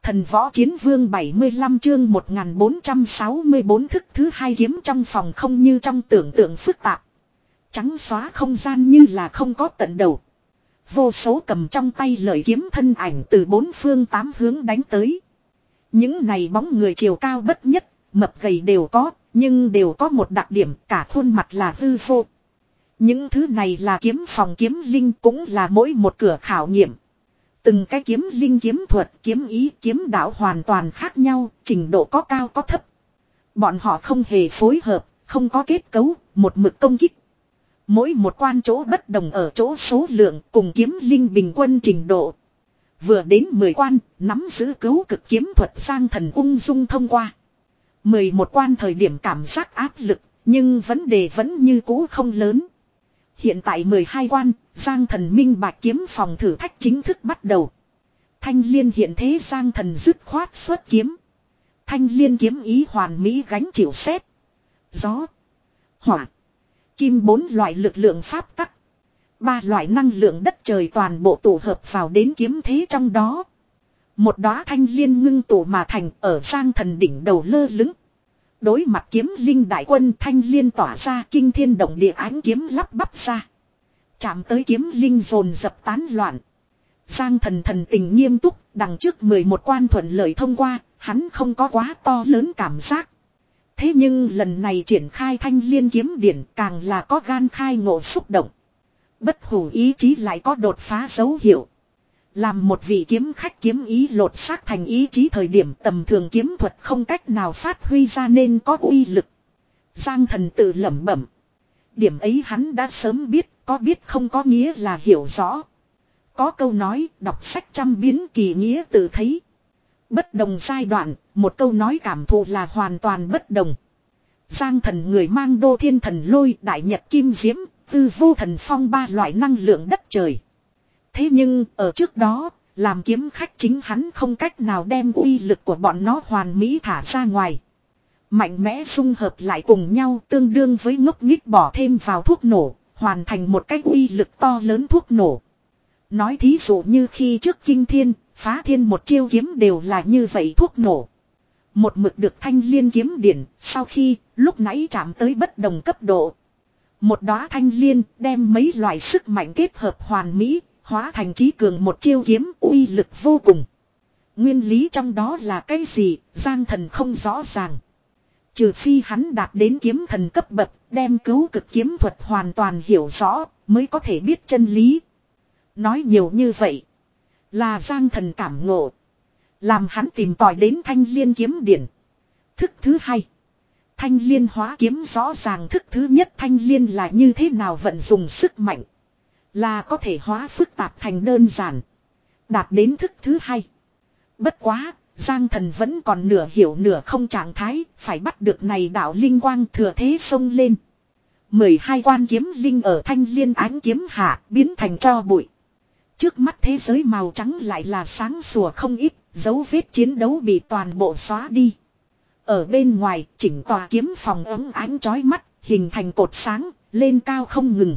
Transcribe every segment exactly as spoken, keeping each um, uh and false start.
Thần võ chiến vương bảy mươi lăm chương một nghìn bốn trăm sáu mươi bốn thức thứ hai kiếm trong phòng không như trong tưởng tượng phức tạp. Trắng xóa không gian như là không có tận đầu. Vô số cầm trong tay lợi kiếm thân ảnh từ bốn phương tám hướng đánh tới. Những này bóng người chiều cao bất nhất, mập gầy đều có, nhưng đều có một đặc điểm cả khuôn mặt là hư vô. Những thứ này là kiếm phòng kiếm linh cũng là mỗi một cửa khảo nghiệm. Từng cái kiếm linh kiếm thuật, kiếm ý, kiếm đạo hoàn toàn khác nhau, trình độ có cao có thấp. Bọn họ không hề phối hợp, không có kết cấu, một mực công kích. Mỗi một quan chỗ bất đồng ở chỗ số lượng cùng kiếm linh bình quân trình độ. Vừa đến mười quan, nắm giữ cấu cực kiếm thuật sang thần ung dung thông qua. mười một quan thời điểm cảm giác áp lực, nhưng vấn đề vẫn như cũ không lớn. Hiện tại mười hai quan, Giang Thần minh bạch kiếm phòng thử thách chính thức bắt đầu. Thanh liên hiện thế Giang Thần dứt khoát xuất kiếm. Thanh liên kiếm ý hoàn mỹ gánh chịu sét, gió, hỏa, kim bốn loại lực lượng pháp tắc. Ba loại năng lượng đất trời toàn bộ tụ hợp vào đến kiếm thế trong đó. Một đóa thanh liên ngưng tụ mà thành ở Giang Thần đỉnh đầu lơ lửng. Đối mặt kiếm linh đại quân thanh liên tỏa ra kinh thiên động địa ánh kiếm lắp bắp ra. Chạm tới kiếm linh dồn dập tán loạn. Giang Thần thần tình nghiêm túc, đằng trước mười một quan thuận lợi thông qua, hắn không có quá to lớn cảm giác. Thế nhưng lần này triển khai thanh liên kiếm điển càng là có gan khai ngộ xúc động. Bất hủ ý chí lại có đột phá dấu hiệu. Làm một vị kiếm khách kiếm ý lột xác thành ý chí thời điểm tầm thường kiếm thuật không cách nào phát huy ra nên có uy lực. Giang Thần tự lẩm bẩm. Điểm ấy hắn đã sớm biết, có biết không có nghĩa là hiểu rõ. Có câu nói, đọc sách trăm biến kỳ nghĩa tự thấy. Bất đồng giai đoạn, một câu nói cảm thụ là hoàn toàn bất đồng. Giang Thần người mang đô thiên thần lôi, đại nhật kim diễm, tư vô thần phong ba loại năng lượng đất trời. Thế nhưng, ở trước đó, làm kiếm khách chính hắn không cách nào đem uy lực của bọn nó hoàn mỹ thả ra ngoài. Mạnh mẽ dung hợp lại cùng nhau tương đương với ngốc nghích bỏ thêm vào thuốc nổ, hoàn thành một cái uy lực to lớn thuốc nổ. Nói thí dụ như khi trước kinh thiên, phá thiên một chiêu kiếm đều là như vậy thuốc nổ. Một mực được thanh liên kiếm điển, sau khi, lúc nãy chạm tới bất đồng cấp độ. Một đóa thanh liên đem mấy loại sức mạnh kết hợp hoàn mỹ, hóa thành chí cường một chiêu kiếm uy lực vô cùng. Nguyên lý trong đó là cái gì, Giang Thần không rõ ràng. Trừ phi hắn đạt đến kiếm thần cấp bậc, đem cứu cực kiếm thuật hoàn toàn hiểu rõ, mới có thể biết chân lý. Nói nhiều như vậy, là Giang Thần cảm ngộ. Làm hắn tìm tòi đến thanh liên kiếm điển. Thức thứ hai. Thanh liên hóa kiếm rõ ràng thức thứ nhất thanh liên là như thế nào vận dụng sức mạnh. Là có thể hóa phức tạp thành đơn giản. Đạt đến thức thứ hai. Bất quá, Giang Thần vẫn còn nửa hiểu nửa không trạng thái, phải bắt được này đạo linh quang thừa thế xông lên. mười hai quan kiếm linh ở thanh liên ánh kiếm hạ biến thành tro bụi. Trước mắt thế giới màu trắng lại là sáng sủa không ít, dấu vết chiến đấu bị toàn bộ xóa đi. Ở bên ngoài, chỉnh tòa kiếm phòng ấm ánh chói mắt, hình thành cột sáng, lên cao không ngừng.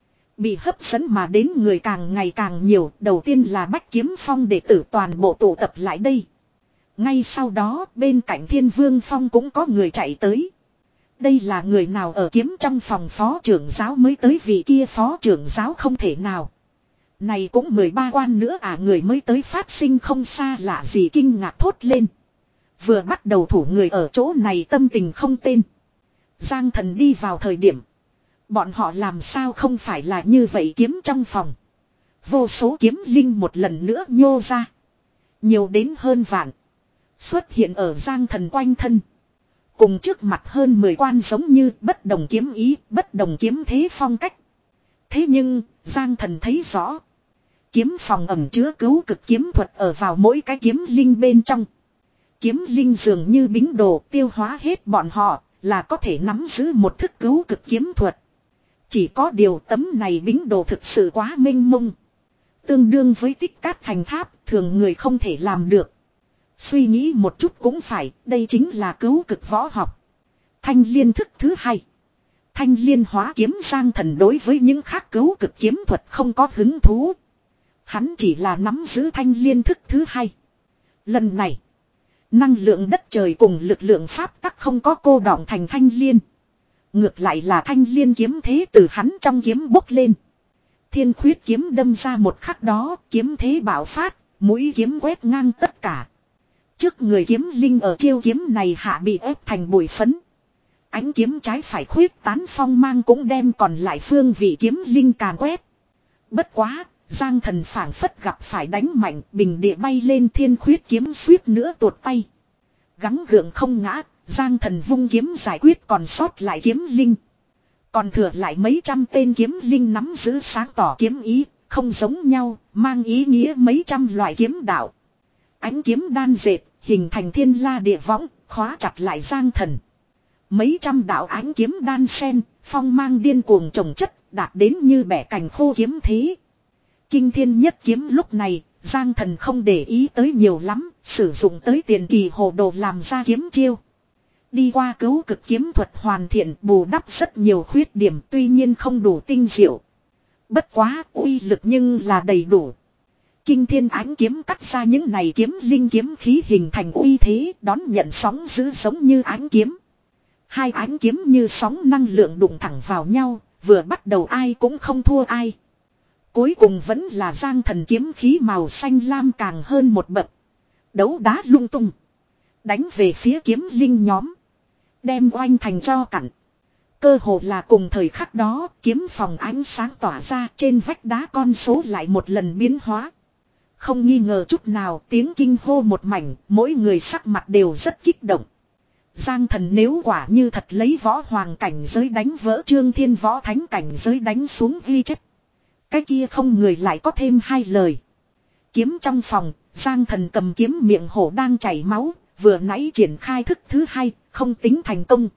Bị hấp dẫn mà đến người càng ngày càng nhiều, đầu tiên là Bách Kiếm Phong đệ tử toàn bộ tụ tập lại đây. Ngay sau đó, bên cạnh Thiên Vương Phong cũng có người chạy tới. Đây là người nào ở kiếm trong phòng phó trưởng giáo mới tới, vị kia phó trưởng giáo không thể nào. Này cũng mười ba quan nữa à, người mới tới phát sinh không xa lạ gì kinh ngạc thốt lên. Vừa bắt đầu thủ người ở chỗ này tâm tình không tên. Giang Thần đi vào thời điểm. Bọn họ làm sao không phải là như vậy, kiếm trong phòng. Vô số kiếm linh một lần nữa nhô ra. Nhiều đến hơn vạn. Xuất hiện ở Giang Thần quanh thân. Cùng trước mặt hơn mười quan giống như bất đồng kiếm ý, bất đồng kiếm thế phong cách. Thế nhưng, Giang Thần thấy rõ. Kiếm phòng ẩn chứa cứu cực kiếm thuật ở vào mỗi cái kiếm linh bên trong. Kiếm linh dường như bính đồ tiêu hóa hết bọn họ, là có thể nắm giữ một thức cứu cực kiếm thuật. Chỉ có điều tấm này bính đồ thực sự quá mênh mông. Tương đương với tích cát thành tháp, thường người không thể làm được. Suy nghĩ một chút cũng phải, đây chính là cứu cực võ học. Thanh liên thức thứ hai. Thanh liên hóa kiếm. Giang Thần đối với những khác cứu cực kiếm thuật không có hứng thú. Hắn chỉ là nắm giữ thanh liên thức thứ hai. Lần này, Năng lượng đất trời cùng lực lượng pháp tắc không có cô đọng thành thanh liên. Ngược lại là thanh liên kiếm thế từ hắn trong kiếm bốc lên. Thiên khuyết kiếm đâm ra một khắc đó, kiếm thế bạo phát, mũi kiếm quét ngang tất cả. Trước người kiếm linh ở chiêu kiếm này hạ bị ép thành bụi phấn. Ánh kiếm trái phải khuyết tán phong mang cũng đem còn lại phương vị kiếm linh càn quét. Bất quá, Giang Thần phảng phất gặp phải đánh mạnh, bình địa bay lên, thiên khuyết kiếm suýt nữa tuột tay. Gắng gượng không ngã, Giang Thần vung kiếm giải quyết còn sót lại kiếm linh. Còn thừa lại mấy trăm tên kiếm linh nắm giữ sáng tỏ kiếm ý, không giống nhau, mang ý nghĩa mấy trăm loại kiếm đạo. Ánh kiếm đan dệt, hình thành thiên la địa võng, khóa chặt lại Giang Thần. Mấy trăm đạo ánh kiếm đan sen, phong mang điên cuồng trồng chất, đạt đến như bẻ cành khô kiếm thế. Kinh thiên nhất kiếm lúc này, Giang Thần không để ý tới nhiều lắm, sử dụng tới tiền kỳ hồ đồ làm ra kiếm chiêu. Đi qua cứu cực kiếm thuật hoàn thiện, bù đắp rất nhiều khuyết điểm, tuy nhiên không đủ tinh diệu. Bất quá, uy lực nhưng là đầy đủ. Kinh thiên ánh kiếm cắt ra những này kiếm linh kiếm khí hình thành uy thế, đón nhận sóng dữ giống như ánh kiếm. Hai ánh kiếm như sóng năng lượng đụng thẳng vào nhau, vừa bắt đầu ai cũng không thua ai. Cuối cùng vẫn là Giang Thần kiếm khí màu xanh lam càng hơn một bậc. Đấu đá lung tung. Đánh về phía kiếm linh nhóm. Đem oanh thành cho cặn. Cơ hồ là cùng thời khắc đó, kiếm phòng ánh sáng tỏa ra, trên vách đá con số lại một lần biến hóa. Không nghi ngờ chút nào, tiếng kinh hô một mảnh, mỗi người sắc mặt đều rất kích động. Giang Thần nếu quả như thật lấy võ hoàng cảnh giới đánh vỡ Trương Thiên võ thánh cảnh giới đánh xuống ghi chép. Cái kia không người lại có thêm hai lời. Kiếm trong phòng, Giang Thần cầm kiếm miệng hổ đang chảy máu, vừa nãy triển khai thức thứ hai, không tính thành công.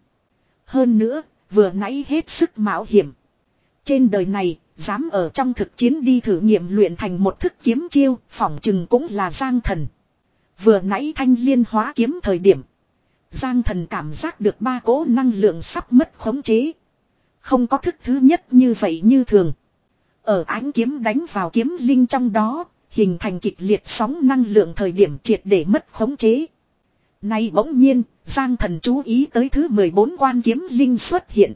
Hơn nữa, vừa nãy hết sức mạo hiểm. Trên đời này, dám ở trong thực chiến đi thử nghiệm luyện thành một thức kiếm chiêu, phỏng chừng cũng là Giang Thần. Vừa nãy thanh liên hóa kiếm thời điểm, Giang Thần cảm giác được ba cỗ năng lượng sắp mất khống chế. Không có thức thứ nhất như vậy như thường. Ở ánh kiếm đánh vào kiếm linh trong đó, hình thành kịch liệt sóng năng lượng thời điểm triệt để mất khống chế. Nay bỗng nhiên, Giang Thần chú ý tới thứ mười bốn quan kiếm linh xuất hiện.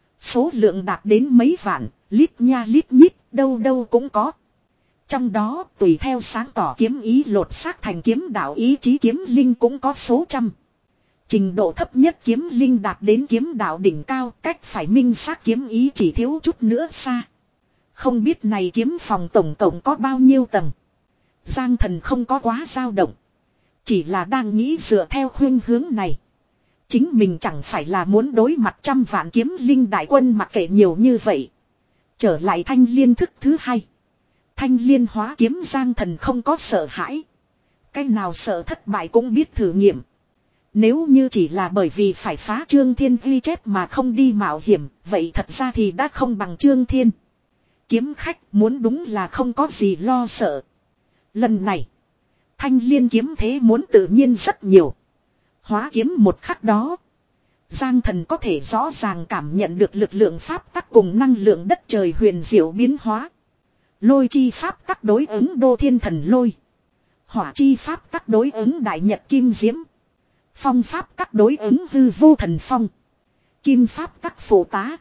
Số lượng đạt đến mấy vạn, lít nha lít nhít, đâu đâu cũng có. Trong đó, tùy theo sáng tỏ kiếm ý lột xác thành kiếm đạo ý chí kiếm linh cũng có số trăm. Trình độ thấp nhất kiếm linh đạt đến kiếm đạo đỉnh cao, cách phải minh xác kiếm ý chỉ thiếu chút nữa xa. Không biết này kiếm phòng tổng cộng có bao nhiêu tầng. Giang Thần không có quá dao động. Chỉ là đang nghĩ dựa theo khuyên hướng này. Chính mình chẳng phải là muốn đối mặt trăm vạn kiếm linh đại quân mặc kệ nhiều như vậy. Trở lại thanh liên thức thứ hai. Thanh liên hóa kiếm Giang Thần không có sợ hãi. Cái nào sợ thất bại cũng biết thử nghiệm. Nếu như chỉ là bởi vì phải phá Trương Thiên ghi chép mà không đi mạo hiểm, vậy thật ra thì đã không bằng Trương Thiên. Kiếm khách muốn đúng là không có gì lo sợ. Lần này, thanh liên kiếm thế muốn tự nhiên rất nhiều. Hóa kiếm một khắc đó, Giang Thần có thể rõ ràng cảm nhận được lực lượng pháp tắc cùng năng lượng đất trời huyền diệu biến hóa. Lôi chi pháp tắc đối ứng đô thiên thần lôi. Hỏa chi pháp tắc đối ứng đại nhật kim diễm. Phong pháp tắc đối ứng hư vô thần phong. Kim pháp tắc phổ tá.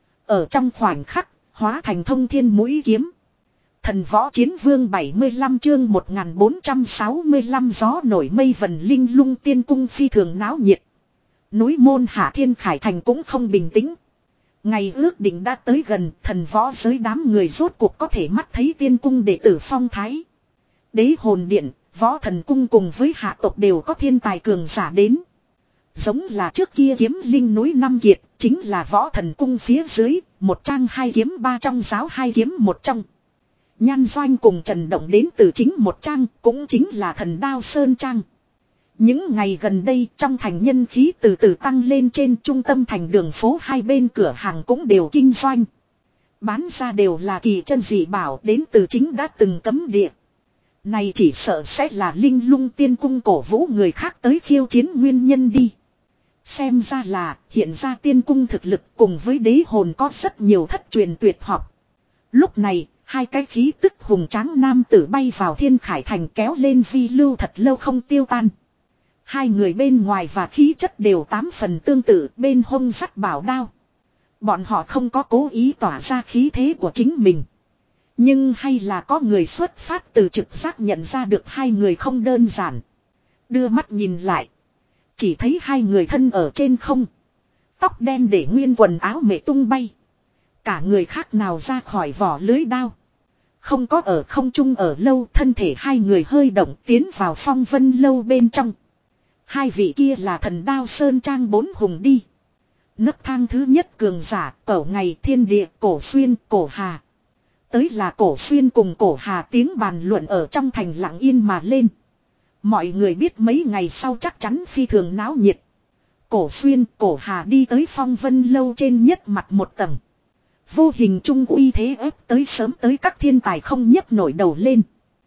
Ở trong khoảnh khắc, hóa thành thông thiên mũi kiếm. Thần võ chiến vương bảy mươi lăm chương một nghìn bốn trăm sáu mươi lăm gió nổi mây vần linh lung tiên cung phi thường náo nhiệt. Núi môn hạ thiên khải thành cũng không bình tĩnh. Ngày ước định đã tới gần, thần võ giới đám người rốt cuộc có thể mắt thấy tiên cung đệ tử phong thái. Đế hồn điện, võ thần cung cùng với hạ tộc đều có thiên tài cường giả đến. Giống là trước kia kiếm linh núi Năm Kiệt, chính là võ thần cung phía dưới, một trang hai kiếm ba trong giáo hai kiếm một trong. Nhan Doanh cùng Trần Động đến từ chính một trang, cũng chính là thần đao sơn trang. Những ngày gần đây trong thành nhân khí từ từ tăng lên, trên trung tâm thành đường phố hai bên cửa hàng cũng đều kinh doanh. Bán ra đều là kỳ chân dị bảo đến từ chính đã từng cấm địa. Này chỉ sợ sẽ là linh lung tiên cung cổ vũ người khác tới khiêu chiến nguyên nhân đi. Xem ra là hiện ra tiên cung thực lực cùng với đế hồn có rất nhiều thất truyền tuyệt học. Lúc này, hai cái khí tức hùng tráng nam tử bay vào thiên khải thành kéo lên vi lưu thật lâu không tiêu tan. Hai người bên ngoài và khí chất đều tám phần tương tự, bên hông sắt bảo đao. Bọn họ không có cố ý tỏa ra khí thế của chính mình. Nhưng hay là có người xuất phát từ trực giác nhận ra được hai người không đơn giản. Đưa mắt nhìn lại. Chỉ thấy hai người thân ở trên không. Tóc đen để nguyên quần áo mệ tung bay. Cả người khác nào ra khỏi vỏ lưới đao. Không có ở không trung ở lâu, thân thể hai người hơi động tiến vào phong vân lâu bên trong. Hai vị kia là thần đao sơn trang bốn hùng đi. Nấc thang thứ nhất cường giả, cẩu ngày thiên địa, cổ xuyên, cổ hà. Tới là cổ xuyên cùng cổ hà tiếng bàn luận ở trong thành lặng yên mà lên. Mọi người biết mấy ngày sau chắc chắn phi thường náo nhiệt. Cổ xuyên, cổ hà đi tới phong vân lâu trên nhất mặt một tầng. Vô hình trung uy thế ép tới sớm tới các thiên tài không nhấc nổi đầu lên.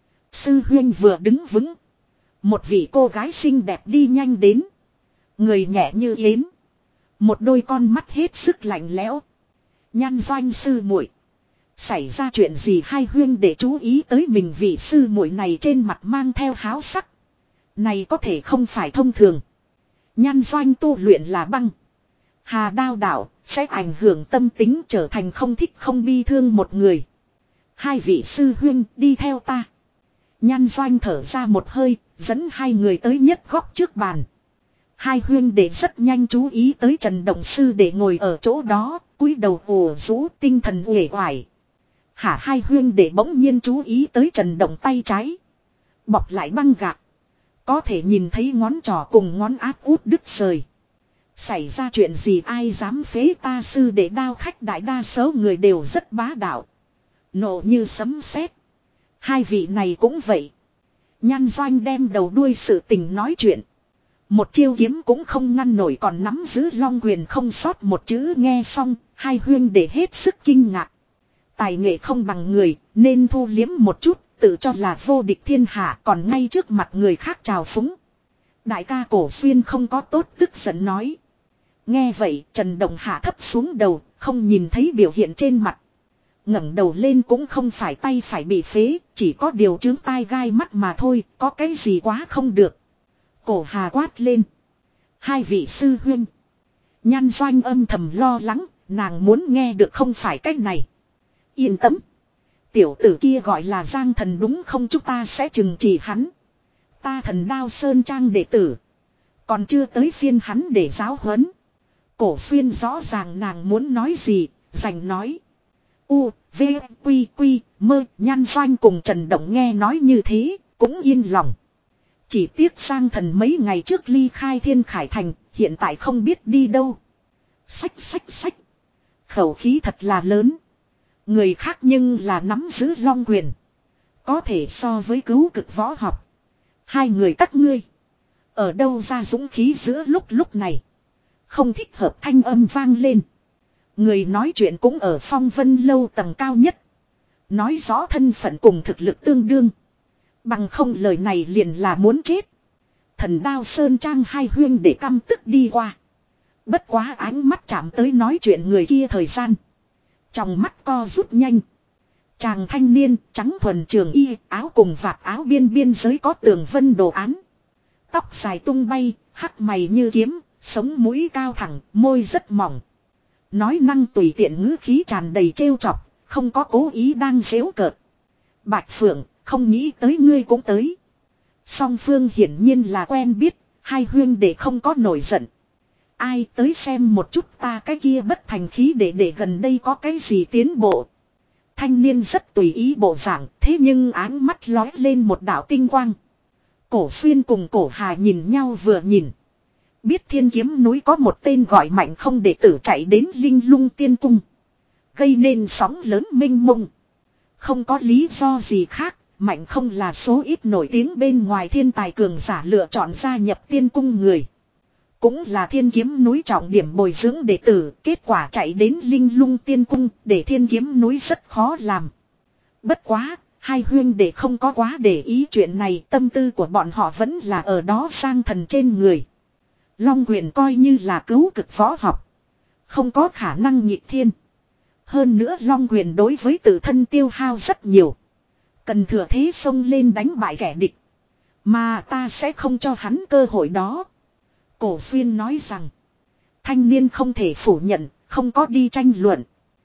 Sư huynh vừa đứng vững. Một vị cô gái xinh đẹp đi nhanh đến. Người nhẹ như yến. Một đôi con mắt hết sức lạnh lẽo. Nhan doanh sư muội, xảy ra chuyện gì hai huynh để chú ý tới mình vị sư muội này trên mặt mang theo háo sắc. Này có thể không phải thông thường. Nhan doanh tu luyện là băng. Hà đao đạo sẽ ảnh hưởng tâm tính trở thành không thích không bi thương một người. Hai vị sư huynh đi theo ta. Nhan doanh thở ra một hơi, dẫn hai người tới nhất góc trước bàn. Hai huynh đệ rất nhanh chú ý tới Trần Động sư để ngồi ở chỗ đó, cúi đầu ủ rũ tinh thần uể oải. Hả hai huynh đệ bỗng nhiên chú ý tới Trần Động tay trái. Bọc lại băng gạc. Có thể nhìn thấy ngón trỏ cùng ngón áp út đứt rời. Xảy ra chuyện gì ai dám phế ta sư để đao khách đại đa số người đều rất bá đạo. Nộ như sấm sét. Hai vị này cũng vậy. Nhan doanh đem đầu đuôi sự tình nói chuyện. Một chiêu kiếm cũng không ngăn nổi còn nắm giữ long quyền không sót một chữ nghe xong. Hai huyên để hết sức kinh ngạc. Tài nghệ không bằng người nên thu liếm một chút. Tự cho là vô địch thiên hạ còn ngay trước mặt người khác trào phúng. Đại ca Cổ Xuyên không có tốt tức giận nói. Nghe vậy Trần Động hạ thấp xuống đầu, không nhìn thấy biểu hiện trên mặt. Ngẩng đầu lên cũng không phải tay phải bị phế, chỉ có điều chướng tai gai mắt mà thôi, có cái gì quá không được. Cổ Hà quát lên. Hai vị sư huynh. Nhan doanh âm thầm lo lắng, nàng muốn nghe được không phải cách này. Yên tâm. Tiểu tử kia gọi là Giang Thần đúng không, chúng ta sẽ trừng trị hắn. Ta Thần Đao Sơn Trang đệ tử. Còn chưa tới phiên hắn để giáo huấn. Cổ Xuyên rõ ràng nàng muốn nói gì, giành nói. U, V, Quy, Quy, Mơ, Nhan doanh cùng Trần Động nghe nói như thế, cũng yên lòng. Chỉ tiếc Giang Thần mấy ngày trước ly khai Thiên Khải Thành, hiện tại không biết đi đâu. Xách xách xách. Khẩu khí thật là lớn. Người khác nhưng là nắm giữ long quyền. Có thể so với cứu cực võ học. Hai người các ngươi. Ở đâu ra dũng khí giữa lúc lúc này. Không thích hợp thanh âm vang lên. Người nói chuyện cũng ở phong vân lâu tầng cao nhất. Nói rõ thân phận cùng thực lực tương đương. Bằng không lời này liền là muốn chết. Thần Đao Sơn Trang hai huyên để căm tức đi qua. Bất quá ánh mắt chạm tới nói chuyện người kia thời gian. Trong mắt co rút nhanh. Chàng thanh niên trắng thuần trường y áo cùng vạt áo biên biên giới có tường vân đồ án. Tóc dài tung bay, hắc mày như kiếm, sống mũi cao thẳng, môi rất mỏng. Nói năng tùy tiện ngữ khí tràn đầy trêu chọc, không có cố ý đang giễu cợt. Bạch Phượng, không nghĩ tới ngươi cũng tới. Song phương hiển nhiên là quen biết, hai huyên để không có nổi giận. Ai tới xem một chút ta cái kia bất thành khí để để gần đây có cái gì tiến bộ. Thanh niên rất tùy ý bộ dạng, thế nhưng áng mắt lói lên một đạo tinh quang. Cổ Xuyên cùng Cổ Hà nhìn nhau vừa nhìn. Biết Thiên Kiếm núi có một tên gọi Mạnh không đệ tử chạy đến Linh Lung Tiên Cung. Gây nên sóng lớn mênh mông. Không có lý do gì khác, Mạnh không là số ít nổi tiếng bên ngoài thiên tài cường giả lựa chọn gia nhập Tiên Cung người. Cũng là Thiên Kiếm núi trọng điểm bồi dưỡng đệ tử, kết quả chạy đến Linh Lung Tiên Cung để Thiên Kiếm núi rất khó làm. Bất quá, hai huyên đệ không có quá để ý chuyện này, tâm tư của bọn họ vẫn là ở đó Giang Thần trên người. Long quyền coi như là cứu cực võ học. Không có khả năng nghịch thiên. Hơn nữa Long quyền đối với tự thân tiêu hao rất nhiều. Cần thừa thế xông lên đánh bại kẻ địch. Mà ta sẽ không cho hắn cơ hội đó. Cổ Xuyên nói rằng. Thanh niên không thể phủ nhận, không có đi tranh luận.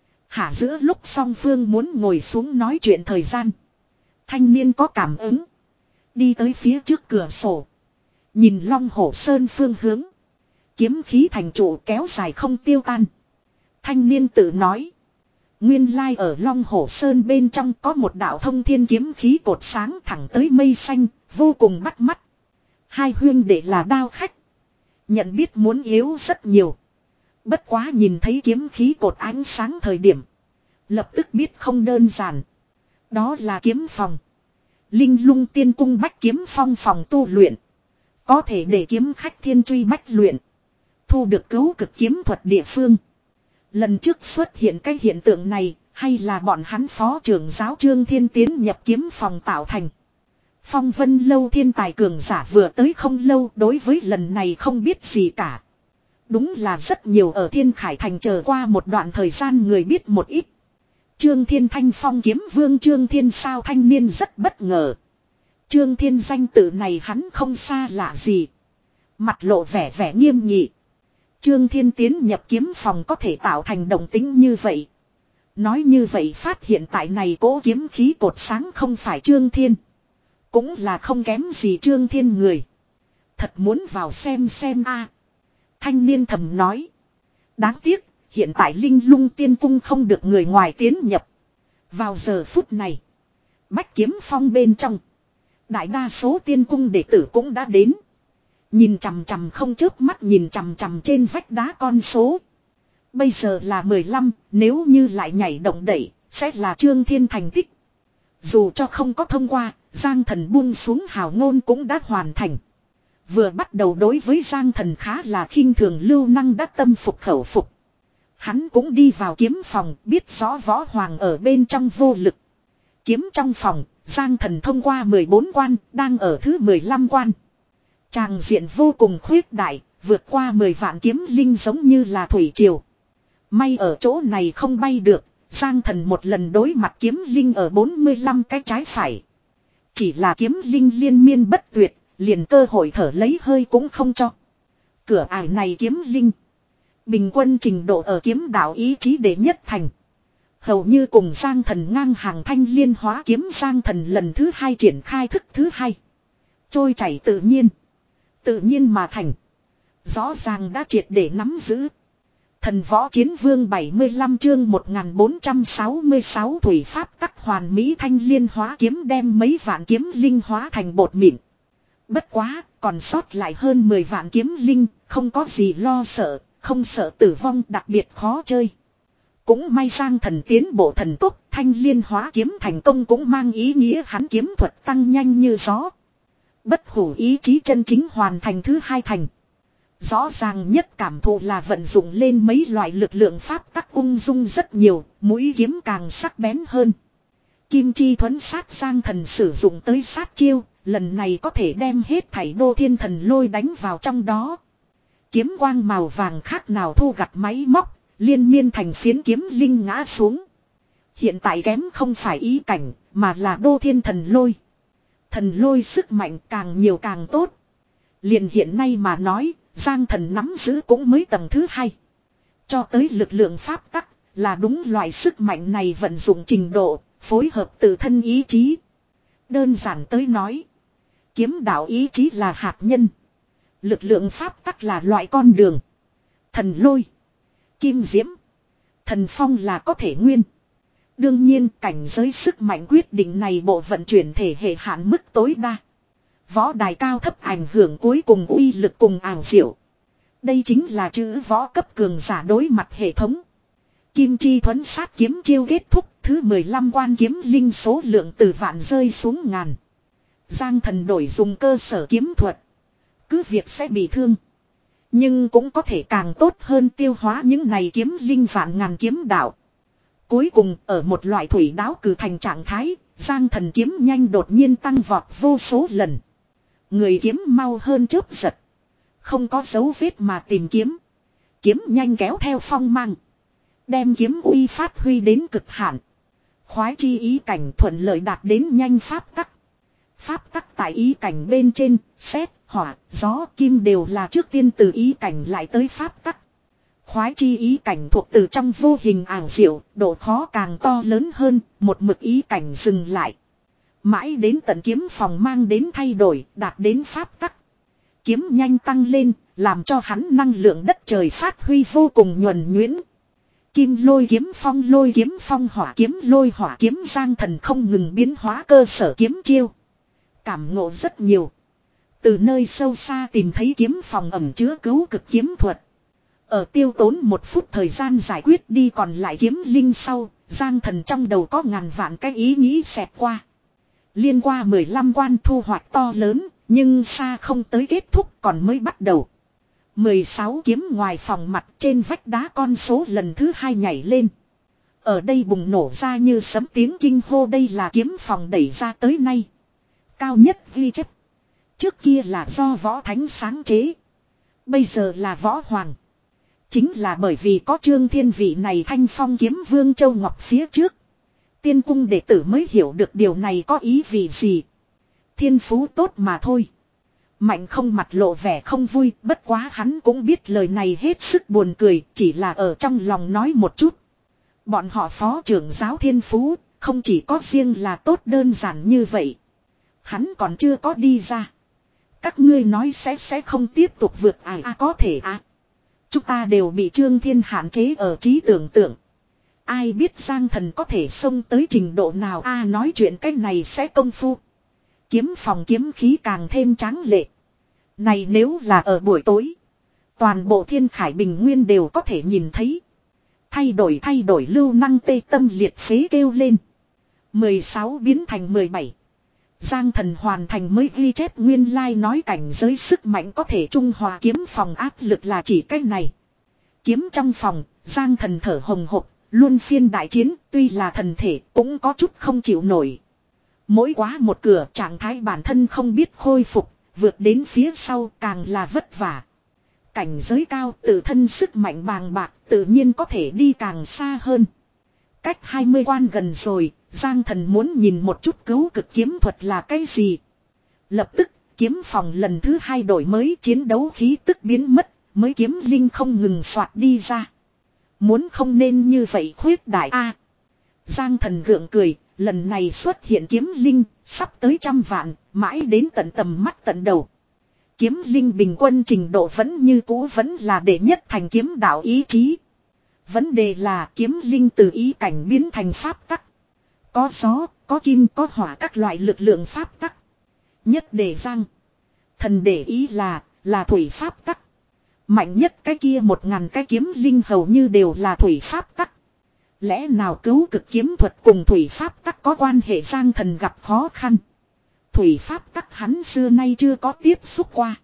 Hả giữa lúc song phương muốn ngồi xuống nói chuyện thời gian. Thanh niên có cảm ứng. Đi tới phía trước cửa sổ. Nhìn Long Hổ Sơn phương hướng. Kiếm khí thành trụ kéo dài không tiêu tan. Thanh niên tự nói. Nguyên lai ở Long Hổ Sơn bên trong có một đạo thông thiên kiếm khí cột sáng thẳng tới mây xanh, vô cùng bắt mắt. Hai huyên đệ là đao khách. Nhận biết muốn yếu rất nhiều. Bất quá nhìn thấy kiếm khí cột ánh sáng thời điểm. Lập tức biết không đơn giản. Đó là kiếm phòng. Linh Lung Tiên Cung Bách Kiếm Phong phòng tu luyện. Có thể để kiếm khách thiên truy bách luyện. Thu được cấu cực kiếm thuật địa phương. Lần trước xuất hiện cái hiện tượng này, hay là bọn hắn phó trưởng giáo Trương Thiên tiến nhập kiếm phòng tạo thành. Phong Vân Lâu thiên tài cường giả vừa tới không lâu, đối với lần này không biết gì cả. Đúng là rất nhiều ở Thiên Khải Thành chờ qua một đoạn thời gian người biết một ít. Trương Thiên Thanh Phong kiếm vương Trương Thiên sao thanh niên rất bất ngờ. Trương Thiên danh tự này hắn không xa lạ gì. Mặt lộ vẻ vẻ nghiêm nghị. Trương Thiên tiến nhập kiếm phòng có thể tạo thành động tính như vậy. Nói như vậy phát hiện tại này cố kiếm khí cột sáng không phải Trương Thiên. Cũng là không kém gì Trương Thiên người. Thật muốn vào xem xem a. Thanh niên thầm nói. Đáng tiếc, hiện tại Linh Lung Tiên Cung không được người ngoài tiến nhập. Vào giờ phút này, Bách Kiếm Phong bên trong, đại đa số tiên cung đệ tử cũng đã đến. Nhìn chằm chằm không chớp mắt nhìn chằm chằm trên vách đá con số. Bây giờ là mười lăm, nếu như lại nhảy động đẩy, sẽ là Trương Thiên thành tích. Dù cho không có thông qua, Giang Thần buông xuống hào ngôn cũng đã hoàn thành. Vừa bắt đầu đối với Giang Thần khá là khinh thường Lưu Năng đã tâm phục khẩu phục. Hắn cũng đi vào kiếm phòng, biết rõ võ hoàng ở bên trong vô lực. Kiếm trong phòng, Giang Thần thông qua mười bốn quan, đang ở thứ mười lăm quan. Tràng diện vô cùng khuyết đại, vượt qua mười vạn kiếm linh giống như là thủy triều. May ở chỗ này không bay được, Giang Thần một lần đối mặt kiếm linh ở bốn mươi lăm cái trái phải. Chỉ là kiếm linh liên miên bất tuyệt, liền cơ hội thở lấy hơi cũng không cho. Cửa ải này kiếm linh. Bình quân trình độ ở kiếm đạo ý chí đệ nhất thành. Hầu như cùng Giang Thần ngang hàng thanh liên hóa kiếm Giang Thần lần thứ hai triển khai thức thứ hai. Trôi chảy tự nhiên. Tự nhiên mà thành. Rõ ràng đã triệt để nắm giữ. Thần võ chiến vương bảy mươi lăm chương một nghìn bốn trăm sáu mươi sáu thủy pháp tắc hoàn mỹ thanh liên hóa kiếm đem mấy vạn kiếm linh hóa thành bột mịn. Bất quá, còn sót lại hơn mười vạn kiếm linh, không có gì lo sợ, không sợ tử vong đặc biệt khó chơi. Cũng may Giang Thần tiến bộ thần tốc, thanh liên hóa kiếm thành công cũng mang ý nghĩa hắn kiếm thuật tăng nhanh như gió. Bất hủ ý chí chân chính hoàn thành thứ hai thành. Rõ ràng nhất cảm thụ là vận dụng lên mấy loại lực lượng pháp tắc ung dung rất nhiều, mũi kiếm càng sắc bén hơn. Kim chi thuẫn sát Giang Thần sử dụng tới sát chiêu, lần này có thể đem hết thảy đô thiên thần lôi đánh vào trong đó. Kiếm quang màu vàng khác nào thu gặt máy móc, liên miên thành phiến kiếm linh ngã xuống. Hiện tại kém không phải ý cảnh, mà là đô thiên thần lôi. Thần lôi sức mạnh càng nhiều càng tốt. Liền hiện nay mà nói, Giang Thần nắm giữ cũng mới tầng thứ hai. Cho tới lực lượng pháp tắc, là đúng loại sức mạnh này vận dụng trình độ, phối hợp tự thân ý chí. Đơn giản tới nói, kiếm đạo ý chí là hạt nhân. Lực lượng pháp tắc là loại con đường. Thần lôi, kim diễm, thần phong là có thể nguyên. Đương nhiên cảnh giới sức mạnh quyết định này bộ vận chuyển thể hệ hạn mức tối đa. Võ đài cao thấp ảnh hưởng cuối cùng uy lực cùng ảo diệu. Đây chính là chữ võ cấp cường giả đối mặt hệ thống. Kim chi thuẫn sát kiếm chiêu kết thúc, thứ mười lăm quan kiếm linh số lượng từ vạn rơi xuống ngàn. Giang Thần đổi dùng cơ sở kiếm thuật. Cứ việc sẽ bị thương. Nhưng cũng có thể càng tốt hơn tiêu hóa những này kiếm linh vạn ngàn kiếm đạo. Cuối cùng ở một loại thủy đáo cử thành trạng thái, Giang Thần kiếm nhanh đột nhiên tăng vọt vô số lần. Người kiếm mau hơn chớp giật. Không có dấu vết mà tìm kiếm. Kiếm nhanh kéo theo phong mang. Đem kiếm uy phát huy đến cực hạn. Khoái chi ý cảnh thuận lợi đạt đến nhanh pháp tắc. Pháp tắc tại ý cảnh bên trên, sét, hỏa, gió, kim đều là trước tiên từ ý cảnh lại tới pháp tắc. Khoái chi ý cảnh thuộc từ trong vô hình ảo diệu, độ khó càng to lớn hơn, một mực ý cảnh dừng lại. Mãi đến tận kiếm phòng mang đến thay đổi, đạt đến pháp tắc. Kiếm nhanh tăng lên, làm cho hắn năng lượng đất trời phát huy vô cùng nhuần nhuyễn. Kim lôi kiếm phong lôi kiếm phong hỏa kiếm lôi hỏa kiếm Giang Thần không ngừng biến hóa cơ sở kiếm chiêu. Cảm ngộ rất nhiều. Từ nơi sâu xa tìm thấy kiếm phòng ẩn chứa cứu cực kiếm thuật. Ở tiêu tốn một phút thời gian giải quyết đi còn lại kiếm linh sau, Giang Thần trong đầu có ngàn vạn cái ý nghĩ xẹt qua. Liên qua mười lăm quan thu hoạch to lớn, nhưng xa không tới kết thúc còn mới bắt đầu. mười sáu kiếm ngoài phòng mặt trên vách đá con số lần thứ hai nhảy lên. Ở đây bùng nổ ra như sấm tiếng kinh hô, đây là kiếm phòng đẩy ra tới nay cao nhất ghi chép. Trước kia là do võ thánh sáng chế. Bây giờ là võ hoàng. Chính là bởi vì có Trương Thiên vị này thanh phong kiếm vương Châu Ngọc phía trước. Tiên cung đệ tử mới hiểu được điều này có ý vị gì. Thiên phú tốt mà thôi. Mạnh không mặt lộ vẻ không vui, bất quá hắn cũng biết lời này hết sức buồn cười, chỉ là ở trong lòng nói một chút. Bọn họ phó trưởng giáo thiên phú, không chỉ có riêng là tốt đơn giản như vậy. Hắn còn chưa có đi ra. Các ngươi nói sẽ sẽ không tiếp tục vượt à, à có thể à. Chúng ta đều bị Trương Thiên hạn chế ở trí tưởng tượng. Ai biết Giang Thần có thể xông tới trình độ nào a à, nói chuyện cái này sẽ công phu. Kiếm phòng kiếm khí càng thêm tráng lệ. Này nếu là ở buổi tối. Toàn bộ thiên khải bình nguyên đều có thể nhìn thấy. Thay đổi thay đổi lưu năng tê tâm liệt phế kêu lên. mười sáu biến thành mười bảy. Giang Thần hoàn thành mới ghi chép nguyên lai nói cảnh giới sức mạnh có thể trung hòa kiếm phòng áp lực là chỉ cách này. Kiếm trong phòng, Giang Thần thở hồng hộc, luôn phiên đại chiến, tuy là thần thể cũng có chút không chịu nổi. Mỗi quá một cửa trạng thái bản thân không biết khôi phục, vượt đến phía sau càng là vất vả. Cảnh giới cao tự thân sức mạnh bàng bạc tự nhiên có thể đi càng xa hơn. Cách hai mươi quan gần rồi, Giang Thần muốn nhìn một chút cứu cực kiếm thuật là cái gì. Lập tức, kiếm phòng lần thứ hai đổi mới chiến đấu khí tức biến mất, mới kiếm linh không ngừng soạt đi ra. Muốn không nên như vậy khuyết đại a. Giang Thần gượng cười, lần này xuất hiện kiếm linh, sắp tới trăm vạn, mãi đến tận tầm mắt tận đầu. Kiếm linh bình quân trình độ vẫn như cũ vẫn là đệ nhất thành kiếm đạo ý chí. Vấn đề là kiếm linh từ ý cảnh biến thành pháp tắc. Có gió, có kim, có hỏa các loại lực lượng pháp tắc. Nhất đề Giang Thần để ý là, là thủy pháp tắc. Mạnh nhất cái kia một ngàn cái kiếm linh hầu như đều là thủy pháp tắc. Lẽ nào cứu cực kiếm thuật cùng thủy pháp tắc có quan hệ? Giang Thần gặp khó khăn. Thủy pháp tắc hắn xưa nay chưa có tiếp xúc qua.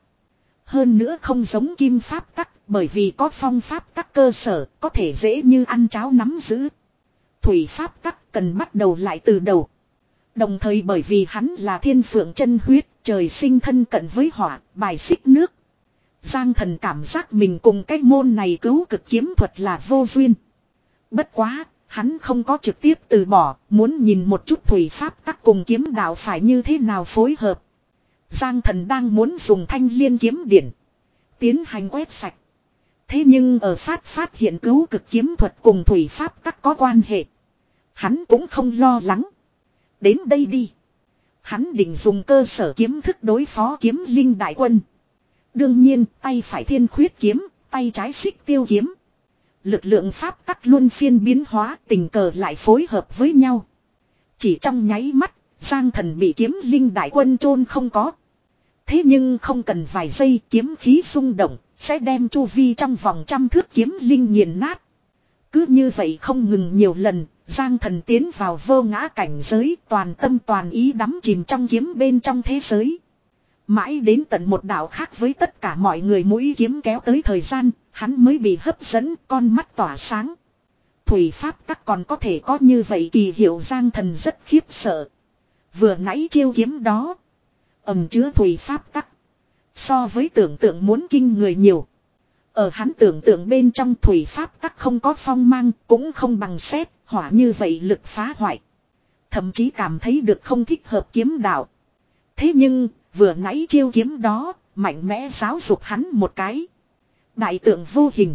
Hơn nữa không giống kim pháp tắc, bởi vì có phong pháp tắc cơ sở, có thể dễ như ăn cháo nắm giữ. Thủy pháp tắc cần bắt đầu lại từ đầu. Đồng thời bởi vì hắn là thiên phượng chân huyết, trời sinh thân cận với hỏa, bài xích nước. Giang Thần cảm giác mình cùng cái môn này cứu cực kiếm thuật là vô duyên. Bất quá, hắn không có trực tiếp từ bỏ, muốn nhìn một chút thủy pháp tắc cùng kiếm đạo phải như thế nào phối hợp. Giang Thần đang muốn dùng thanh liên kiếm điển tiến hành quét sạch. Thế nhưng ở phát phát hiện cứu cực kiếm thuật cùng thủy pháp tắc có quan hệ. Hắn cũng không lo lắng. Đến đây đi. Hắn định dùng cơ sở kiếm thức đối phó kiếm linh đại quân. Đương nhiên tay phải thiên khuyết kiếm, tay trái xích tiêu kiếm. Lực lượng pháp tắc luân phiên biến hóa, tình cờ lại phối hợp với nhau. Chỉ trong nháy mắt, Giang Thần bị kiếm linh đại quân chôn không có. Thế nhưng không cần vài giây, kiếm khí xung động, sẽ đem chu vi trong vòng trăm thước kiếm linh nghiền nát. Cứ như vậy không ngừng nhiều lần, Giang Thần tiến vào vô ngã cảnh giới, toàn tâm toàn ý đắm chìm trong kiếm bên trong thế giới. Mãi đến tận một đạo khác với tất cả mọi người mũi kiếm kéo tới thời gian, hắn mới bị hấp dẫn, con mắt tỏa sáng. Thủy pháp tắc còn có thể có như vậy kỳ hiệu. Giang Thần rất khiếp sợ. Vừa nãy chiêu kiếm đó ẩn chứa thủy pháp tắc, so với tưởng tượng muốn kinh người nhiều. Ở hắn tưởng tượng bên trong thủy pháp tắc không có phong mang, cũng không bằng sét, hỏa như vậy lực phá hoại. Thậm chí cảm thấy được không thích hợp kiếm đạo. Thế nhưng, vừa nãy chiêu kiếm đó, mạnh mẽ giáo dục hắn một cái. Đại tượng vô hình.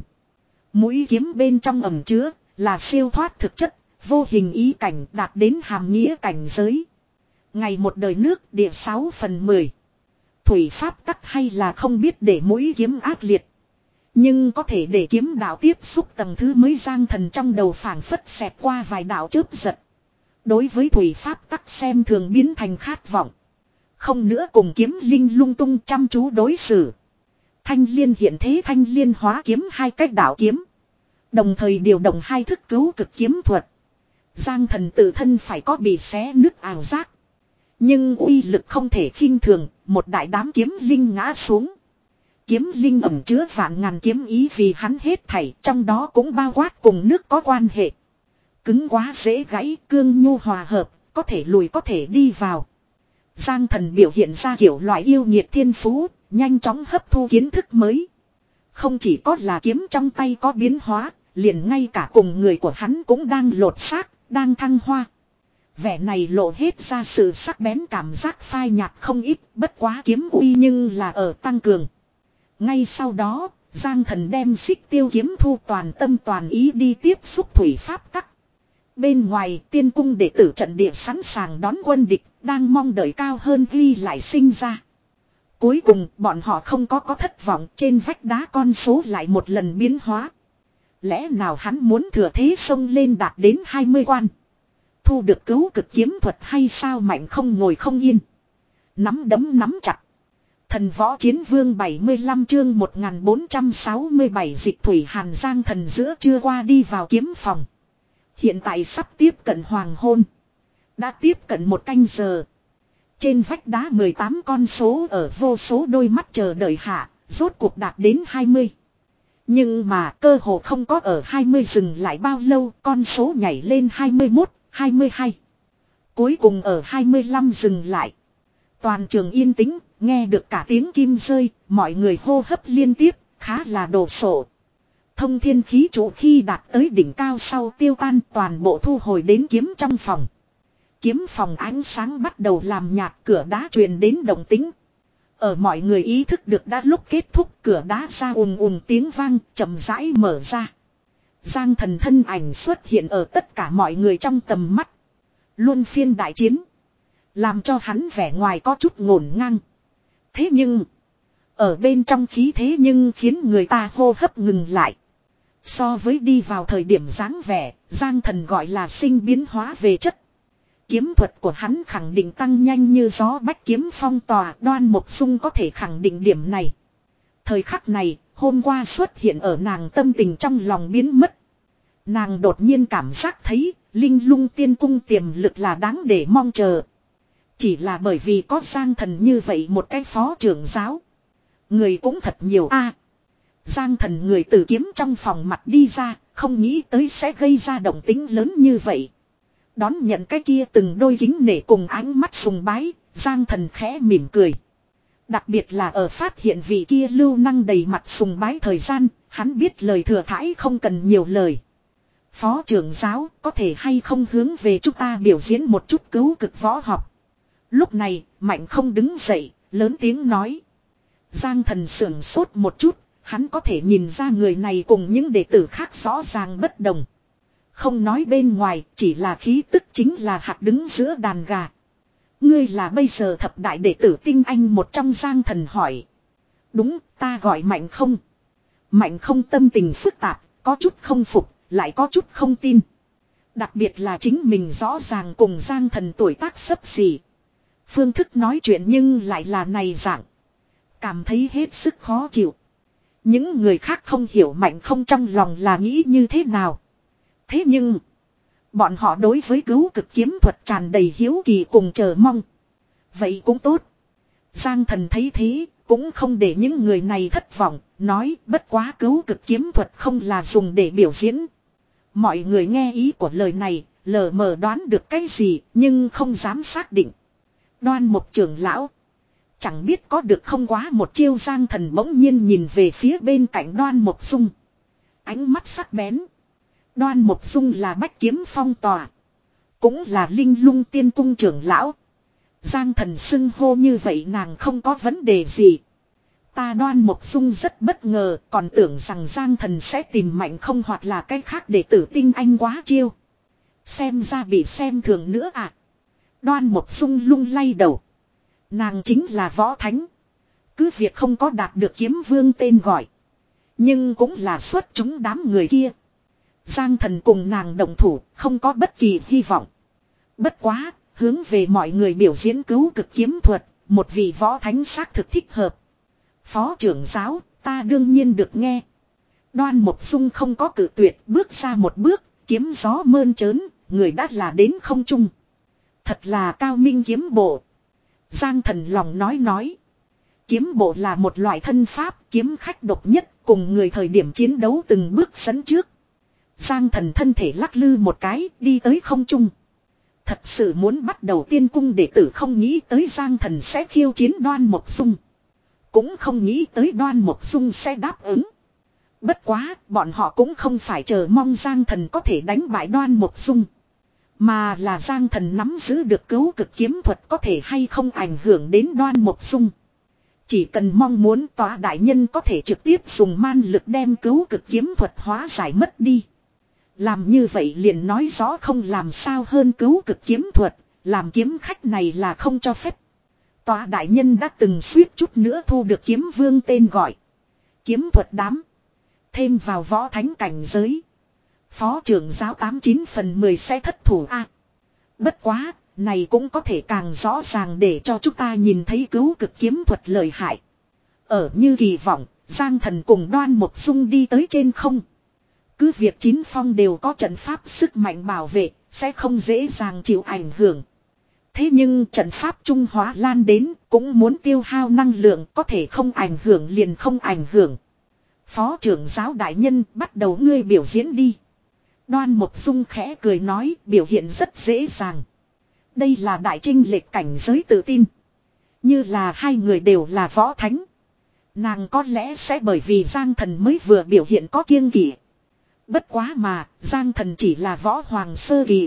Mũi kiếm bên trong ẩn chứa, là siêu thoát thực chất, vô hình ý cảnh đạt đến hàm nghĩa cảnh giới. Ngày một đời nước địa sáu phần mười. Thủy pháp tắc hay là không biết để mũi kiếm ác liệt. Nhưng có thể để kiếm đạo tiếp xúc tầng thứ mới Giang Thần trong đầu phảng phất xẹt qua vài đạo chớp giật. Đối với thủy pháp tắc xem thường biến thành khát vọng. Không nữa cùng kiếm linh lung tung chăm chú đối xử. Thanh liên hiện thế thanh liên hóa kiếm hai cách đạo kiếm. Đồng thời điều động hai thức cứu cực kiếm thuật. Giang Thần tự thân phải có bị xé nứt ảo giác. Nhưng uy lực không thể khinh thường, một đại đám kiếm linh ngã xuống. Kiếm linh ẩn chứa vạn ngàn kiếm ý vì hắn hết thảy, trong đó cũng bao quát cùng nước có quan hệ. Cứng quá dễ gãy, cương nhu hòa hợp, có thể lùi có thể đi vào. Giang Thần biểu hiện ra kiểu loại yêu nhiệt thiên phú, nhanh chóng hấp thu kiến thức mới. Không chỉ có là kiếm trong tay có biến hóa, liền ngay cả cùng người của hắn cũng đang lột xác, đang thăng hoa. Vẻ này lộ hết ra sự sắc bén cảm giác phai nhạt không ít, bất quá kiếm uy nhưng là ở tăng cường. Ngay sau đó, Giang Thần đem xích tiêu kiếm thu toàn tâm toàn ý đi tiếp xúc thủy pháp tắc. Bên ngoài tiên cung đệ tử trận địa sẵn sàng đón quân địch, đang mong đợi cao hơn ghi lại sinh ra. Cuối cùng bọn họ không có có thất vọng, trên vách đá con số lại một lần biến hóa. Lẽ nào hắn muốn thừa thế xông lên đạt đến hai mươi quan. Thu được cứu cực kiếm thuật hay sao Mạnh không ngồi không yên. Nắm đấm nắm chặt. Thần võ chiến vương bảy mươi lăm chương một nghìn bốn trăm sáu mươi bảy dịch thủy hàn Giang Thần giữa trưa qua đi vào kiếm phòng. Hiện tại sắp tiếp cận hoàng hôn. Đã tiếp cận một canh giờ. Trên vách đá mười tám con số ở vô số đôi mắt chờ đợi hạ, rốt cuộc đạt đến hai mươi. Nhưng mà cơ hồ không có ở hai mươi dừng lại bao lâu, con số nhảy lên hai mươi mốt, hai mươi hai. Cuối cùng ở hai mươi lăm dừng lại. Toàn trường yên tĩnh, nghe được cả tiếng kim rơi, mọi người hô hấp liên tiếp, khá là đồ sộ. Thông thiên khí trụ khi đạt tới đỉnh cao sau tiêu tan toàn bộ thu hồi đến kiếm trong phòng. Kiếm phòng ánh sáng bắt đầu làm nhạt, cửa đá truyền đến động tĩnh. Ở mọi người ý thức được đã lúc kết thúc, cửa đá ra ùm ùm tiếng vang, chậm rãi mở ra. Giang Thần thân ảnh xuất hiện ở tất cả mọi người trong tầm mắt. Luân phiên đại chiến. Làm cho hắn vẻ ngoài có chút ngổn ngang. Thế nhưng, ở bên trong khí thế nhưng khiến người ta hô hấp ngừng lại. So với đi vào thời điểm dáng vẻ, Giang Thần gọi là sinh biến hóa về chất. Kiếm thuật của hắn khẳng định tăng nhanh như gió bách kiếm phong tỏa, Đoan Mộc Dung có thể khẳng định điểm này. Thời khắc này, hôm qua xuất hiện ở nàng tâm tình trong lòng biến mất. Nàng đột nhiên cảm giác thấy, linh lung tiên cung tiềm lực là đáng để mong chờ. Chỉ là bởi vì có Giang Thần như vậy một cái phó trưởng giáo. Người cũng thật nhiều a. Giang Thần người từ kiếm trong phòng mặt đi ra, không nghĩ tới sẽ gây ra động tĩnh lớn như vậy. Đón nhận cái kia từng đôi kính nể cùng ánh mắt sùng bái, Giang Thần khẽ mỉm cười. Đặc biệt là ở phát hiện vị kia lưu năng đầy mặt sùng bái thời gian, hắn biết lời thừa thãi không cần nhiều lời. Phó trưởng giáo có thể hay không hướng về chúng ta biểu diễn một chút cứu cực võ học. Lúc này, Mạnh không đứng dậy, lớn tiếng nói. Giang Thần sưởng sốt một chút, hắn có thể nhìn ra người này cùng những đệ tử khác rõ ràng bất đồng. Không nói bên ngoài, chỉ là khí tức chính là hạt đứng giữa đàn gà. Ngươi là bây giờ thập đại đệ tử tinh anh một trong, Giang Thần hỏi. Đúng, ta gọi Mạnh không. Mạnh không tâm tình phức tạp, có chút không phục, lại có chút không tin. Đặc biệt là chính mình rõ ràng cùng Giang Thần tuổi tác xấp xỉ. Phương thức nói chuyện nhưng lại là này dạng. Cảm thấy hết sức khó chịu. Những người khác không hiểu Mạnh không trong lòng là nghĩ như thế nào. Thế nhưng, bọn họ đối với cứu cực kiếm thuật tràn đầy hiếu kỳ cùng chờ mong. Vậy cũng tốt. Giang Thần thấy thế, cũng không để những người này thất vọng, nói bất quá cứu cực kiếm thuật không là dùng để biểu diễn. Mọi người nghe ý của lời này, lờ mờ đoán được cái gì, nhưng không dám xác định. Đoan Mộc trưởng lão. Chẳng biết có được không quá một chiêu, Giang Thần bỗng nhiên nhìn về phía bên cạnh Đoan Mộc Dung. Ánh mắt sắc bén. Đoan Mộc Dung là bách kiếm phong tòa. Cũng là linh lung tiên cung trưởng lão. Giang Thần xưng hô như vậy nàng không có vấn đề gì. Ta Đoan Mộc Dung rất bất ngờ, còn tưởng rằng Giang Thần sẽ tìm Mạnh Không hoặc là cái khác để tử tinh anh quá chiêu. Xem ra bị xem thường nữa à. Đoan Mộc Dung lung lay đầu. Nàng chính là võ thánh. Cứ việc không có đạt được kiếm vương tên gọi. Nhưng cũng là xuất chúng đám người kia. Giang Thần cùng nàng đồng thủ, không có bất kỳ hy vọng. Bất quá, hướng về mọi người biểu diễn cứu cực kiếm thuật, một vị võ thánh xác thực thích hợp. Phó trưởng giáo, ta đương nhiên được nghe. Đoan Mộc Dung không có cự tuyệt, bước ra một bước, kiếm gió mơn trớn, người đã là đến không trung. Thật là cao minh kiếm bộ. Giang Thần lòng nói nói. Kiếm bộ là một loại thân pháp, kiếm khách độc nhất, cùng người thời điểm chiến đấu từng bước dẫn trước. Giang Thần thân thể lắc lư một cái, đi tới không trung. Thật sự muốn bắt đầu tiên cung đệ tử không nghĩ tới Giang Thần sẽ khiêu chiến Đoan Mộc Dung. Cũng không nghĩ tới Đoan Mộc Dung sẽ đáp ứng. Bất quá, bọn họ cũng không phải chờ mong Giang Thần có thể đánh bại Đoan Mộc Dung. Mà là Giang Thần nắm giữ được cứu cực kiếm thuật có thể hay không ảnh hưởng đến Đoan Mộc Dung. Chỉ cần mong muốn tòa đại nhân có thể trực tiếp dùng man lực đem cứu cực kiếm thuật hóa giải mất đi. Làm như vậy liền nói rõ không làm sao hơn cứu cực kiếm thuật, làm kiếm khách này là không cho phép. Tòa đại nhân đã từng suýt chút nữa thu được kiếm vương tên gọi. Kiếm thuật đám. Thêm vào võ thánh cảnh giới. Phó trưởng giáo tám chín phần mười sẽ thất thủ a. Bất quá, này cũng có thể càng rõ ràng để cho chúng ta nhìn thấy cứu cực kiếm thuật lợi hại. Ở như kỳ vọng, Giang Thần cùng Đoan Mộc Dung đi tới trên không. Cứ việc chín phong đều có trận pháp sức mạnh bảo vệ, sẽ không dễ dàng chịu ảnh hưởng. Thế nhưng trận pháp trung hóa lan đến cũng muốn tiêu hao năng lượng, có thể không ảnh hưởng liền không ảnh hưởng. Phó trưởng giáo đại nhân bắt đầu ngươi biểu diễn đi. Đoan Mộc Dung khẽ cười nói, biểu hiện rất dễ dàng. Đây là đại trinh lệch cảnh giới tự tin. Như là hai người đều là võ thánh. Nàng có lẽ sẽ bởi vì Giang Thần mới vừa biểu hiện có kiêng kỵ. Bất quá mà, Giang Thần chỉ là võ hoàng sơ kỳ.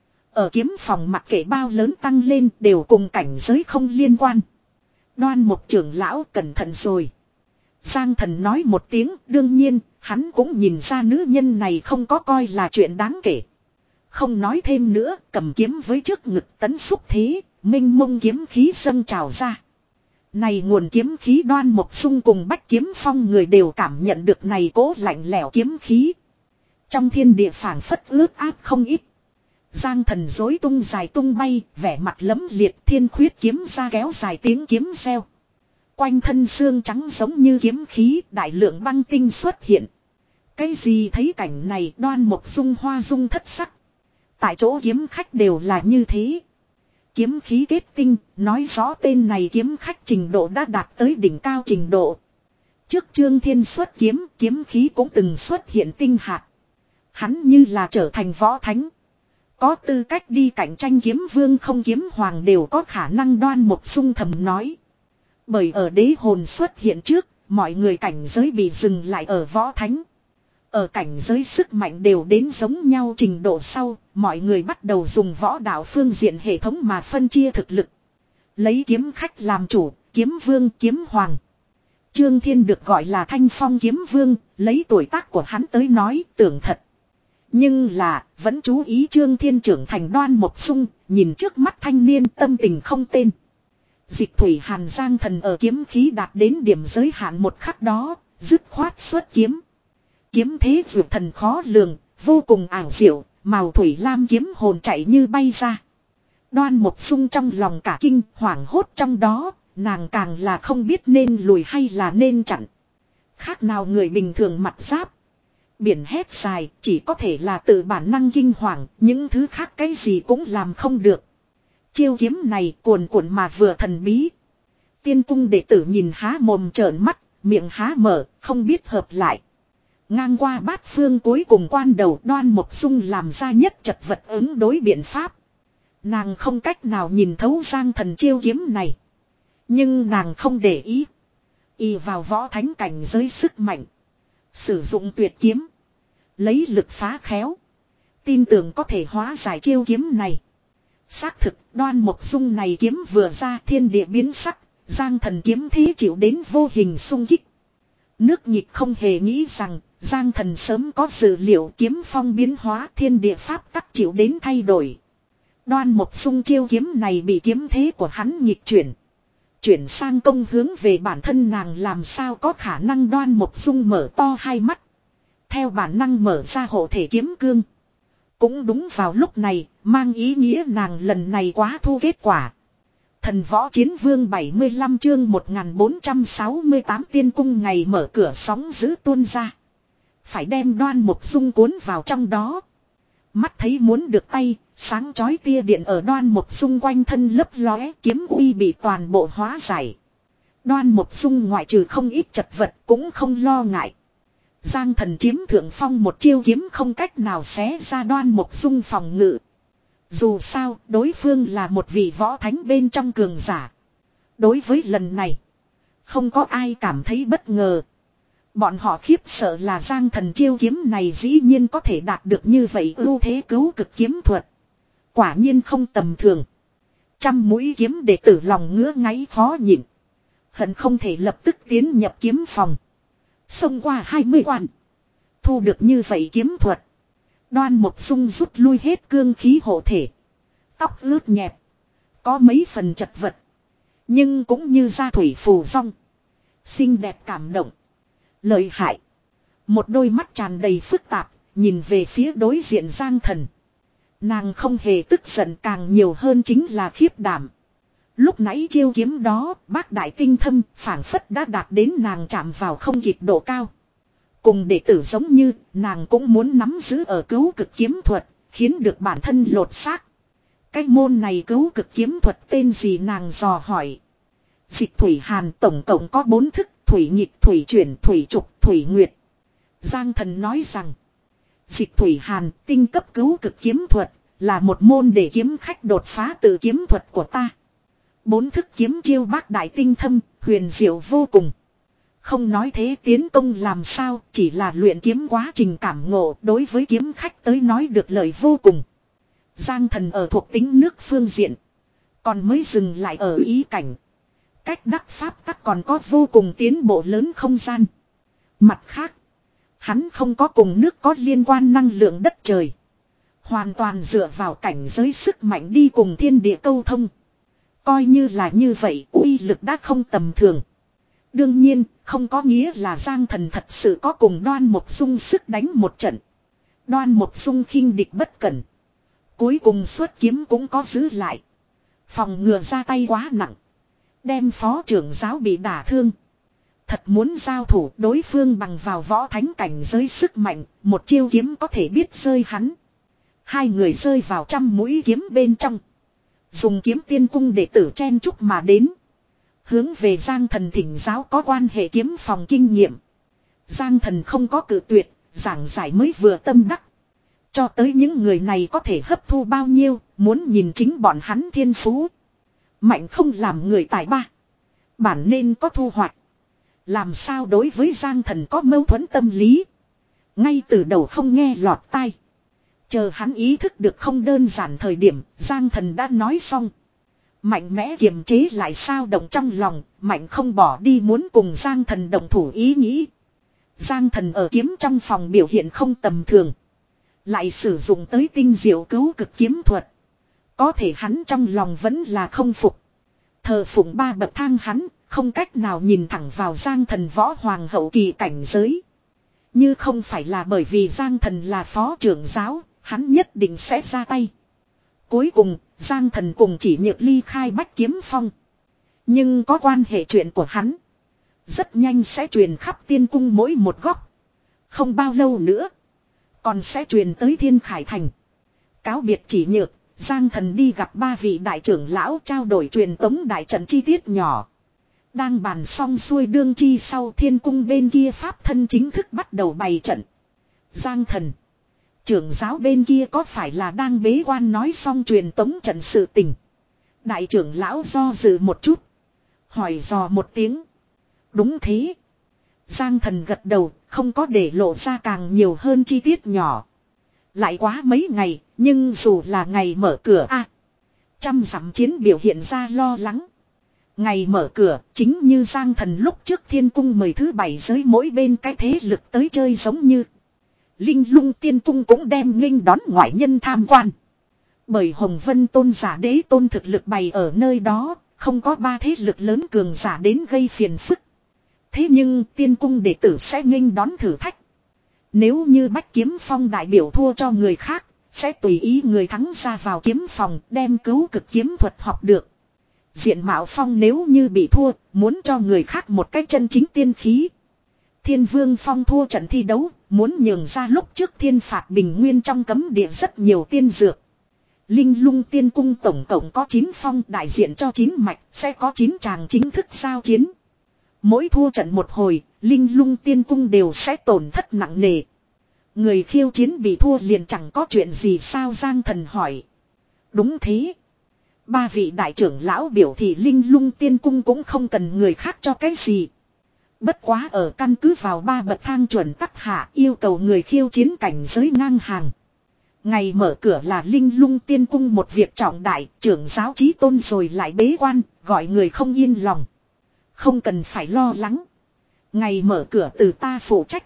Ở kiếm phòng mặc kệ bao lớn tăng lên đều cùng cảnh giới không liên quan. Đoan Mộc trưởng lão cẩn thận rồi. Giang Thần nói một tiếng, đương nhiên, hắn cũng nhìn ra nữ nhân này không có coi là chuyện đáng kể. Không nói thêm nữa, cầm kiếm với trước ngực tấn xúc thế, minh mông kiếm khí dâng trào ra. Này nguồn kiếm khí Đoan Mộc Dung cùng Bách Kiếm Phong người đều cảm nhận được này cố lạnh lẽo kiếm khí. Trong thiên địa phảng phất ướt át không ít. Giang Thần rối tung dài tung bay, vẻ mặt lấm liệt thiên khuyết kiếm ra kéo dài tiếng kiếm reo. Quanh thân xương trắng giống như kiếm khí, đại lượng băng tinh xuất hiện. Cái gì thấy cảnh này Đoan Mộc Dung hoa dung thất sắc. Tại chỗ kiếm khách đều là như thế. Kiếm khí kết tinh, nói rõ tên này kiếm khách trình độ đã đạt tới đỉnh cao trình độ. Trước Trương Thiên xuất kiếm, kiếm khí cũng từng xuất hiện tinh hạt. Hắn như là trở thành võ thánh. Có tư cách đi cạnh tranh kiếm vương không kiếm hoàng đều có khả năng Đoan Mộc Dung thầm nói. Bởi ở đế hồn xuất hiện trước, mọi người cảnh giới bị dừng lại ở võ thánh. Ở cảnh giới sức mạnh đều đến giống nhau trình độ sau, mọi người bắt đầu dùng võ đạo phương diện hệ thống mà phân chia thực lực. Lấy kiếm khách làm chủ, kiếm vương kiếm hoàng. Trương Thiên được gọi là Thanh Phong kiếm vương, lấy tuổi tác của hắn tới nói tưởng thật. Nhưng là, vẫn chú ý Trương Thiên trưởng thành Đoan Mộc Dung, nhìn trước mắt thanh niên tâm tình không tên. Dịch thủy hàn Giang Thần ở kiếm khí đạt đến điểm giới hạn một khắc đó, dứt khoát xuất kiếm. Kiếm thế vượt thần khó lường, vô cùng ảo diệu, màu thủy lam kiếm hồn chạy như bay ra. Đoan Mộc Dung trong lòng cả kinh, hoảng hốt trong đó, nàng càng là không biết nên lùi hay là nên chặn. Khác nào người bình thường mặt giáp. Biển hét dài, chỉ có thể là tự bản năng kinh hoàng, những thứ khác cái gì cũng làm không được. Chiêu kiếm này cuồn cuộn mà vừa thần bí. Tiên cung đệ tử nhìn há mồm trợn mắt, miệng há mở, không biết hợp lại. Ngang qua bát phương cuối cùng quan đầu Đoan Mộc Dung làm ra nhất chật vật ứng đối biện pháp. Nàng không cách nào nhìn thấu Giang Thần chiêu kiếm này. Nhưng nàng không để ý. Y vào võ thánh cảnh giới sức mạnh. Sử dụng tuyệt kiếm. Lấy lực phá khéo. Tin tưởng có thể hóa giải chiêu kiếm này. Xác thực, Đoan Mộc Dung này kiếm vừa ra thiên địa biến sắc, Giang Thần kiếm thế chịu đến vô hình xung kích. Nước nhịp không hề nghĩ rằng, Giang Thần sớm có dự liệu kiếm phong biến hóa thiên địa pháp tắc chịu đến thay đổi. Đoan Mộc Dung chiêu kiếm này bị kiếm thế của hắn nghịch chuyển. Chuyển sang công hướng về bản thân nàng làm sao có khả năng. Đoan Mộc Dung mở to hai mắt. Theo bản năng mở ra hộ thể kiếm cương. Cũng đúng vào lúc này, mang ý nghĩa nàng lần này quá thu kết quả. Thần võ chiến vương bảy mươi lăm chương một nghìn bốn trăm sáu mươi tám tiên cung ngày mở cửa sóng giữ tuôn ra. Phải đem Đoan Mộc Dung cuốn vào trong đó. Mắt thấy muốn được tay, sáng chói tia điện ở Đoan Mộc Dung quanh thân lấp lóe, kiếm uy bị toàn bộ hóa giải. Đoan Mộc Dung ngoại trừ không ít chật vật cũng không lo ngại. Giang Thần chiếm thượng phong một chiêu kiếm không cách nào xé ra Đoan Mộc Dung phòng ngự. Dù sao, đối phương là một vị võ thánh bên trong cường giả. Đối với lần này, không có ai cảm thấy bất ngờ. Bọn họ khiếp sợ là Giang Thần chiêu kiếm này dĩ nhiên có thể đạt được như vậy ưu thế cứu cực kiếm thuật. Quả nhiên không tầm thường. Trăm mũi kiếm đệ tử lòng ngứa ngáy khó nhịn. Hận không thể lập tức tiến nhập kiếm phòng. Xông qua hai mươi quan. Thu được như vậy kiếm thuật. Đoan Mộc Dung rút lui hết cương khí hộ thể. Tóc ướt nhẹp. Có mấy phần chật vật. Nhưng cũng như da thủy phù rong. Xinh đẹp cảm động. Lợi hại. Một đôi mắt tràn đầy phức tạp. Nhìn về phía đối diện Giang Thần. Nàng không hề tức giận, càng nhiều hơn chính là khiếp đảm. Lúc nãy chiêu kiếm đó, bác đại tinh thâm, phảng phất đã đạt đến nàng chạm vào không kịp độ cao. Cùng đệ tử giống như, nàng cũng muốn nắm giữ ở cứu cực kiếm thuật, khiến được bản thân lột xác. Cái môn này cứu cực kiếm thuật tên gì nàng dò hỏi. Dịch thủy hàn tổng cộng có bốn thức, thủy nhịp, thủy chuyển, thủy trục, thủy nguyệt. Giang Thần nói rằng, dịch thủy hàn tinh cấp cứu cực kiếm thuật, là một môn để kiếm khách đột phá từ kiếm thuật của ta. Bốn thức kiếm chiêu bác đại tinh thâm, huyền diệu vô cùng. Không nói thế tiến công làm sao, chỉ là luyện kiếm quá trình cảm ngộ đối với kiếm khách tới nói được lợi vô cùng. Giang Thần ở thuộc tính nước phương diện, còn mới dừng lại ở ý cảnh. Cách đắc pháp tắc còn có vô cùng tiến bộ lớn không gian. Mặt khác, hắn không có cùng nước có liên quan năng lượng đất trời. Hoàn toàn dựa vào cảnh giới sức mạnh đi cùng thiên địa câu thông. Coi như là như vậy, uy lực đã không tầm thường. Đương nhiên, không có nghĩa là Giang Thần thật sự có cùng Đoan Mộc Dung sức đánh một trận. Đoan Mộc Dung khinh địch bất cẩn. Cuối cùng xuất kiếm cũng có giữ lại. Phòng ngừa ra tay quá nặng. Đem phó trưởng giáo bị đả thương. Thật muốn giao thủ đối phương bằng vào võ thánh cảnh giới sức mạnh, một chiêu kiếm có thể biết rơi hắn. Hai người rơi vào trăm mũi kiếm bên trong. Dùng kiếm tiên cung để tử chen chúc mà đến. Hướng về Giang Thần thỉnh giáo có quan hệ kiếm phòng kinh nghiệm. Giang Thần không có cự tuyệt, giảng giải mới vừa tâm đắc. Cho tới những người này có thể hấp thu bao nhiêu, muốn nhìn chính bọn hắn thiên phú. Mạnh không làm người tài ba. Bản nên có thu hoạch. Làm sao đối với Giang Thần có mâu thuẫn tâm lý. Ngay từ đầu không nghe lọt tai. Chờ hắn ý thức được không đơn giản thời điểm, Giang Thần đã nói xong. Mạnh mẽ kiềm chế lại sao động trong lòng, Mạnh không bỏ đi muốn cùng Giang Thần động thủ ý nghĩ. Giang Thần ở kiếm trong phòng biểu hiện không tầm thường. Lại sử dụng tới tinh diệu cứu cực kiếm thuật. Có thể hắn trong lòng vẫn là không phục. Thờ phụng ba bậc thang hắn, không cách nào nhìn thẳng vào Giang Thần võ hoàng hậu kỳ cảnh giới. Như không phải là bởi vì Giang Thần là phó trưởng giáo, hắn nhất định sẽ ra tay. Cuối cùng, Giang Thần cùng chỉ nhược ly khai bách kiếm phong. Nhưng có quan hệ chuyện của hắn. Rất nhanh sẽ truyền khắp tiên cung mỗi một góc. Không bao lâu nữa. Còn sẽ truyền tới Thiên Khải Thành. Cáo biệt chỉ nhược, Giang Thần đi gặp ba vị đại trưởng lão trao đổi truyền tống đại trận chi tiết nhỏ. Đang bàn xong xuôi đương chi sau thiên cung bên kia pháp thân chính thức bắt đầu bày trận. Giang Thần. Trưởng giáo bên kia có phải là đang bế quan nói xong truyền tống trận sự tình. Đại trưởng lão do dự một chút. Hỏi dò một tiếng. Đúng thế. Giang Thần gật đầu, không có để lộ ra càng nhiều hơn chi tiết nhỏ. Lại quá mấy ngày, nhưng dù là ngày mở cửa a, Trăm dặm chiến biểu hiện ra lo lắng. Ngày mở cửa, chính như Giang Thần lúc trước thiên cung mời thứ bảy giới mỗi bên cái thế lực tới chơi giống như. Linh Lung Tiên Cung cũng đem nghênh đón ngoại nhân tham quan. Bởi Hồng Vân Tôn giả đế tôn thực lực bày ở nơi đó, không có ba thế lực lớn cường giả đến gây phiền phức. Thế nhưng Tiên Cung đệ tử sẽ nghênh đón thử thách. Nếu như Bách Kiếm Phong đại biểu thua cho người khác, sẽ tùy ý người thắng ra vào kiếm phòng đem cứu cực kiếm thuật học được. Diện Mạo Phong nếu như bị thua, muốn cho người khác một cái chân chính tiên khí. Thiên Vương Phong thua trận thi đấu, muốn nhường ra lúc trước thiên phạt bình nguyên trong cấm địa rất nhiều tiên dược. Linh Lung Tiên Cung tổng cộng có chín phong đại diện cho chín mạch, sẽ có chín tràng chính thức giao chiến. Mỗi thua trận một hồi, Linh Lung Tiên Cung đều sẽ tổn thất nặng nề. Người khiêu chiến bị thua liền chẳng có chuyện gì sao Giang Thần hỏi. Đúng thế. Ba vị đại trưởng lão biểu thị Linh Lung Tiên Cung cũng không cần người khác cho cái gì. Bất quá ở căn cứ vào ba bậc thang chuẩn tắc hạ yêu cầu người khiêu chiến cảnh giới ngang hàng. Ngày mở cửa là Linh Lung Tiên Cung một việc trọng đại, trưởng giáo chí tôn rồi lại bế quan, gọi người không yên lòng. Không cần phải lo lắng. Ngày mở cửa từ ta phụ trách.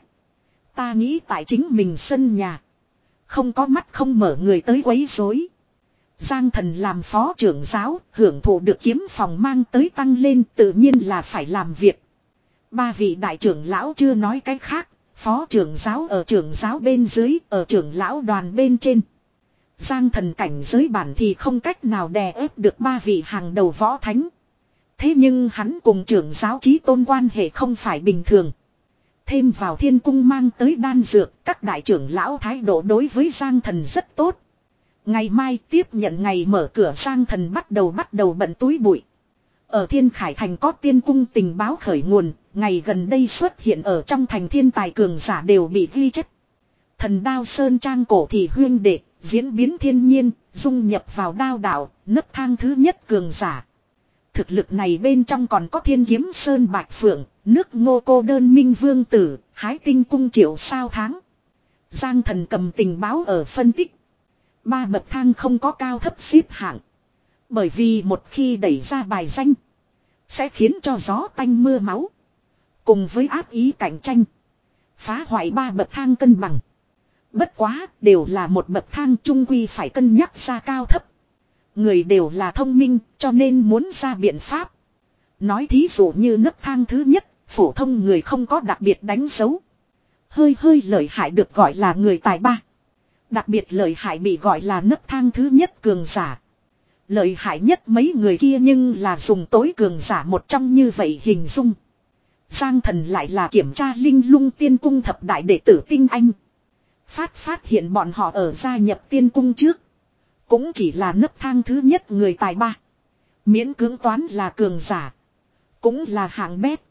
Ta nghĩ tại chính mình sân nhà. Không có mắt không mở người tới quấy rối. Giang Thần làm phó trưởng giáo, hưởng thụ được kiếm phòng mang tới tăng lên tự nhiên là phải làm việc. Ba vị đại trưởng lão chưa nói cái khác, phó trưởng giáo ở trưởng giáo bên dưới, ở trưởng lão đoàn bên trên. Giang Thần cảnh giới bản thì không cách nào đè ép được ba vị hàng đầu võ thánh. Thế nhưng hắn cùng trưởng giáo chí tôn quan hệ không phải bình thường. Thêm vào thiên cung mang tới đan dược, các đại trưởng lão thái độ đối với Giang Thần rất tốt. Ngày mai tiếp nhận ngày mở cửa Giang Thần bắt đầu bắt đầu bận túi bụi. Ở Thiên Khải Thành có tiên cung tình báo khởi nguồn, ngày gần đây xuất hiện ở trong thành thiên tài cường giả đều bị ghi chép. Thần Đao Sơn Trang cổ thì huyên đệ, diễn biến thiên nhiên, dung nhập vào đao đạo, nấc thang thứ nhất cường giả. Thực lực này bên trong còn có Thiên Kiếm Sơn Bạch Phượng, nước Ngô Cô Đơn Minh Vương Tử, Hái Tinh Cung Triệu Sao Tháng. Giang Thần cầm tình báo ở phân tích. Ba bậc thang không có cao thấp xếp hạng. Bởi vì một khi đẩy ra bài danh, sẽ khiến cho gió tanh mưa máu. Cùng với áp ý cạnh tranh, phá hoại ba bậc thang cân bằng. Bất quá, đều là một bậc thang chung quy phải cân nhắc ra cao thấp. Người đều là thông minh, cho nên muốn ra biện pháp. Nói thí dụ như nấc thang thứ nhất, phổ thông người không có đặc biệt đánh dấu. Hơi hơi lợi hại được gọi là người tài ba. Đặc biệt lợi hại bị gọi là nấc thang thứ nhất cường giả. Lợi hại nhất mấy người kia nhưng là dùng tối cường giả một trong như vậy hình dung. Giang Thần lại là kiểm tra Linh Lung Tiên Cung thập đại đệ tử tinh anh. Phát phát hiện bọn họ ở gia nhập tiên cung trước. Cũng chỉ là nấc thang thứ nhất người tài ba. Miễn cưỡng toán là cường giả. Cũng là hạng bét.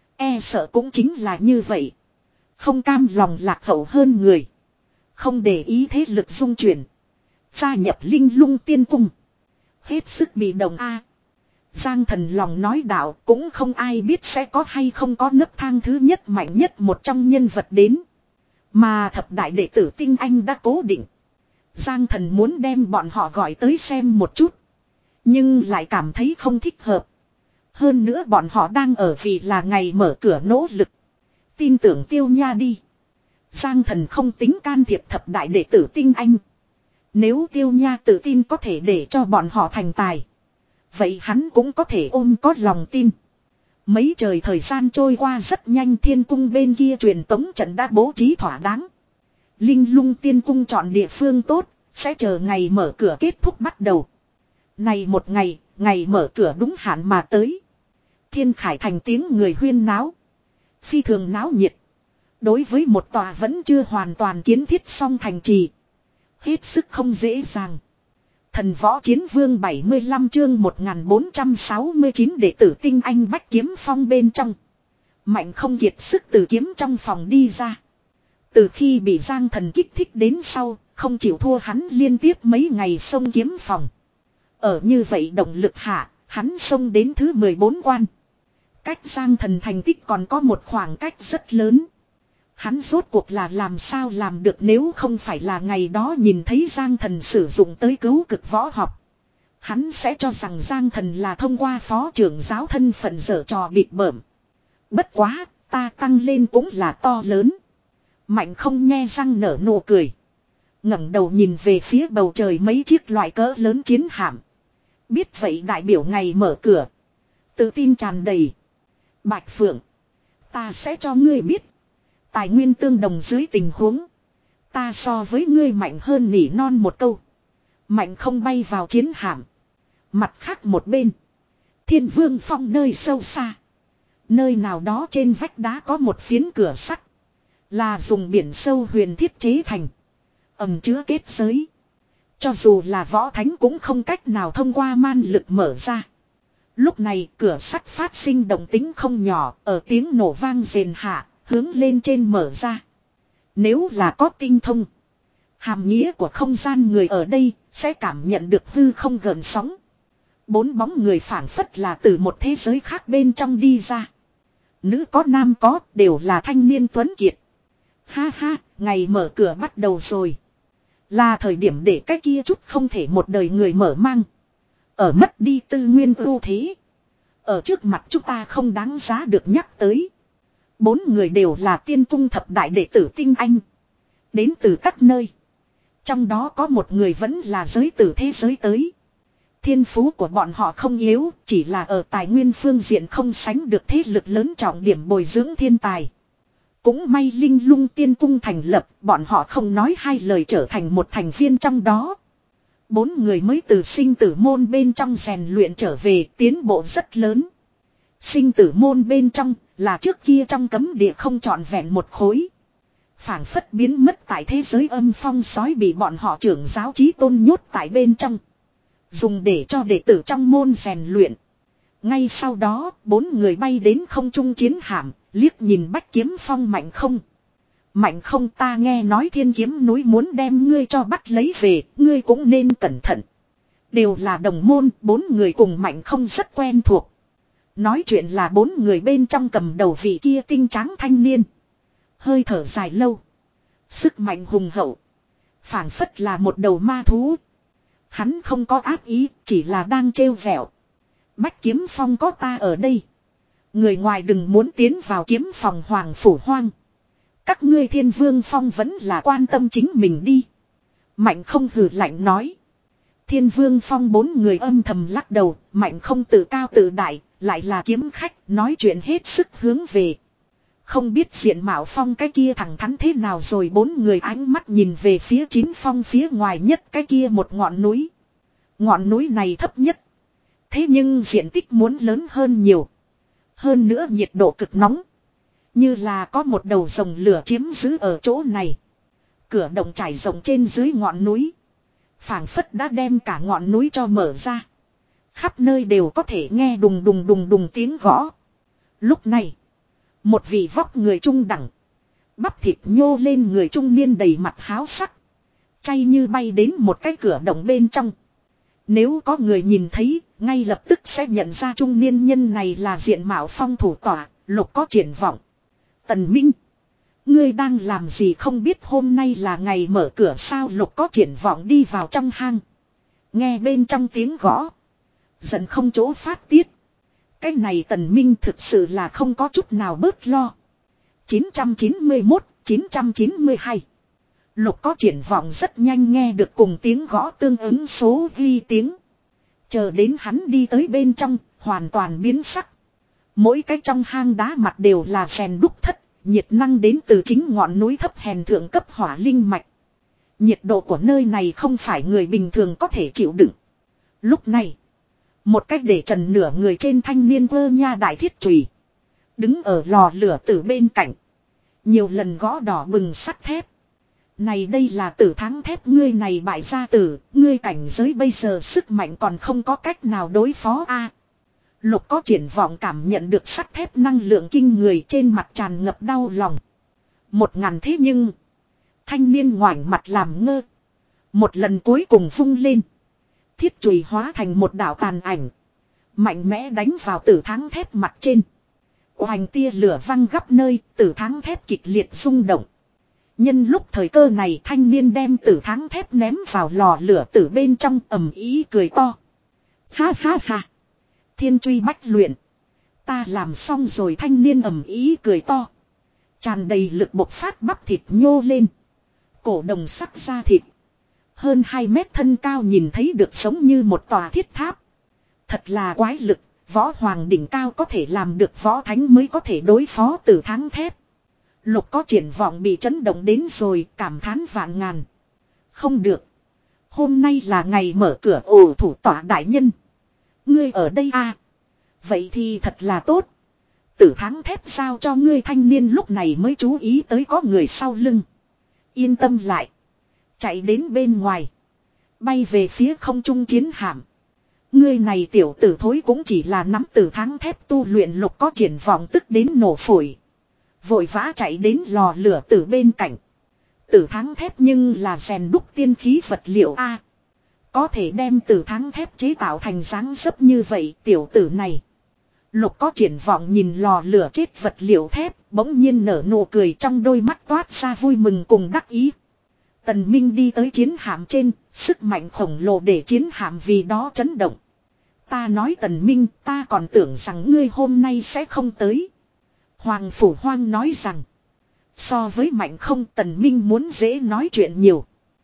E sợ cũng chính là như vậy. Không cam lòng lạc hậu hơn người. Không để ý thế lực dung chuyển. Gia nhập Linh Lung Tiên Cung. Hết sức bị động a. Giang Thần lòng nói đạo cũng không ai biết sẽ có hay không có nấc thang thứ nhất mạnh nhất một trong nhân vật đến. Mà thập đại đệ tử tinh anh đã cố định. Giang Thần muốn đem bọn họ gọi tới xem một chút. Nhưng lại cảm thấy không thích hợp. Hơn nữa bọn họ đang ở vì là ngày mở cửa nỗ lực. Tin tưởng Tiêu Nha đi. Giang Thần không tính can thiệp thập đại đệ tử tinh anh. Nếu Tiêu Nha tự tin có thể để cho bọn họ thành tài. Vậy hắn cũng có thể ôm có lòng tin. Mấy trời thời gian trôi qua rất nhanh, thiên cung bên kia truyền tống trận đã bố trí thỏa đáng. Linh Lung Tiên Cung chọn địa phương tốt, sẽ chờ ngày mở cửa kết thúc bắt đầu. Này một ngày, ngày mở cửa đúng hạn mà tới. Thiên Khải Thành tiếng người huyên náo. Phi thường náo nhiệt. Đối với một tòa vẫn chưa hoàn toàn kiến thiết xong thành trì. Hết sức không dễ dàng. Thần Võ Chiến Vương bảy mươi lăm chương một nghìn bốn trăm sáu mươi chín đệ tử tinh anh Bách Kiếm Phong bên trong. Mạnh không kiệt sức từ kiếm trong phòng đi ra. Từ khi bị Giang Thần kích thích đến sau, không chịu thua hắn liên tiếp mấy ngày xông kiếm phòng. Ở như vậy động lực hạ, hắn xông đến thứ mười bốn quan. Cách Giang Thần thành tích còn có một khoảng cách rất lớn. Hắn rốt cuộc là làm sao làm được nếu không phải là ngày đó nhìn thấy Giang Thần sử dụng tới cứu cực võ học. Hắn sẽ cho rằng Giang Thần là thông qua phó trưởng giáo thân phận dở trò bịp bợm. Bất quá, ta tăng lên cũng là to lớn. Mạnh không nhe răng nở nụ cười. ngẩng đầu nhìn về phía bầu trời mấy chiếc loại cỡ lớn chiến hạm. Biết vậy đại biểu ngày mở cửa. Tự tin tràn đầy. Bạch Phượng. Ta sẽ cho ngươi biết. Tài nguyên tương đồng dưới tình huống. Ta so với ngươi mạnh hơn nỉ non một câu. Mạnh không bay vào chiến hạm. Mặt khác một bên. Thiên Vương Phong nơi sâu xa. Nơi nào đó trên vách đá có một phiến cửa sắt. Là dùng biển sâu huyền thiết chế thành. Ẩm chứa kết giới. Cho dù là võ thánh cũng không cách nào thông qua man lực mở ra. Lúc này cửa sắt phát sinh động tính không nhỏ. Ở tiếng nổ vang rền hạ. Hướng lên trên mở ra. Nếu là có tinh thông. Hàm nghĩa của không gian người ở đây. Sẽ cảm nhận được hư không gợn sóng. Bốn bóng người phảng phất là từ một thế giới khác bên trong đi ra. Nữ có nam có đều là thanh niên tuấn kiệt. Ha ha, ngày mở cửa bắt đầu rồi. Là thời điểm để cái kia chút không thể một đời người mở mang. Ở mất đi tư nguyên ưu thế. Ở trước mặt chúng ta không đáng giá được nhắc tới. Bốn người đều là tiên cung thập đại đệ tử tinh anh. Đến từ các nơi. Trong đó có một người vẫn là giới tử thế giới tới. Thiên phú của bọn họ không yếu, chỉ là ở tài nguyên phương diện không sánh được thế lực lớn trọng điểm bồi dưỡng thiên tài. Cũng may Linh Lung Tiên Cung thành lập, bọn họ không nói hai lời trở thành một thành viên trong đó. Bốn người mới từ sinh tử môn bên trong rèn luyện trở về, tiến bộ rất lớn. Sinh tử môn bên trong là trước kia trong cấm địa không trọn vẹn một khối. Phảng phất biến mất tại thế giới âm phong sói bị bọn họ trưởng giáo chí tôn nhốt tại bên trong. Dùng để cho đệ tử trong môn rèn luyện. Ngay sau đó, bốn người bay đến không trung chiến hạm, liếc nhìn Bách Kiếm Phong Mạnh không. Mạnh không, ta nghe nói Thiên Kiếm núi muốn đem ngươi cho bắt lấy về, ngươi cũng nên cẩn thận. Đều là đồng môn, bốn người cùng Mạnh không rất quen thuộc. Nói chuyện là bốn người bên trong cầm đầu vị kia tinh tráng thanh niên. Hơi thở dài lâu. Sức mạnh hùng hậu. Phảng phất là một đầu ma thú. Hắn không có ác ý, chỉ là đang trêu vẹo. Bách Kiếm Phong có ta ở đây. Người ngoài đừng muốn tiến vào kiếm phòng hoàng phủ hoang. Các ngươi Thiên Vương Phong vẫn là quan tâm chính mình đi. Mạnh không hừ lạnh nói. Thiên Vương Phong bốn người âm thầm lắc đầu. Mạnh không tự cao tự đại, lại là kiếm khách, nói chuyện hết sức hướng về. Không biết diện mạo phong cái kia thẳng thắn thế nào rồi, bốn người ánh mắt nhìn về phía chín phong phía ngoài nhất cái kia một ngọn núi. Ngọn núi này thấp nhất. Thế nhưng diện tích muốn lớn hơn nhiều. Hơn nữa nhiệt độ cực nóng. Như là có một đầu rồng lửa chiếm giữ ở chỗ này. Cửa động trải rộng trên dưới ngọn núi. Phảng phất đã đem cả ngọn núi cho mở ra. Khắp nơi đều có thể nghe đùng đùng đùng đùng tiếng gõ. Lúc này. Một vị vóc người trung đẳng. Bắp thịt nhô lên người trung niên đầy mặt háo sắc. Chay như bay đến một cái cửa động bên trong. Nếu có người nhìn thấy, ngay lập tức sẽ nhận ra trung niên nhân này là diện mạo phong thủ tỏa, Lục có triển vọng. Tần Minh. Ngươi đang làm gì không biết hôm nay là ngày mở cửa sao? Lục có triển vọng đi vào trong hang. Nghe bên trong tiếng gõ. Giận không chỗ phát tiết. Cái này Tần Minh thực sự là không có chút nào bớt lo. chín trăm chín mươi mốt, chín trăm chín mươi hai. Lục có triển vọng rất nhanh nghe được cùng tiếng gõ tương ứng số ghi tiếng. Chờ đến hắn đi tới bên trong, hoàn toàn biến sắc. Mỗi cái trong hang đá mặt đều là rèn đúc thất, nhiệt năng đến từ chính ngọn núi thấp hèn thượng cấp hỏa linh mạch. Nhiệt độ của nơi này không phải người bình thường có thể chịu đựng. Lúc này, một cách để trần nửa người trên thanh niên vơ nha đại thiết chùy đứng ở lò lửa từ bên cạnh. Nhiều lần gõ đỏ bừng sắt thép. Này đây là tử thắng thép, ngươi này bại gia tử, ngươi cảnh giới bây giờ sức mạnh còn không có cách nào đối phó a. Lục có triển vọng cảm nhận được sắt thép năng lượng kinh người, trên mặt tràn ngập đau lòng. Một ngàn thế nhưng. Thanh niên ngoảnh mặt làm ngơ. Một lần cuối cùng vung lên. Thiết chùy hóa thành một đạo tàn ảnh. Mạnh mẽ đánh vào tử thắng thép mặt trên. Oanh, tia lửa văng gấp nơi, tử thắng thép kịch liệt rung động. Nhân lúc thời cơ này thanh niên đem tử thắng thép ném vào lò lửa từ bên trong, ầm ý cười to. Ha ha ha. Thiên truy bách luyện. Ta làm xong rồi, thanh niên ầm ý cười to. Tràn đầy lực bộc phát, bắp thịt nhô lên. Cổ đồng sắc da thịt. Hơn hai mét thân cao, nhìn thấy được giống như một tòa thiết tháp. Thật là quái lực, võ hoàng đỉnh cao có thể làm được, võ thánh mới có thể đối phó Tử Thắng Thép. Lục có triển vọng bị chấn động đến rồi, cảm thán vạn ngàn. Không được. Hôm nay là ngày mở cửa ổ thủ tọa đại nhân. Ngươi ở đây à? Vậy thì thật là tốt. Tử Thắng Thép giao cho ngươi, thanh niên lúc này mới chú ý tới có người sau lưng. Yên tâm lại. Chạy đến bên ngoài. Bay về phía không trung chiến hạm. Ngươi này tiểu tử thối cũng chỉ là nắm Tử Thắng Thép tu luyện, lục có triển vọng tức đến nổ phổi. Vội vã chạy đến lò lửa từ bên cạnh. Tử Thắng Thép nhưng là rèn đúc tiên khí vật liệu a. Có thể đem Tử Thắng Thép chế tạo thành dáng dấp như vậy, tiểu tử này. Lục có triển vọng nhìn lò lửa chết vật liệu thép, bỗng nhiên nở nụ cười, trong đôi mắt toát ra vui mừng cùng đắc ý. Tần Minh đi tới chiến hạm trên, sức mạnh khổng lồ để chiến hạm vì đó chấn động. Ta nói Tần Minh, ta còn tưởng rằng ngươi hôm nay sẽ không tới. Hoàng Phủ Hoang nói rằng, so với Mạnh Không, Tần Minh muốn dễ nói chuyện nhiều.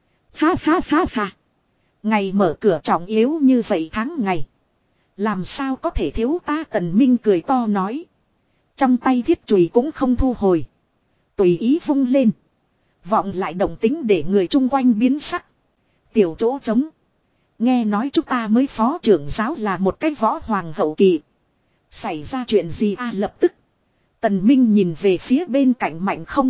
Ha ha ha ha. Ngày mở cửa trọng yếu như vậy tháng ngày. Làm sao có thể thiếu ta, Tần Minh cười to nói. Trong tay thiết chùy cũng không thu hồi. Tùy ý vung lên. Vọng lại động tính để người chung quanh biến sắc. Tiểu chỗ trống. Nghe nói chúng ta mới phó trưởng giáo là một cái võ hoàng hậu kỳ. Xảy ra chuyện gì a? Lập tức Tần Minh nhìn về phía bên cạnh Mạnh Không.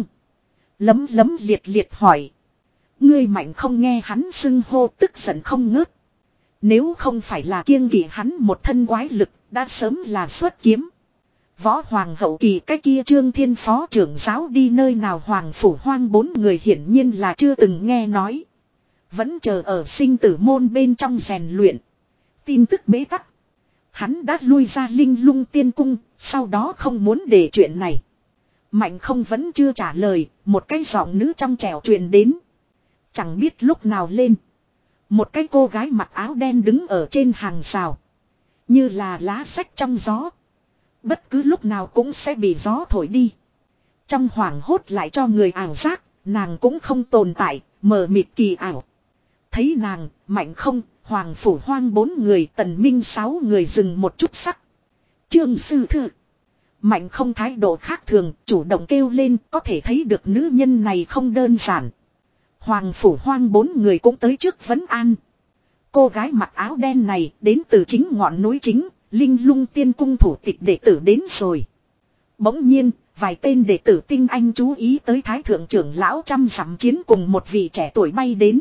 Lấm lấm liệt liệt hỏi. Ngươi Mạnh Không nghe hắn xưng hô tức giận không ngớt. Nếu không phải là kiêng kỵ hắn một thân quái lực, đã sớm là xuất kiếm. Võ hoàng hậu kỳ cái kia Trương Thiên phó trưởng giáo đi nơi nào? Hoàng Phủ Hoang bốn người hiển nhiên là chưa từng nghe nói. Vẫn chờ ở sinh tử môn bên trong rèn luyện. Tin tức bế tắc. Hắn đã lui ra Linh Lung Tiên Cung, sau đó không muốn để chuyện này. Mạnh Không vẫn chưa trả lời, một cái giọng nữ trong trẻo truyền đến. Chẳng biết lúc nào lên. Một cái cô gái mặc áo đen đứng ở trên hàng rào. Như là lá xách trong gió. Bất cứ lúc nào cũng sẽ bị gió thổi đi. Trong hoảng hốt lại cho người ảo giác, nàng cũng không tồn tại, mờ mịt kỳ ảo. Thấy nàng, Mạnh Không, Hoàng Phủ Hoang bốn người, Tần Minh sáu người dừng một chút sắc. Trương sư thư. Mạnh Không thái độ khác thường, chủ động kêu lên, có thể thấy được nữ nhân này không đơn giản. Hoàng Phủ Hoang bốn người cũng tới trước vấn an. Cô gái mặc áo đen này đến từ chính ngọn núi chính, Linh Lung Tiên Cung thủ tịch đệ tử đến rồi. Bỗng nhiên, vài tên đệ tử tinh anh chú ý tới Thái thượng trưởng lão trăm dặm chiến cùng một vị trẻ tuổi bay đến.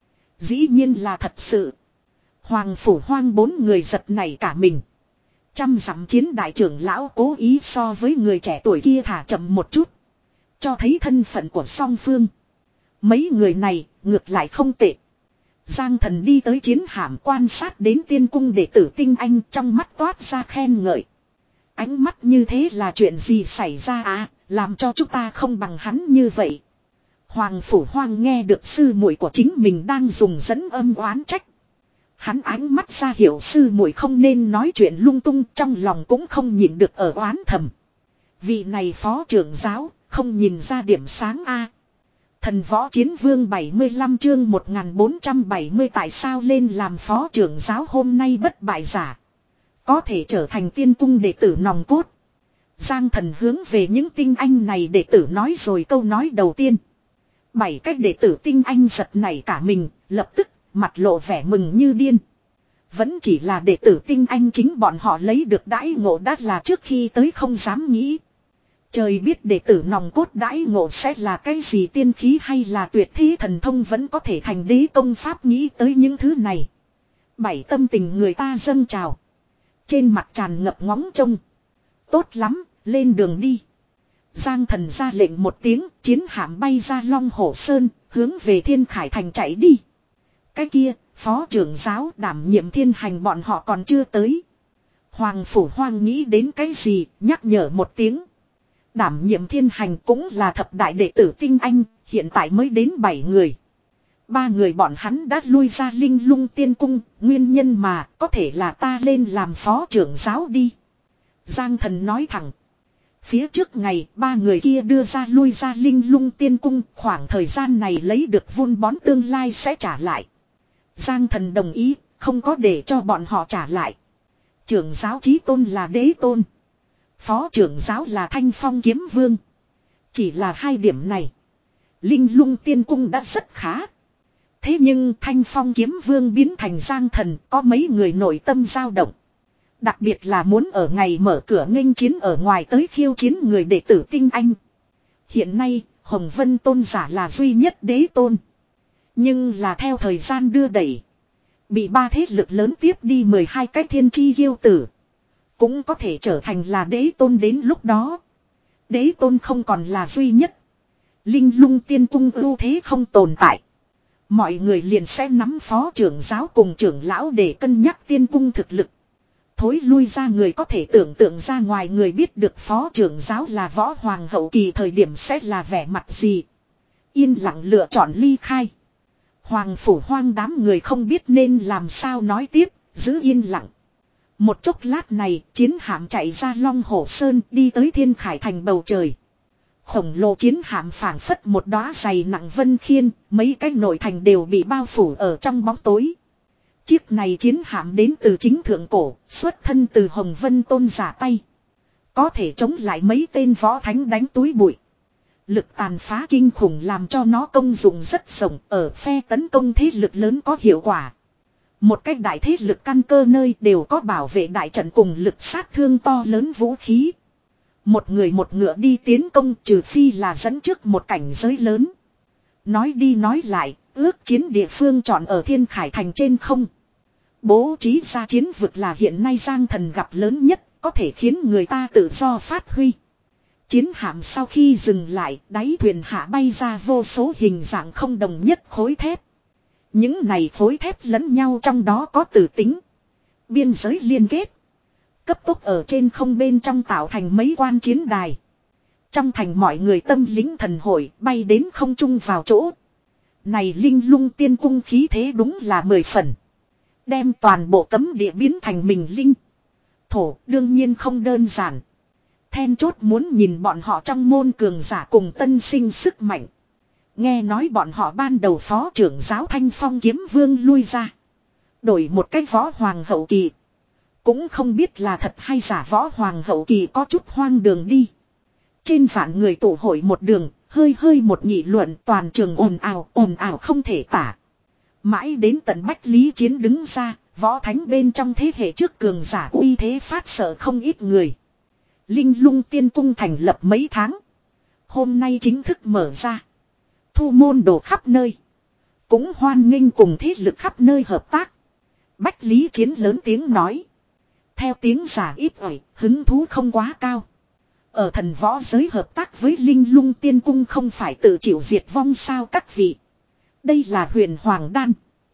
Dĩ nhiên là thật sự. Hoàng Phủ Hoang bốn người giật nảy cả mình. Trăm dặm chiến đại trưởng lão cố ý so với người trẻ tuổi kia thả chậm một chút, cho thấy thân phận của song phương. Mấy người này ngược lại không tệ. Giang Thần đi tới chiến hạm quan sát đến tiên cung đệ tử tinh anh, trong mắt toát ra khen ngợi. Ánh mắt như thế là chuyện gì xảy ra à, làm cho chúng ta không bằng hắn như vậy. Hoàng Phủ Hoang nghe được sư muội của chính mình đang dùng dẫn âm oán trách. Hắn ánh mắt ra hiểu sư muội không nên nói chuyện lung tung, trong lòng cũng không nhịn được ở oán thầm. Vị này phó trưởng giáo, không nhìn ra điểm sáng a. À. Thần Võ Chiến Vương bảy mươi lăm chương một nghìn bốn trăm bảy mươi tại sao lên làm phó trưởng giáo hôm nay bất bại giả. Có thể trở thành tiên cung đệ tử nòng cốt. Giang Thần hướng về những tinh anh này đệ tử nói rồi câu nói đầu tiên. Bảy cách đệ tử tinh anh giật nảy cả mình, lập tức mặt lộ vẻ mừng như điên. Vẫn chỉ là đệ tử tinh anh, chính bọn họ lấy được đãi ngộ đã là trước khi tới không dám nghĩ. Trời biết đệ tử nòng cốt đãi ngộ sẽ là cái gì, tiên khí hay là tuyệt thế thần thông vẫn có thể thành đế công pháp, nghĩ tới những thứ này. Bảy tâm tình người ta dâng trào. Trên mặt tràn ngập ngóng trông. Tốt lắm, lên đường đi. Giang Thần ra lệnh một tiếng, chiến hạm bay ra Long Hổ Sơn, hướng về Thiên Khải Thành chạy đi. Cái kia, phó trưởng giáo đảm nhiệm thiên hành bọn họ còn chưa tới. Hoàng Phủ Hoang nghĩ đến cái gì, nhắc nhở một tiếng. Đảm nhiệm thiên hành cũng là thập đại đệ tử tinh anh, hiện tại mới đến bảy người. Ba người bọn hắn đã lui ra Linh Lung Tiên Cung, nguyên nhân mà có thể là ta lên làm phó trưởng giáo đi. Giang Thần nói thẳng. Phía trước ngày ba người kia đưa ra lui ra Linh Lung Tiên Cung, khoảng thời gian này lấy được vun bón tương lai sẽ trả lại. Giang Thần đồng ý, không có để cho bọn họ trả lại. Trưởng giáo chí tôn là đế tôn. Phó trưởng giáo là Thanh Phong Kiếm Vương. Chỉ là hai điểm này. Linh Lung Tiên Cung đã rất khá. Thế nhưng Thanh Phong Kiếm Vương biến thành Giang Thần, có mấy người nội tâm dao động. Đặc biệt là muốn ở ngày mở cửa nghênh chiến ở ngoài tới khiêu chiến người đệ tử tinh anh. Hiện nay, Hồng Vân Tôn giả là duy nhất đế tôn. Nhưng là theo thời gian đưa đẩy. Bị ba thế lực lớn tiếp đi mười hai cái thiên chi kiêu tử. Cũng có thể trở thành là đế tôn đến lúc đó. Đế tôn không còn là duy nhất. Linh Lung Tiên Cung ưu thế không tồn tại. Mọi người liền sẽ nắm phó trưởng giáo cùng trưởng lão để cân nhắc tiên cung thực lực. Thối lui ra người có thể tưởng tượng ra ngoài người biết được phó trưởng giáo là võ hoàng hậu kỳ thời điểm sẽ là vẻ mặt gì. Yên lặng lựa chọn ly khai. Hoàng phủ hoang đám người không biết nên làm sao nói tiếp, giữ yên lặng. Một chốc lát này, chiến hạm chạy ra Long Hổ Sơn đi tới Thiên Khải Thành bầu trời. Khổng lồ chiến hạm phảng phất một đóa dày nặng vân khiên, mấy cái nội thành đều bị bao phủ ở trong bóng tối. Chiếc này chiến hạm đến từ chính thượng cổ, xuất thân từ Hồng Vân Tôn giả tay. Có thể chống lại mấy tên võ thánh đánh túi bụi. Lực tàn phá kinh khủng làm cho nó công dụng rất rộng, ở phe tấn công thế lực lớn có hiệu quả. Một cách đại thế lực căn cơ nơi đều có bảo vệ đại trận cùng lực sát thương to lớn vũ khí. Một người một ngựa đi tiến công trừ phi là dẫn trước một cảnh giới lớn. Nói đi nói lại, ước chiến địa phương chọn ở Thiên Khải Thành trên không. Bố trí ra chiến vực là hiện nay Giang Thần gặp lớn nhất, có thể khiến người ta tự do phát huy. Chiến hạm sau khi dừng lại, đáy thuyền hạ bay ra vô số hình dạng không đồng nhất khối thép. Những này khối thép lẫn nhau trong đó có tử tính. Biên giới liên kết. Cấp tốc ở trên không bên trong tạo thành mấy quan chiến đài. Trong thành mọi người tâm lính thần hội bay đến không trung vào chỗ. Này Linh Lung Tiên Cung khí thế đúng là mười phần. Đem toàn bộ cấm địa biến thành mình linh. Thổ đương nhiên không đơn giản. Then chốt muốn nhìn bọn họ trong môn cường giả cùng tân sinh sức mạnh. Nghe nói bọn họ ban đầu phó trưởng giáo Thanh Phong Kiếm Vương lui ra. Đổi một cái võ hoàng hậu kỳ. Cũng không biết là thật hay giả võ hoàng hậu kỳ có chút hoang đường đi. Trên vạn người tụ hội một đường, hơi hơi một nghị luận toàn trường ồn ào, ồn ào không thể tả. Mãi đến tận Bách Lý Chiến đứng ra, võ thánh bên trong thế hệ trước cường giả uy thế phát sợ không ít người. Linh Lung Tiên Cung thành lập mấy tháng. Hôm nay chính thức mở ra. Thu môn đồ khắp nơi. Cũng hoan nghênh cùng thế lực khắp nơi hợp tác. Bách Lý Chiến lớn tiếng nói. Theo tiếng giả ít ỏi, hứng thú không quá cao. Ở thần võ giới hợp tác với Linh Lung Tiên Cung không phải tự chịu diệt vong sao các vị. Đây là huyền hoàng đan.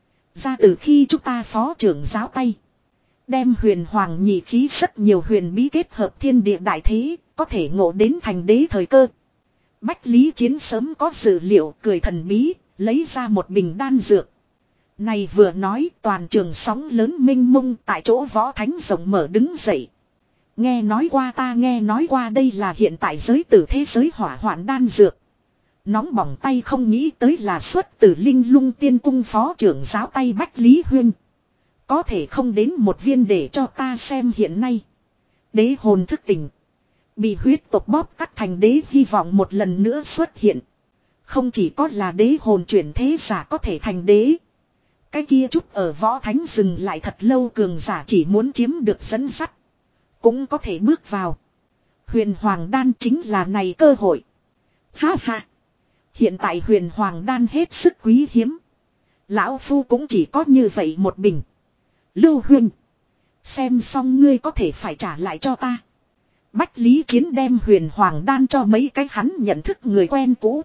Ra từ khi chúng ta phó trưởng giáo tay. Đem huyền hoàng nhị khí rất nhiều huyền bí kết hợp thiên địa đại thế, có thể ngộ đến thành đế thời cơ. Bách Lý Chiến sớm có dự liệu cười thần bí, lấy ra một bình đan dược. Này vừa nói toàn trường sóng lớn minh mông tại chỗ võ thánh rộng mở đứng dậy. Nghe nói qua ta nghe nói qua đây là hiện tại giới tử thế giới hỏa hoạn đan dược. Nóng bỏng tay không nghĩ tới là xuất từ Linh Lung Tiên Cung phó trưởng giáo tay Bách Lý Huyên. Có thể không đến một viên để cho ta xem hiện nay. Đế hồn thức tỉnh. Bị huyết tộc bóp cắt thành đế hy vọng một lần nữa xuất hiện. Không chỉ có là đế hồn chuyển thế giả có thể thành đế. Cái kia chút ở võ thánh dừng lại thật lâu cường giả chỉ muốn chiếm được dẫn sắt. Cũng có thể bước vào. Huyền Hoàng Đan chính là này cơ hội. Ha ha. Hiện tại huyền Hoàng Đan hết sức quý hiếm. Lão Phu cũng chỉ có như vậy một bình. Lưu Huynh. Xem xong ngươi có thể phải trả lại cho ta. Bách Lý Chiến đem huyền Hoàng Đan cho mấy cái hắn nhận thức người quen cũ.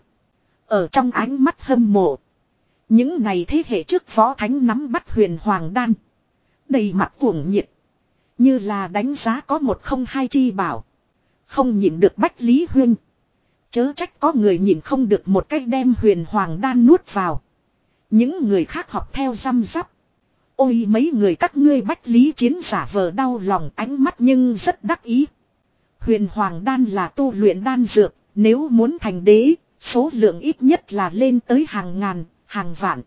Ở trong ánh mắt hâm mộ. Những này thế hệ trước võ thánh nắm bắt huyền Hoàng Đan. Đầy mặt cuồng nhiệt. Như là đánh giá có một không hai chi bảo. Không nhịn được Bách Lý Huyên. Chớ trách có người nhìn không được một cách đem huyền Hoàng Đan nuốt vào. Những người khác học theo răm rắp. Ôi mấy người các ngươi bách lý chiến giả vờ đau lòng ánh mắt nhưng rất đắc ý. Huyền hoàng đan là tu luyện đan dược, nếu muốn thành đế, số lượng ít nhất là lên tới hàng ngàn, hàng vạn.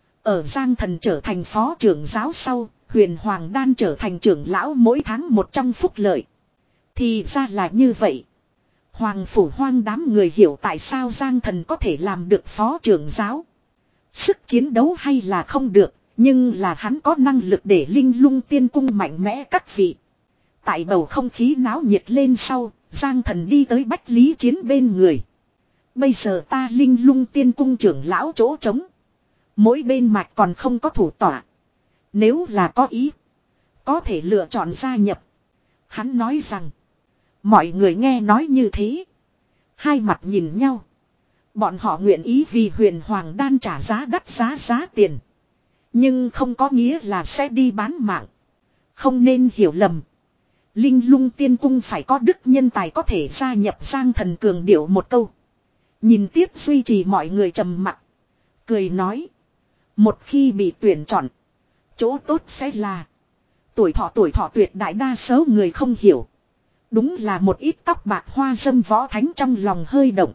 Ở Giang Thần trở thành phó trưởng giáo sau, huyền hoàng đan trở thành trưởng lão mỗi tháng một trong phúc lợi. Thì ra là như vậy. Hoàng phủ hoang đám người hiểu tại sao Giang Thần có thể làm được phó trưởng giáo. Sức chiến đấu hay là không được, nhưng là hắn có năng lực để linh lung tiên cung mạnh mẽ các vị. Tại bầu không khí náo nhiệt lên sau, Giang Thần đi tới Bách Lý Chiến bên người. Bây giờ ta linh lung tiên cung trưởng lão chỗ trống. Mỗi bên mạch còn không có thủ tọa. Nếu là có ý, có thể lựa chọn gia nhập. Hắn nói rằng, mọi người nghe nói như thế. Hai mặt nhìn nhau. Bọn họ nguyện ý vì huyền hoàng đan trả giá đắt giá giá tiền. Nhưng không có nghĩa là sẽ đi bán mạng. Không nên hiểu lầm. Linh lung tiên cung phải có đức nhân tài có thể gia nhập. Giang Thần cường điệu một câu. Nhìn tiếp duy trì mọi người trầm mặc. Cười nói. Một khi bị tuyển chọn. Chỗ tốt sẽ là. Tuổi thọ tuổi thọ tuyệt đại đa số người không hiểu. Đúng là một ít tóc bạc hoa dâm võ thánh trong lòng hơi động.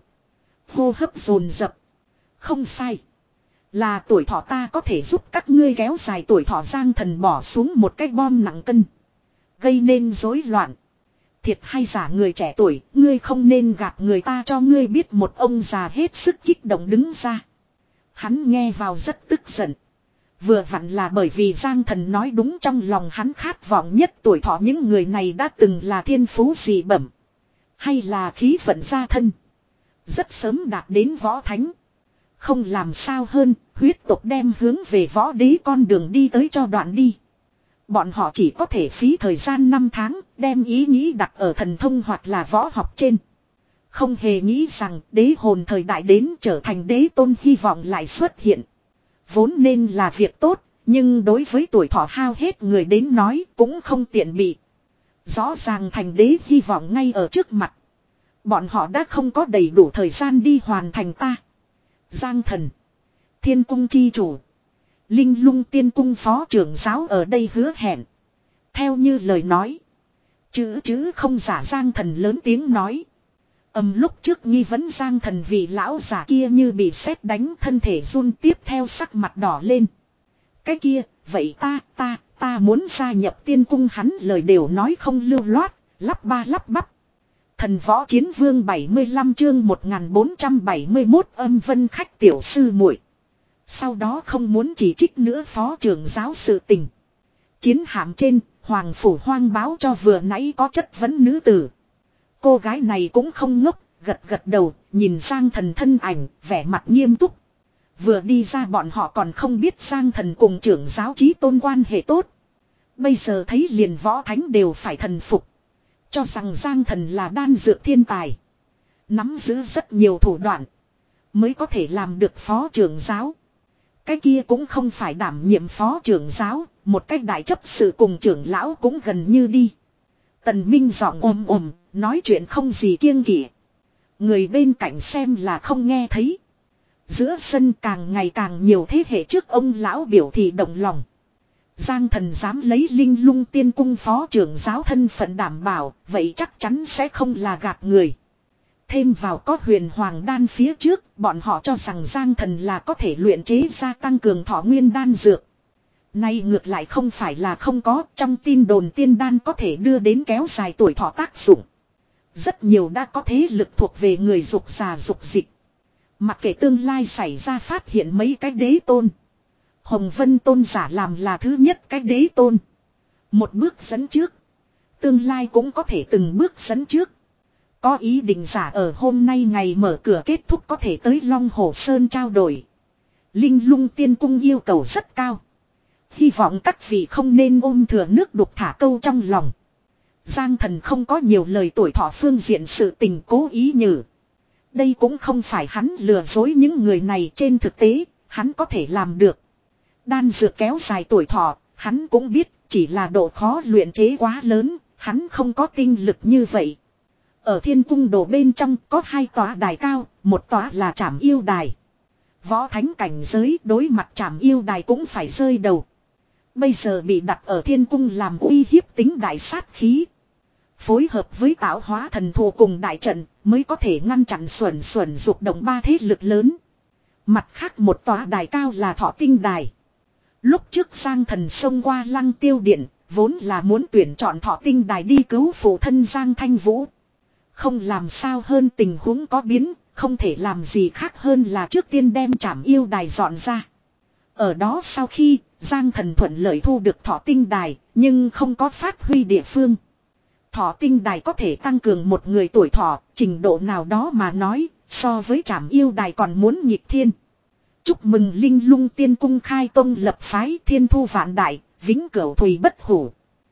Hô hấp dồn dập. Không sai. Là tuổi thọ ta có thể giúp các ngươi kéo dài tuổi thọ. Giang Thần bỏ xuống một cái bom nặng cân. Gây nên rối loạn. Thiệt hay giả người trẻ tuổi, ngươi không nên gạt người ta cho ngươi biết. Một ông già hết sức kích động đứng ra. Hắn nghe vào rất tức giận. Vừa vặn là bởi vì Giang Thần nói đúng, trong lòng hắn khát vọng nhất tuổi thọ những người này đã từng là thiên phú dị bẩm. Hay là khí vận gia thân. Rất sớm đạt đến võ thánh. Không làm sao hơn, huyết tộc đem hướng về võ đế con đường đi tới cho đoạn đi. Bọn họ chỉ có thể phí thời gian năm tháng, đem ý nghĩ đặt ở thần thông hoặc là võ học trên. Không hề nghĩ rằng đế hồn thời đại đến trở thành đế tôn hy vọng lại xuất hiện. Vốn nên là việc tốt, nhưng đối với tuổi thọ hao hết người đến nói cũng không tiện bị. Rõ ràng thành đế hy vọng ngay ở trước mặt. Bọn họ đã không có đầy đủ thời gian đi hoàn thành ta. Giang Thần, Thiên cung chi chủ, Linh lung tiên cung phó trưởng giáo ở đây hứa hẹn. Theo như lời nói. Chữ chữ không giả. Giang Thần lớn tiếng nói. Ầm lúc trước nghi vấn Giang Thần vị lão giả kia như bị sét đánh, thân thể run, tiếp theo sắc mặt đỏ lên. Cái kia, vậy ta, ta, ta muốn gia nhập tiên cung. Hắn lời đều nói không lưu loát, lắp ba lắp bắp. Thần võ chiến vương bảy mươi lăm chương một nghìn bốn trăm bảy mươi mốt âm vân khách tiểu sư muội. Sau đó không muốn chỉ trích nữa phó trưởng giáo sự tình. Chiến hạm trên, Hoàng phủ hoang báo cho vừa nãy có chất vấn nữ tử. Cô gái này cũng không ngốc, gật gật đầu, nhìn Giang Thần thân ảnh, vẻ mặt nghiêm túc. Vừa đi ra bọn họ còn không biết Giang Thần cùng trưởng giáo chí tôn quan hệ tốt. Bây giờ thấy liền võ thánh đều phải thần phục. Cho rằng Giang Thần là đan dược thiên tài. Nắm giữ rất nhiều thủ đoạn. Mới có thể làm được phó trưởng giáo. Cái kia cũng không phải đảm nhiệm phó trưởng giáo. Một cách đại chấp sự cùng trưởng lão cũng gần như đi. Tần Minh giọng ồm ồm, nói chuyện không gì kiêng kỵ. Người bên cạnh xem là không nghe thấy. Giữa sân càng ngày càng nhiều thế hệ trước ông lão biểu thị động lòng. Giang Thần dám lấy linh lung tiên cung phó trưởng giáo thân phận đảm bảo, vậy chắc chắn sẽ không là gạt người. Thêm vào có huyền hoàng đan phía trước, bọn họ cho rằng Giang Thần là có thể luyện chế ra tăng cường thọ nguyên đan dược. Nay ngược lại không phải là không có, trong tin đồn tiên đan có thể đưa đến kéo dài tuổi thọ tác dụng. Rất nhiều đã có thế lực thuộc về người dục già dục dịch. Mặc kệ tương lai xảy ra phát hiện mấy cái đế tôn. Hồng Vân tôn giả làm là thứ nhất cái đế tôn. Một bước dẫn trước. Tương lai cũng có thể từng bước dẫn trước. Có ý định giả ở hôm nay ngày mở cửa kết thúc có thể tới Long Hồ Sơn trao đổi. Linh lung tiên cung yêu cầu rất cao. Hy vọng các vị không nên ôm thừa nước đục thả câu trong lòng. Giang Thần không có nhiều lời tuổi thọ phương diện sự tình cố ý nhử. Đây cũng không phải hắn lừa dối những người này, trên thực tế, hắn có thể làm được. Đan dược kéo dài tuổi thọ, hắn cũng biết, chỉ là độ khó luyện chế quá lớn, hắn không có tinh lực như vậy. Ở thiên cung đồ bên trong có hai tòa đài cao, một tòa là trảm yêu đài. Võ thánh cảnh giới đối mặt Trảm Yêu Đài cũng phải rơi đầu. Bây giờ bị đặt ở thiên cung làm uy hiếp tính đại sát khí. Phối hợp với tạo hóa thần thù cùng đại trận mới có thể ngăn chặn xuẩn xuẩn dục động ba thế lực lớn. Mặt khác một tòa đài cao là Thọ Tinh Đài. Lúc trước Giang Thần xông qua Lăng Tiêu Điện, vốn là muốn tuyển chọn Thọ Tinh Đài đi cứu phụ thân Giang Thanh Vũ. Không làm sao hơn tình huống có biến, không thể làm gì khác hơn là trước tiên đem Trảm Yêu Đài dọn ra. Ở đó sau khi Giang Thần thuận lợi thu được Thọ Tinh Đài, nhưng không có phát huy địa phương. Thọ Tinh Đài có thể tăng cường một người tuổi thọ, trình độ nào đó mà nói, so với Trảm Yêu Đài còn muốn nghịch thiên. Chúc mừng Linh Lung Tiên Cung khai tông lập phái, thiên thu vạn đại, vĩnh cửu thùy bất hủ.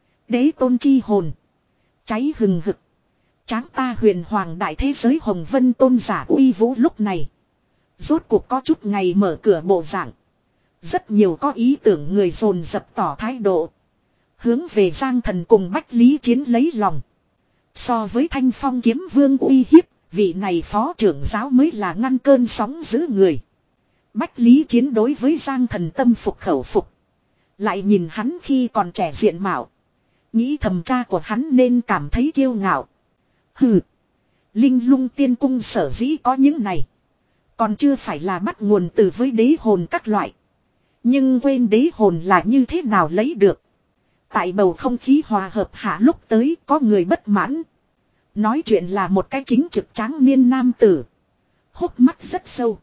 Đế tôn chi hồn. Cháy hừng hực. Tráng ta huyền hoàng đại thế giới Hồng Vân tôn giả uy vũ lúc này. Rốt cuộc có chút ngày mở cửa bộ dạng. Rất nhiều có ý tưởng người dồn dập tỏ thái độ. Hướng về Giang Thần cùng Bách Lý Chiến lấy lòng. So với Thanh Phong kiếm vương uy hiếp, vị này phó trưởng giáo mới là ngăn cơn sóng giữ người. Bách Lý Chiến đối với Giang Thần tâm phục khẩu phục. Lại nhìn hắn khi còn trẻ diện mạo. Nghĩ thầm cha của hắn nên cảm thấy kiêu ngạo. Hừ. Linh Lung Tiên Cung sở dĩ có những này. Còn chưa phải là bắt nguồn từ với đế hồn các loại. Nhưng quên đế hồn là như thế nào lấy được. Tại bầu không khí hòa hợp hạ lúc tới có người bất mãn. Nói chuyện là một cái chính trực tráng niên nam tử. Hốc mắt rất sâu.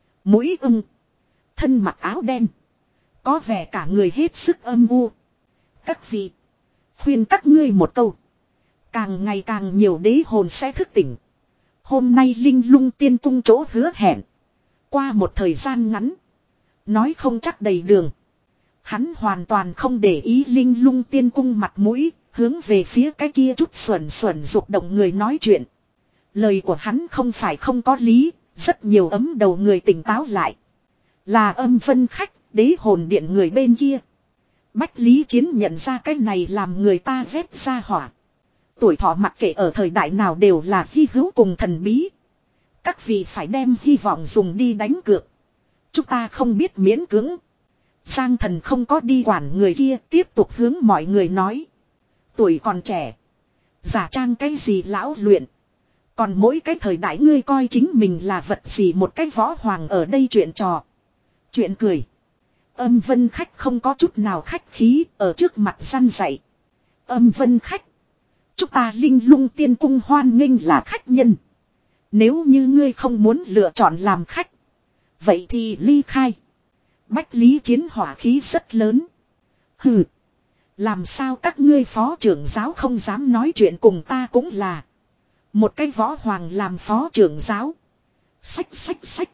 Mũi ưng. Thân mặc áo đen. Có vẻ cả người hết sức âm u. Các vị. Khuyên các ngươi một câu. Càng ngày càng nhiều đế hồn sẽ thức tỉnh. Hôm nay Linh Lung Tiên Cung chỗ hứa hẹn. Qua một thời gian ngắn. Nói không chắc đầy đường. Hắn hoàn toàn không để ý Linh Lung Tiên Cung mặt mũi. Hướng về phía cái kia chút xuẩn xuẩn dục động người nói chuyện. Lời của hắn không phải không có lý. Rất nhiều ấm đầu người tỉnh táo lại. Là Âm Vân Khách, đế hồn điện người bên kia. Bách Lý Chiến nhận ra cái này làm người ta ghét ra hỏa. Tuổi thọ mặc kệ ở thời đại nào đều là hy hữu cùng thần bí. Các vị phải đem hy vọng dùng đi đánh cược. Chúng ta không biết miễn cưỡng. Giang Thần không có đi quản người kia, tiếp tục hướng mọi người nói. Tuổi còn trẻ. Giả trang cái gì lão luyện. Còn mỗi cái thời đại ngươi coi chính mình là vật gì một cái võ hoàng ở đây chuyện trò. Chuyện cười. Âm Vân Khách không có chút nào khách khí ở trước mặt săn dạy. Âm Vân Khách. Chúng ta Linh Lung Tiên Cung hoan nghênh là khách nhân. Nếu như ngươi không muốn lựa chọn làm khách. Vậy thì ly khai. Bách Lý Chiến hỏa khí rất lớn. Hừ. Làm sao các ngươi phó trưởng giáo không dám nói chuyện cùng ta cũng là. Một cái võ hoàng làm phó trưởng giáo. Xách xách xách.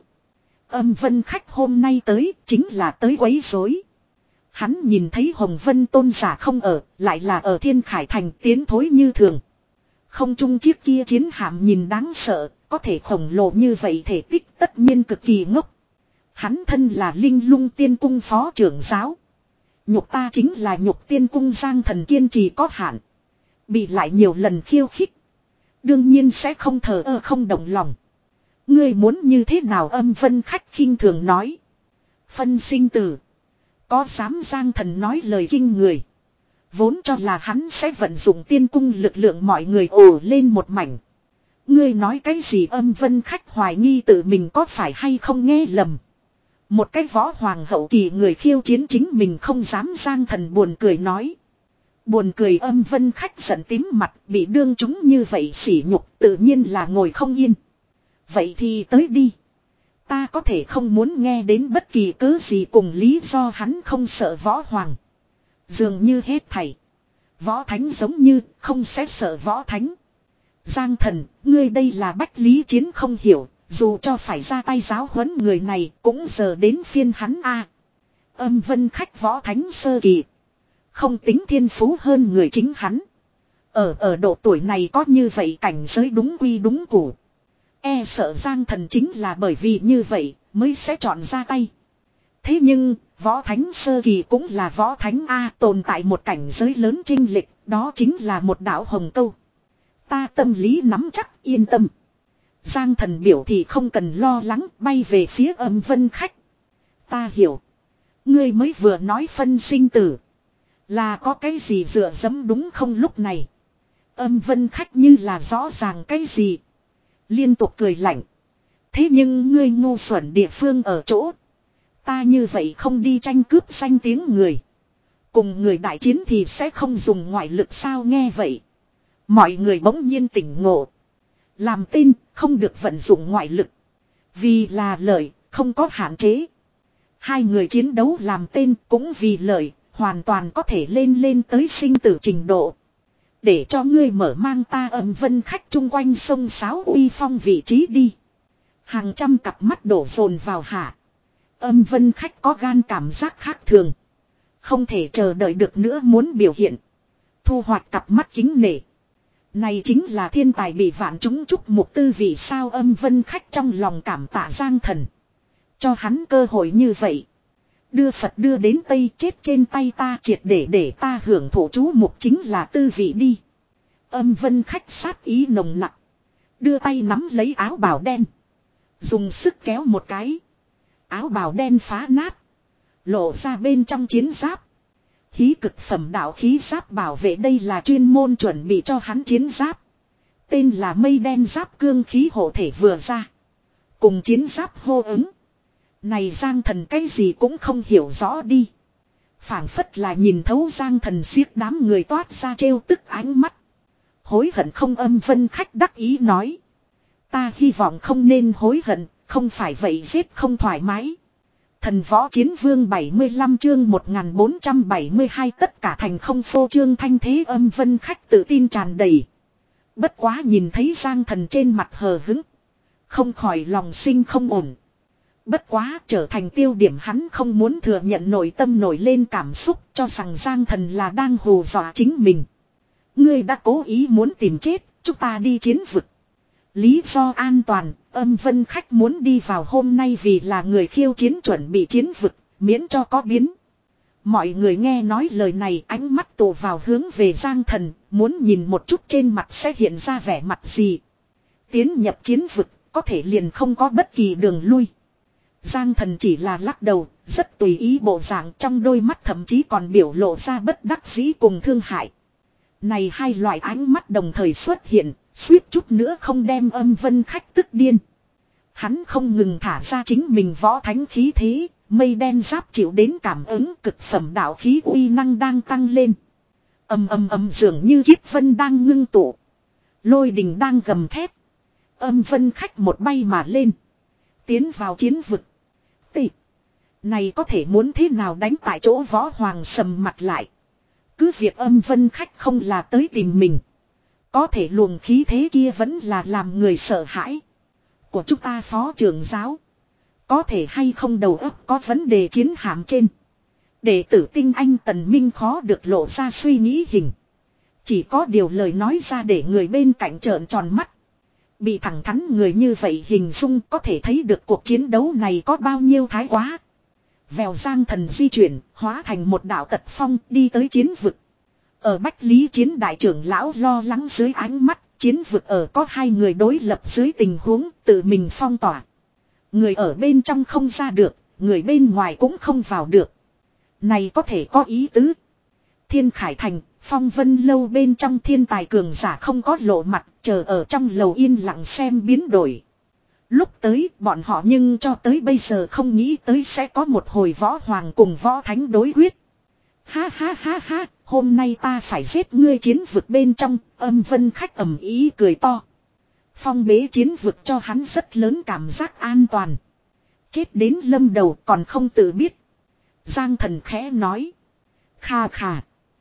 Âm Vân Khách hôm nay tới chính là tới quấy rối. Hắn nhìn thấy Hồng Vân tôn giả không ở, lại là ở Thiên Khải Thành tiến thối như thường. Không chung chiếc kia chiến hạm nhìn đáng sợ, có thể khổng lồ như vậy thể tích tất nhiên cực kỳ ngốc. Hắn thân là Linh Lung Tiên Cung phó trưởng giáo. Nhục ta chính là nhục Tiên Cung Giang Thần kiên trì có hạn. Bị lại nhiều lần khiêu khích. Đương nhiên sẽ không thờ ơ không động lòng. Ngươi muốn như thế nào Âm Vân Khách khinh thường nói. Phân sinh tử. Có dám Giang Thần nói lời kinh người. Vốn cho là hắn sẽ vận dụng tiên cung lực lượng mọi người ồ lên một mảnh. Ngươi nói cái gì Âm Vân Khách hoài nghi tự mình có phải hay không nghe lầm. Một cái võ hoàng hậu kỳ người khiêu chiến chính mình không dám Giang Thần buồn cười nói. Buồn cười Âm Vân Khách giận tím mặt bị đương chúng như vậy sỉ nhục tự nhiên là ngồi không yên. Vậy thì tới đi. Ta có thể không muốn nghe đến bất kỳ cớ gì cùng lý do hắn không sợ võ hoàng. Dường như hết thảy. Võ thánh giống như không sẽ sợ võ thánh. Giang Thần, ngươi đây là Bách Lý Chiến không hiểu. Dù cho phải ra tay giáo huấn người này cũng giờ đến phiên hắn a. Âm Vân Khách võ thánh sơ kỳ. Không tính thiên phú hơn người chính hắn. Ở ở độ tuổi này có như vậy cảnh giới đúng quy đúng củ. E sợ Giang Thần chính là bởi vì như vậy mới sẽ chọn ra tay. Thế nhưng, võ thánh sơ kỳ cũng là võ thánh A tồn tại một cảnh giới lớn chênh lệch, đó chính là một đạo hồng câu. Ta tâm lý nắm chắc yên tâm. Giang Thần biểu thì không cần lo lắng, bay về phía Âm Vân Khách. Ta hiểu. Ngươi mới vừa nói phân sinh tử. Là có cái gì dựa dẫm đúng không lúc này. Âm Vân Khách như là rõ ràng cái gì. Liên tục cười lạnh. Thế nhưng ngươi ngu xuẩn địa phương ở chỗ. Ta như vậy không đi tranh cướp danh tiếng người. Cùng người đại chiến thì sẽ không dùng ngoại lực sao nghe vậy. Mọi người bỗng nhiên tỉnh ngộ. Làm tên không được vận dụng ngoại lực. Vì là lợi, không có hạn chế. Hai người chiến đấu làm tên cũng vì lợi, hoàn toàn có thể lên lên tới sinh tử trình độ. Để cho ngươi mở mang ta Âm Vân Khách chung quanh sông Sáo uy phong vị trí đi. Hàng trăm cặp mắt đổ dồn vào hạ. Âm Vân Khách có gan cảm giác khác thường. Không thể chờ đợi được nữa muốn biểu hiện. Thu hoạch cặp mắt kính nể. Này chính là thiên tài bị vạn chúng chúc mục tư vì sao Âm Vân Khách trong lòng cảm tạ Giang Thần. Cho hắn cơ hội như vậy. Đưa Phật đưa đến Tây chết trên tay ta triệt để để ta hưởng thụ chú mục chính là tư vị đi. Âm Vân Khách sát ý nồng nặng. Đưa tay nắm lấy áo bào đen. Dùng sức kéo một cái. Áo bào đen phá nát. Lộ ra bên trong chiến giáp. Hí cực phẩm đạo khí giáp bảo vệ đây là chuyên môn chuẩn bị cho hắn chiến giáp. Tên là mây đen giáp cương khí hộ thể vừa ra. Cùng chiến giáp hô ứng. Này Giang Thần cái gì cũng không hiểu rõ đi. Phảng phất là nhìn thấu Giang Thần siết đám người toát ra trêu tức ánh mắt. Hối hận không Âm Vân Khách đắc ý nói. Ta hy vọng không nên hối hận, không phải vậy giết không thoải mái. Thần võ chiến vương bảy mươi lăm chương một nghìn bốn trăm bảy mươi hai tất cả thành không phô trương thanh thế Âm Vân Khách tự tin tràn đầy. Bất quá nhìn thấy Giang Thần trên mặt hờ hững. Không khỏi lòng sinh không ổn. Bất quá trở thành tiêu điểm hắn không muốn thừa nhận nội tâm nổi lên cảm xúc cho rằng Giang Thần là đang hù dọa chính mình. Ngươi đã cố ý muốn tìm chết, chúng ta đi chiến vực. Lý do an toàn, Âm Vân Khách muốn đi vào hôm nay vì là người khiêu chiến chuẩn bị chiến vực, miễn cho có biến. Mọi người nghe nói lời này ánh mắt tụ vào hướng về Giang Thần, muốn nhìn một chút trên mặt sẽ hiện ra vẻ mặt gì. Tiến nhập chiến vực, có thể liền không có bất kỳ đường lui. Giang Thần chỉ là lắc đầu, rất tùy ý bộ dạng trong đôi mắt thậm chí còn biểu lộ ra bất đắc dĩ cùng thương hại. Này hai loại ánh mắt đồng thời xuất hiện, suýt chút nữa không đem Âm Vân Khách tức điên. Hắn không ngừng thả ra chính mình võ thánh khí thế, mây đen giáp chịu đến cảm ứng cực phẩm đạo khí uy năng đang tăng lên. Ầm ầm ầm dường như kiếp vân đang ngưng tụ. Lôi đình đang gầm thét. Âm Vân Khách một bay mà lên. Tiến vào chiến vực. Tị. Này có thể muốn thế nào đánh tại chỗ võ hoàng sầm mặt lại. Cứ việc Âm Vân Khách không là tới tìm mình. Có thể luồng khí thế kia vẫn là làm người sợ hãi. Của chúng ta phó trưởng giáo. Có thể hay không đầu óc có vấn đề chiến hạm trên. Đệ tử tinh anh Tần Minh khó được lộ ra suy nghĩ hình. Chỉ có điều lời nói ra để người bên cạnh trợn tròn mắt. Bị thẳng thắn người như vậy hình dung có thể thấy được cuộc chiến đấu này có bao nhiêu thái quá. Vèo Giang Thần di chuyển, hóa thành một đạo tật phong đi tới chiến vực. Ở Bách Lý Chiến đại trưởng lão lo lắng dưới ánh mắt, chiến vực ở có hai người đối lập dưới tình huống tự mình phong tỏa. Người ở bên trong không ra được, người bên ngoài cũng không vào được. Này có thể có ý tứ. Thiên Khải Thành, Phong Vân lâu bên trong thiên tài cường giả không có lộ mặt, chờ ở trong lầu yên lặng xem biến đổi. Lúc tới bọn họ nhưng cho tới bây giờ không nghĩ tới sẽ có một hồi võ hoàng cùng võ thánh đối quyết. Ha ha ha ha, hôm nay ta phải giết ngươi chiến vực bên trong, Âm Vân Khách ầm ý cười to. Phong bế chiến vực cho hắn rất lớn cảm giác an toàn. Chết đến lâm đầu còn không tự biết. Giang Thần khẽ nói. Khà khà.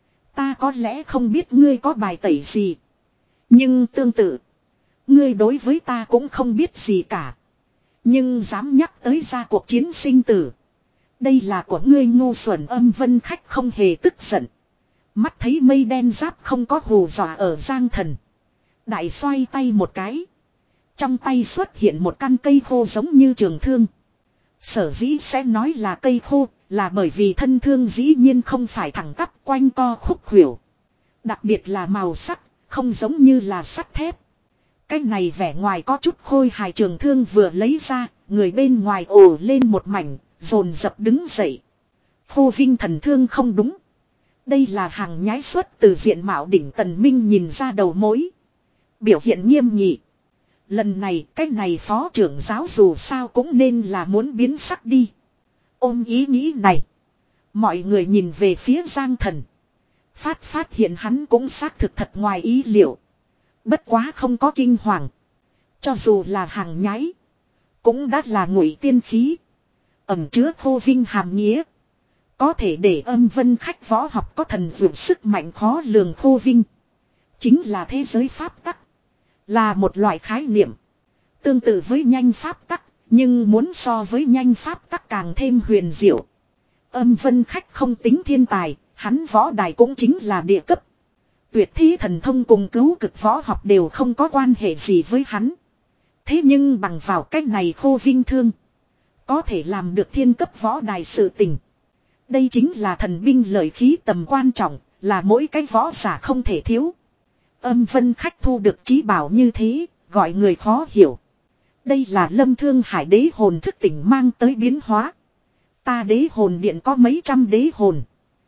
Ta có lẽ không biết ngươi có bài tẩy gì. Nhưng tương tự. Ngươi đối với ta cũng không biết gì cả. Nhưng dám nhắc tới ra cuộc chiến sinh tử. Đây là của ngươi ngu xuẩn. Âm Vân Khách không hề tức giận. Mắt thấy mây đen giáp không có hù dọa ở Giang Thần. Đại xoay tay một cái. Trong tay xuất hiện một căn cây khô giống như trường thương. Sở dĩ sẽ nói là cây khô là bởi vì thân thương dĩ nhiên không phải thẳng tắp quanh co khúc khuỷu. Đặc biệt là màu sắc, không giống như là sắt thép. Cái này vẻ ngoài có chút khôi hài trường thương vừa lấy ra, người bên ngoài ồ lên một mảnh, dồn dập đứng dậy. Khô Vinh thần thương không đúng. Đây là hàng nhái xuất từ diện mạo đỉnh Tần Minh nhìn ra đầu mối. Biểu hiện nghiêm nghị. Lần này cái này phó trưởng giáo dù sao cũng nên là muốn biến sắc đi. Ôm ý nghĩ này. Mọi người nhìn về phía Giang Thần. Phát phát hiện hắn cũng xác thực thật ngoài ý liệu. Bất quá không có kinh hoàng. Cho dù là hàng nhái. Cũng đã là ngụy tiên khí. Ẩm chứa khô vinh hàm nghĩa. Có thể để âm vân khách võ học có thần dụ sức mạnh khó lường khô vinh. Chính là thế giới pháp tắc. Là một loại khái niệm. Tương tự với nhanh pháp tắc. Nhưng muốn so với nhanh pháp tắc càng thêm huyền diệu. Âm vân khách không tính thiên tài. Hắn võ đài cũng chính là địa cấp. Tuyệt thi thần thông cùng cứu cực võ học đều không có quan hệ gì với hắn. Thế nhưng bằng vào cách này khô vinh thương. Có thể làm được thiên cấp võ đài sự tình. Đây chính là thần binh lợi khí tầm quan trọng. Là mỗi cái võ giả không thể thiếu. Âm vân khách thu được trí bảo như thế. Gọi người khó hiểu. Đây là Lâm Thương Hải đế hồn thức tỉnh mang tới biến hóa. Ta đế hồn điện có mấy trăm đế hồn.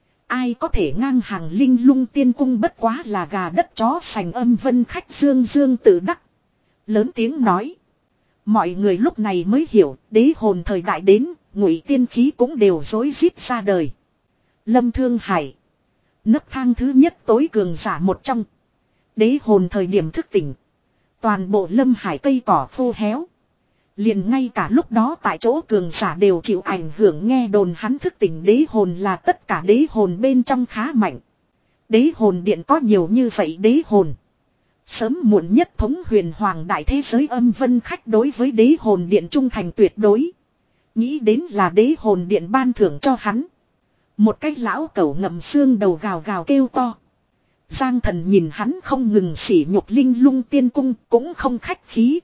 Ai có thể ngang hàng linh lung tiên cung bất quá là gà đất chó sành âm vân khách dương dương tự đắc. Lớn tiếng nói. Mọi người lúc này mới hiểu đế hồn thời đại đến, ngụy tiên khí cũng đều rối rít ra đời. Lâm Thương Hải. Nấc thang thứ nhất tối cường giả một trong. Đế hồn thời điểm thức tỉnh. Toàn bộ Lâm Hải cây cỏ khô héo. Liền ngay cả lúc đó tại chỗ cường giả đều chịu ảnh hưởng nghe đồn hắn thức tỉnh đế hồn là tất cả đế hồn bên trong khá mạnh. Đế hồn điện có nhiều như vậy đế hồn. Sớm muộn nhất thống huyền hoàng đại thế giới âm vân khách đối với đế hồn điện trung thành tuyệt đối. Nghĩ đến là đế hồn điện ban thưởng cho hắn. Một cái lão cẩu ngậm xương đầu gào gào kêu to. Giang Thần nhìn hắn không ngừng sỉ nhục linh lung tiên cung cũng không khách khí.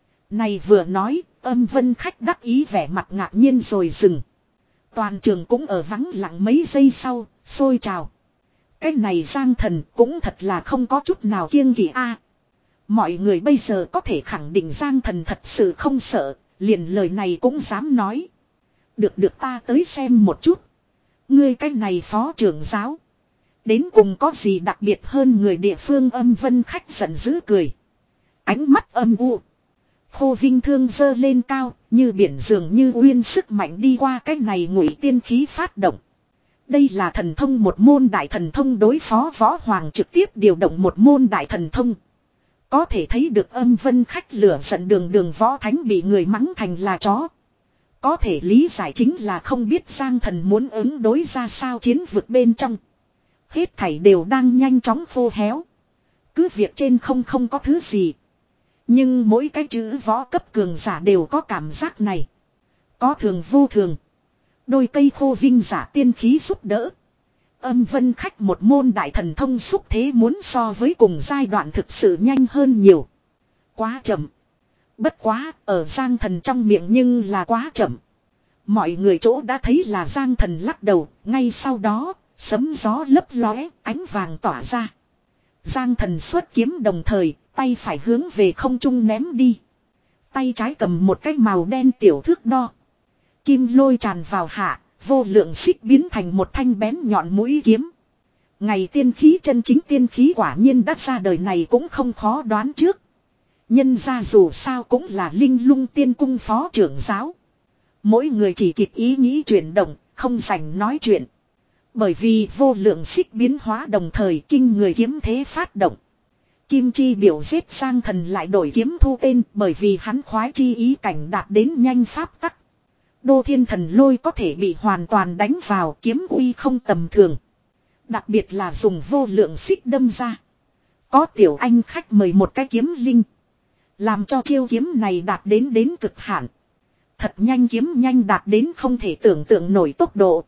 Này vừa nói, âm vân khách đắc ý vẻ mặt ngạc nhiên rồi dừng. Toàn trường cũng ở vắng lặng mấy giây sau, sôi trào. Cái này Giang Thần cũng thật là không có chút nào kiêng kỵ a. Mọi người bây giờ có thể khẳng định Giang Thần thật sự không sợ, liền lời này cũng dám nói. Được được ta tới xem một chút. Ngươi cái này phó trưởng giáo. Đến cùng có gì đặc biệt hơn người địa phương âm vân khách giận dữ cười. Ánh mắt âm u. Khô vinh thương dơ lên cao, như biển dường như uyên sức mạnh đi qua cái này ngụy tiên khí phát động. Đây là thần thông một môn đại thần thông đối phó võ hoàng trực tiếp điều động một môn đại thần thông. Có thể thấy được âm vân khách lửa giận đường đường võ thánh bị người mắng thành là chó. Có thể lý giải chính là không biết Giang Thần muốn ứng đối ra sao chiến vực bên trong. Hết thảy đều đang nhanh chóng khô héo. Cứ việc trên không không có thứ gì. Nhưng mỗi cái chữ võ cấp cường giả đều có cảm giác này. Có thường vô thường. Đôi cây khô vinh giả tiên khí giúp đỡ. Âm vân khách một môn đại thần thông xúc thế muốn so với cùng giai đoạn thực sự nhanh hơn nhiều. Quá chậm. Bất quá ở Giang Thần trong miệng nhưng là quá chậm. Mọi người chỗ đã thấy là Giang Thần lắc đầu. Ngay sau đó sấm gió lấp lóe ánh vàng tỏa ra. Giang Thần xuất kiếm đồng thời tay phải hướng về không trung ném đi. Tay trái cầm một cái màu đen tiểu thước đo. Kim lôi tràn vào hạ, vô lượng xích biến thành một thanh bén nhọn mũi kiếm. Ngày tiên khí chân chính tiên khí quả nhiên đã ra đời này cũng không khó đoán trước. Nhân ra dù sao cũng là linh lung tiên cung phó trưởng giáo. Mỗi người chỉ kịp ý nghĩ chuyển động, không dành nói chuyện. Bởi vì vô lượng xích biến hóa đồng thời kinh người kiếm thế phát động. Kim chi biểu giết Giang Thần lại đổi kiếm thu tên bởi vì hắn khoái chi ý cảnh đạt đến nhanh pháp tắc. Đô thiên thần lôi có thể bị hoàn toàn đánh vào kiếm uy không tầm thường. Đặc biệt là dùng vô lượng xích đâm ra. Có tiểu anh khách mời một cái kiếm linh. Làm cho chiêu kiếm này đạt đến đến cực hạn. Thật nhanh kiếm nhanh đạt đến không thể tưởng tượng nổi tốc độ.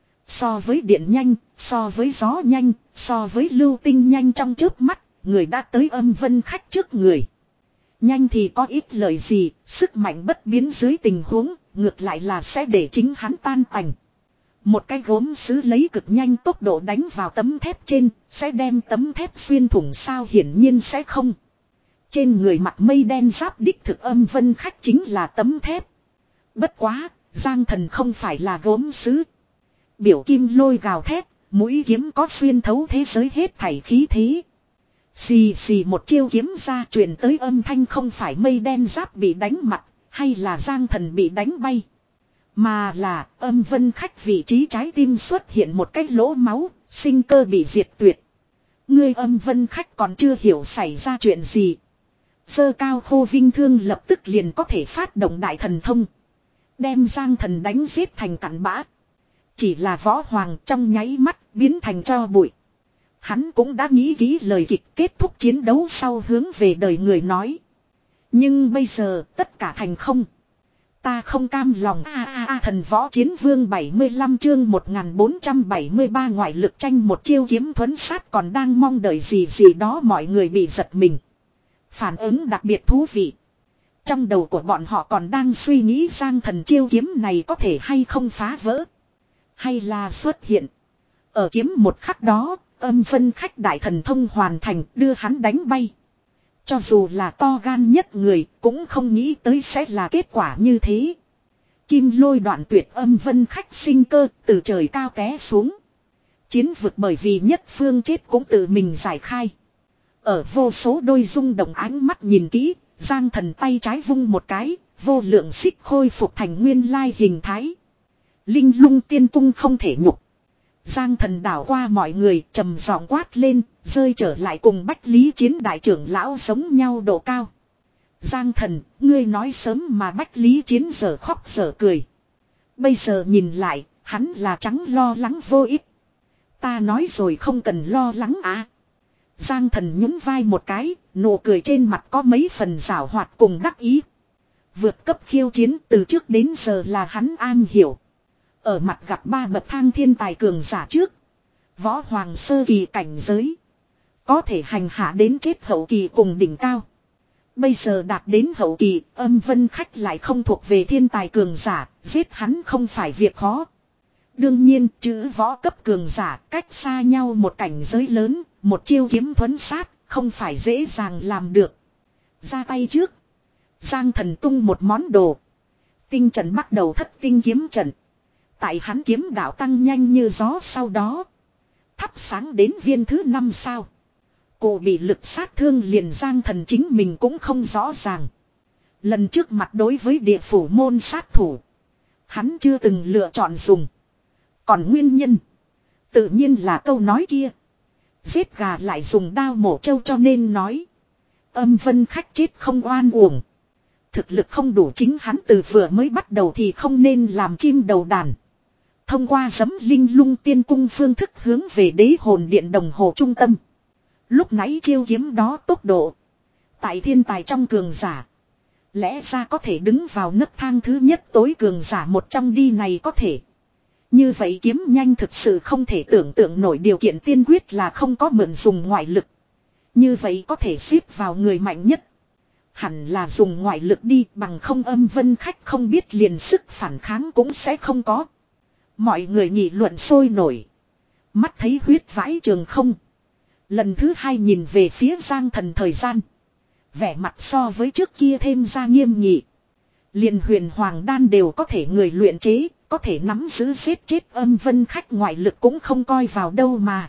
So với điện nhanh, so với gió nhanh, so với lưu tinh nhanh trong chớp mắt, người đã tới âm vân khách trước người. Nhanh thì có ít lời gì, sức mạnh bất biến dưới tình huống, ngược lại là sẽ để chính hắn tan tành. Một cái gốm sứ lấy cực nhanh tốc độ đánh vào tấm thép trên, sẽ đem tấm thép xuyên thủng sao hiển nhiên sẽ không. Trên người mặt mây đen giáp đích thực Âm Vân Khách chính là tấm thép. Bất quá, Giang Thần không phải là gốm sứ. Biểu kim lôi gào thét, mũi kiếm có xuyên thấu thế giới hết thảy khí thế. Xì xì một chiêu kiếm ra truyền tới âm thanh không phải mây đen giáp bị đánh mặt, hay là Giang Thần bị đánh bay. Mà là Âm Vân Khách vị trí trái tim xuất hiện một cái lỗ máu, sinh cơ bị diệt tuyệt. Ngươi Âm Vân Khách còn chưa hiểu xảy ra chuyện gì. Giơ cao khô vinh thương lập tức liền có thể phát động đại thần thông. Đem Giang Thần đánh giết thành cặn bã. Chỉ là Võ Hoàng trong nháy mắt biến thành tro bụi. Hắn cũng đã nghĩ kỹ lời kịch kết thúc chiến đấu sau hướng về đời người nói. Nhưng bây giờ tất cả thành không. Ta không cam lòng a a a thần võ chiến vương bảy mươi lăm chương một nghìn bốn trăm bảy mươi ba ngoại lực tranh một chiêu kiếm thuấn sát còn đang mong đợi gì gì đó mọi người bị giật mình. Phản ứng đặc biệt thú vị. Trong đầu của bọn họ còn đang suy nghĩ Giang Thần chiêu kiếm này có thể hay không phá vỡ. Hay là xuất hiện. Ở kiếm một khắc đó, Âm Vân Khách đại thần thông hoàn thành đưa hắn đánh bay. Cho dù là to gan nhất người cũng không nghĩ tới sẽ là kết quả như thế. Kim lôi đoạn tuyệt Âm Vân Khách sinh cơ từ trời cao té xuống. Chiến vực bởi vì nhất phương chết cũng tự mình giải khai. Ở vô số đôi rung động ánh mắt nhìn kỹ, Giang Thần tay trái vung một cái, vô lượng xích khôi phục thành nguyên lai hình thái. Linh lung tiên cung không thể nhục. Giang Thần đảo qua mọi người trầm giọng quát lên, rơi trở lại cùng Bách Lý Chiến đại trưởng lão giống nhau độ cao. Giang Thần, ngươi nói sớm mà Bách Lý Chiến giờ khóc giờ cười. Bây giờ nhìn lại, hắn là trắng lo lắng vô ích. Ta nói rồi không cần lo lắng à. Giang Thần nhún vai một cái, nụ cười trên mặt có mấy phần giảo hoạt cùng đắc ý. Vượt cấp khiêu chiến từ trước đến giờ là hắn am hiểu. Ở mặt gặp ba bậc thang thiên tài cường giả trước. Võ Hoàng sơ kỳ cảnh giới. Có thể hành hạ đến chết hậu kỳ cùng đỉnh cao. Bây giờ đạt đến hậu kỳ, Âm Vân Khách lại không thuộc về thiên tài cường giả, giết hắn không phải việc khó. Đương nhiên, chữ võ cấp cường giả cách xa nhau một cảnh giới lớn, một chiêu kiếm thuấn sát, không phải dễ dàng làm được. Ra tay trước. Giang Thần tung một món đồ. Tinh trận bắt đầu thất tinh kiếm trận. Tại hắn kiếm đạo tăng nhanh như gió sau đó. Thắp sáng đến viên thứ năm sao. Cổ bị lực sát thương liền Giang Thần chính mình cũng không rõ ràng. Lần trước mặt đối với địa phủ môn sát thủ. Hắn chưa từng lựa chọn dùng. Còn nguyên nhân. Tự nhiên là câu nói kia. Giết gà lại dùng đao mổ trâu cho nên nói. Âm Vân Khách chết không oan uổng. Thực lực không đủ chính hắn từ vừa mới bắt đầu thì không nên làm chim đầu đàn. Thông qua giấm linh lung tiên cung phương thức hướng về đế hồn điện đồng hồ trung tâm. Lúc nãy chiêu kiếm đó tốc độ. Tại thiên tài trong cường giả. Lẽ ra có thể đứng vào nấc thang thứ nhất tối cường giả một trong đi này có thể. Như vậy kiếm nhanh thực sự không thể tưởng tượng nổi điều kiện tiên quyết là không có mượn dùng ngoại lực. Như vậy có thể xếp vào người mạnh nhất. Hẳn là dùng ngoại lực đi bằng không Âm Vân Khách không biết liền sức phản kháng cũng sẽ không có. Mọi người nghị luận sôi nổi. Mắt thấy huyết vãi trường không. Lần thứ hai nhìn về phía Giang Thần thời gian. Vẻ mặt so với trước kia thêm ra nghiêm nghị. Liền huyền hoàng đan đều có thể người luyện chế. Có thể nắm giữ giết chết Âm Vân Khách ngoại lực cũng không coi vào đâu mà.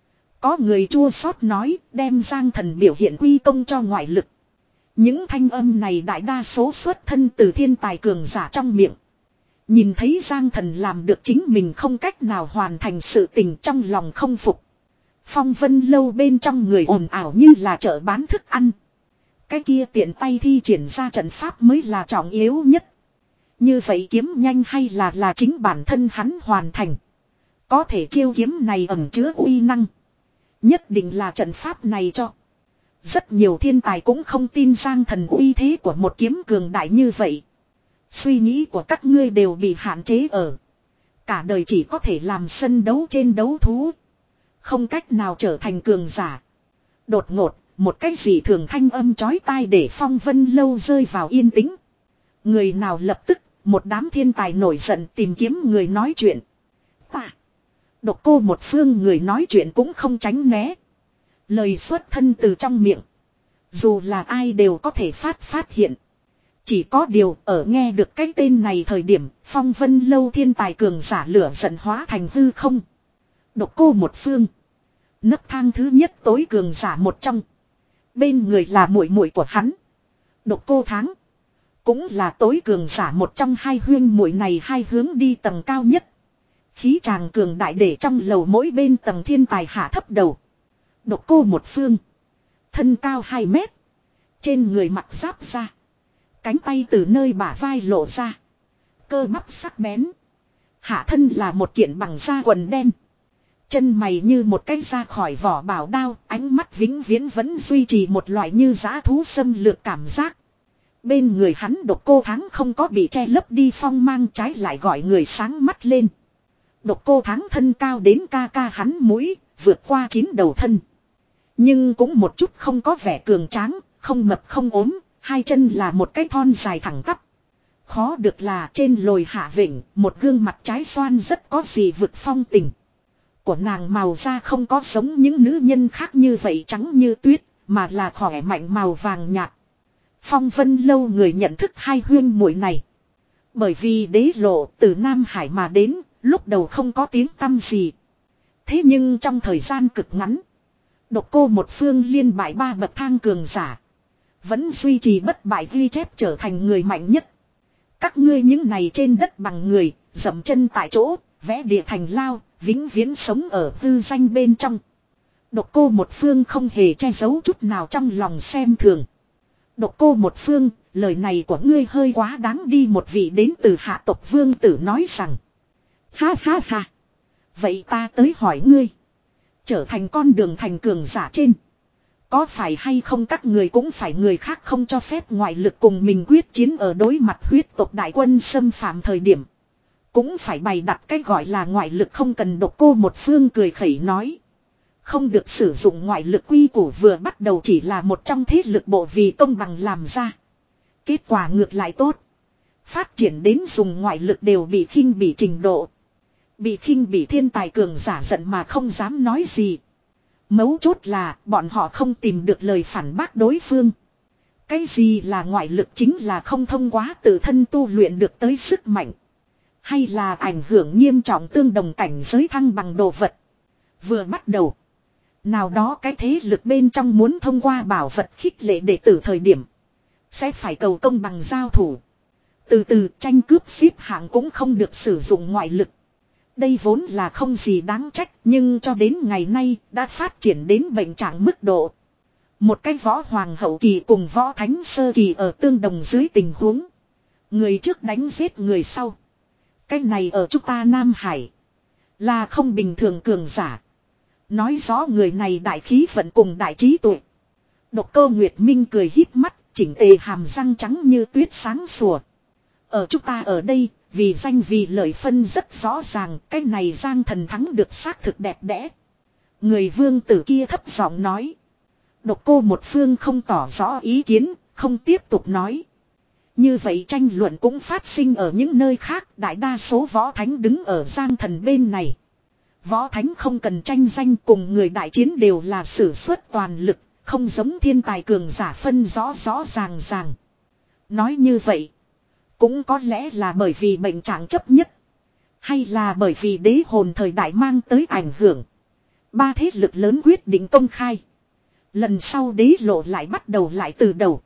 Có người chua xót nói đem Giang Thần biểu hiện quy công cho ngoại lực. Những thanh âm này đại đa số xuất thân từ thiên tài cường giả trong miệng. Nhìn thấy Giang Thần làm được chính mình không cách nào hoàn thành sự tình trong lòng không phục. Phong Vân lâu bên trong người ồn ào như là chợ bán thức ăn. Cái kia tiện tay thi triển ra trận pháp mới là trọng yếu nhất. Như vậy kiếm nhanh hay là là chính bản thân hắn hoàn thành. Có thể chiêu kiếm này ẩn chứa uy năng. Nhất định là trận pháp này cho. Rất nhiều thiên tài cũng không tin Giang Thần uy thế của một kiếm cường đại như vậy. Suy nghĩ của các ngươi đều bị hạn chế ở. Cả đời chỉ có thể làm sân đấu trên đấu thú. Không cách nào trở thành cường giả. Đột ngột, một cái gì thường thanh âm chói tai để Phong Vân lâu rơi vào yên tĩnh. Người nào lập tức, một đám thiên tài nổi giận tìm kiếm người nói chuyện. Ta. Độc cô một phương người nói chuyện cũng không tránh né. Lời xuất thân từ trong miệng. Dù là ai đều có thể phát phát hiện. Chỉ có điều ở nghe được cái tên này thời điểm Phong Vân Lâu thiên tài cường giả lửa giận hóa thành hư không. Độc cô một phương. Nấc thang thứ nhất tối cường giả một trong. Bên người là muội muội của hắn. Độc cô Tháng. Cũng là tối cường giả một trong hai huyên muội này hai hướng đi tầng cao nhất. Khí tràng cường đại để trong lầu mỗi bên tầng thiên tài hạ thấp đầu. Độc cô một phương. Thân cao hai mét. Trên người mặc giáp ra. Cánh tay từ nơi bả vai lộ ra. Cơ bắp sắc bén. Hạ thân là một kiện bằng da quần đen. Chân mày như một cái ra khỏi vỏ bảo đao. Ánh mắt vĩnh viễn vẫn duy trì một loại như dã thú xâm lược cảm giác. Bên người hắn Độc cô Tháng không có bị che lấp đi phong mang, trái lại gọi người sáng mắt lên. Độc cô Tháng thân cao đến ca ca hắn mũi, vượt qua chín đầu thân. Nhưng cũng một chút không có vẻ cường tráng, không mập không ốm, hai chân là một cái thon dài thẳng tắp. Khó được là trên lồi hạ vịnh, một gương mặt trái xoan rất có gì vực phong tình. Của nàng màu da không có giống những nữ nhân khác như vậy trắng như tuyết, mà là khỏe mạnh màu vàng nhạt. Phong Vân Lâu người nhận thức hai huyên muội này. Bởi vì Đế Lộ từ Nam Hải mà đến, lúc đầu không có tiếng tăm gì. Thế nhưng trong thời gian cực ngắn, Độc cô một phương liên bại ba bậc thang cường giả. Vẫn duy trì bất bại ghi chép trở thành người mạnh nhất. Các ngươi những này trên đất bằng người, dậm chân tại chỗ, vẽ địa thành lao, vĩnh viễn sống ở tư danh bên trong. Độc cô một phương không hề che giấu chút nào trong lòng xem thường. Độc cô một phương, lời này của ngươi hơi quá đáng đi, một vị đến từ hạ tộc vương tử nói rằng. Ha ha ha. Vậy ta tới hỏi ngươi. Trở thành con đường thành cường giả trên. Có phải hay không các người cũng phải người khác không cho phép ngoại lực cùng mình quyết chiến ở đối mặt huyết tộc đại quân xâm phạm thời điểm. Cũng phải bày đặt cái gọi là ngoại lực không cần. Độc cô một phương cười khẩy nói. Không được sử dụng ngoại lực quy củ vừa bắt đầu chỉ là một trong thế lực bộ vì công bằng làm ra. Kết quả ngược lại tốt. Phát triển đến dùng ngoại lực đều bị khinh bỉ trình độ. Bị khinh bỉ thiên tài cường giả giận mà không dám nói gì. Mấu chốt là bọn họ không tìm được lời phản bác đối phương. Cái gì là ngoại lực chính là không thông qua tự thân tu luyện được tới sức mạnh. Hay là ảnh hưởng nghiêm trọng tương đồng cảnh giới thăng bằng đồ vật. Vừa bắt đầu. Nào đó cái thế lực bên trong muốn thông qua bảo vật khích lệ đệ tử thời điểm. Sẽ phải cầu công bằng giao thủ. Từ từ tranh cướp xếp hạng cũng không được sử dụng ngoại lực. Đây vốn là không gì đáng trách, nhưng cho đến ngày nay đã phát triển đến bệnh trạng mức độ. Một cái võ hoàng hậu kỳ cùng võ thánh sơ kỳ ở tương đồng dưới tình huống. Người trước đánh giết người sau. Cái này ở chúng ta Nam Hải là không bình thường cường giả. Nói rõ người này đại khí vận cùng đại trí tuệ. Độc Cô Nguyệt Minh cười híp mắt, chỉnh tề hàm răng trắng như tuyết sáng sủa. Ở chúng ta ở đây, vì danh vì lợi phân rất rõ ràng, cái này Giang Thần thắng được xác thực đẹp đẽ. Người vương tử kia thấp giọng nói. Độc Cô một phương không tỏ rõ ý kiến, không tiếp tục nói. Như vậy tranh luận cũng phát sinh ở những nơi khác, đại đa số võ thánh đứng ở Giang Thần bên này. Võ thánh không cần tranh danh, cùng người đại chiến đều là sử xuất toàn lực, không giống thiên tài cường giả phân rõ rõ ràng ràng. Nói như vậy, cũng có lẽ là bởi vì mệnh trạng chấp nhất, hay là bởi vì đế hồn thời đại mang tới ảnh hưởng. Ba thế lực lớn quyết định công khai. Lần sau đế lộ lại bắt đầu lại từ đầu.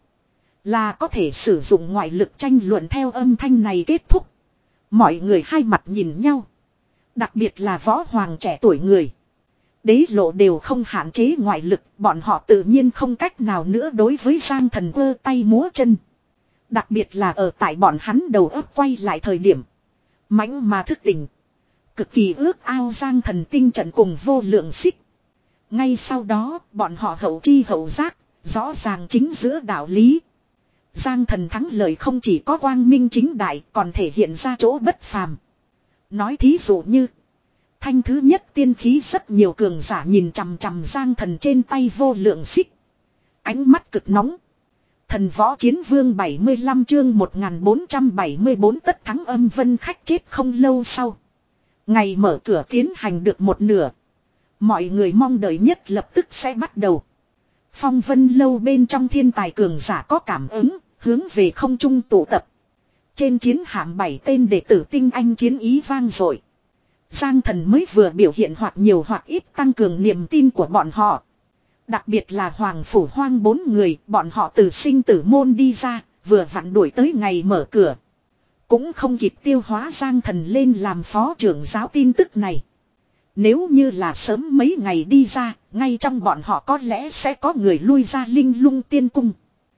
Là có thể sử dụng ngoại lực tranh luận theo âm thanh này kết thúc. Mọi người hai mặt nhìn nhau. Đặc biệt là võ hoàng trẻ tuổi người. Đế lộ đều không hạn chế ngoại lực, bọn họ tự nhiên không cách nào nữa đối với Giang Thần quơ tay múa chân. Đặc biệt là ở tại bọn hắn đầu óc quay lại thời điểm. Mãnh mà thức tỉnh. Cực kỳ ước ao Giang Thần tinh trận cùng vô lượng xích. Ngay sau đó, bọn họ hậu chi hậu giác, rõ ràng chính giữa đạo lý. Giang Thần thắng lợi không chỉ có quang minh chính đại, còn thể hiện ra chỗ bất phàm. Nói thí dụ như, thanh thứ nhất tiên khí rất nhiều cường giả nhìn chằm chằm Giang Thần trên tay vô lượng xích. Ánh mắt cực nóng. Thần võ chiến vương bảy mươi lăm chương một nghìn bốn trăm bảy mươi bốn tất thắng âm vân khách chết không lâu sau. Ngày mở cửa tiến hành được một nửa. Mọi người mong đợi nhất lập tức sẽ bắt đầu. Phong vân lâu bên trong thiên tài cường giả có cảm ứng, hướng về không trung tụ tập. Trên chiến hạm bảy tên đệ tử tinh anh chiến ý vang dội. Giang Thần mới vừa biểu hiện hoặc nhiều hoặc ít tăng cường niềm tin của bọn họ. Đặc biệt là Hoàng Phủ Hoang bốn người, bọn họ từ sinh tử môn đi ra, vừa vặn đuổi tới ngày mở cửa. Cũng không kịp tiêu hóa Giang Thần lên làm phó trưởng giáo tin tức này. Nếu như là sớm mấy ngày đi ra, ngay trong bọn họ có lẽ sẽ có người lui ra Linh Lung Tiên Cung.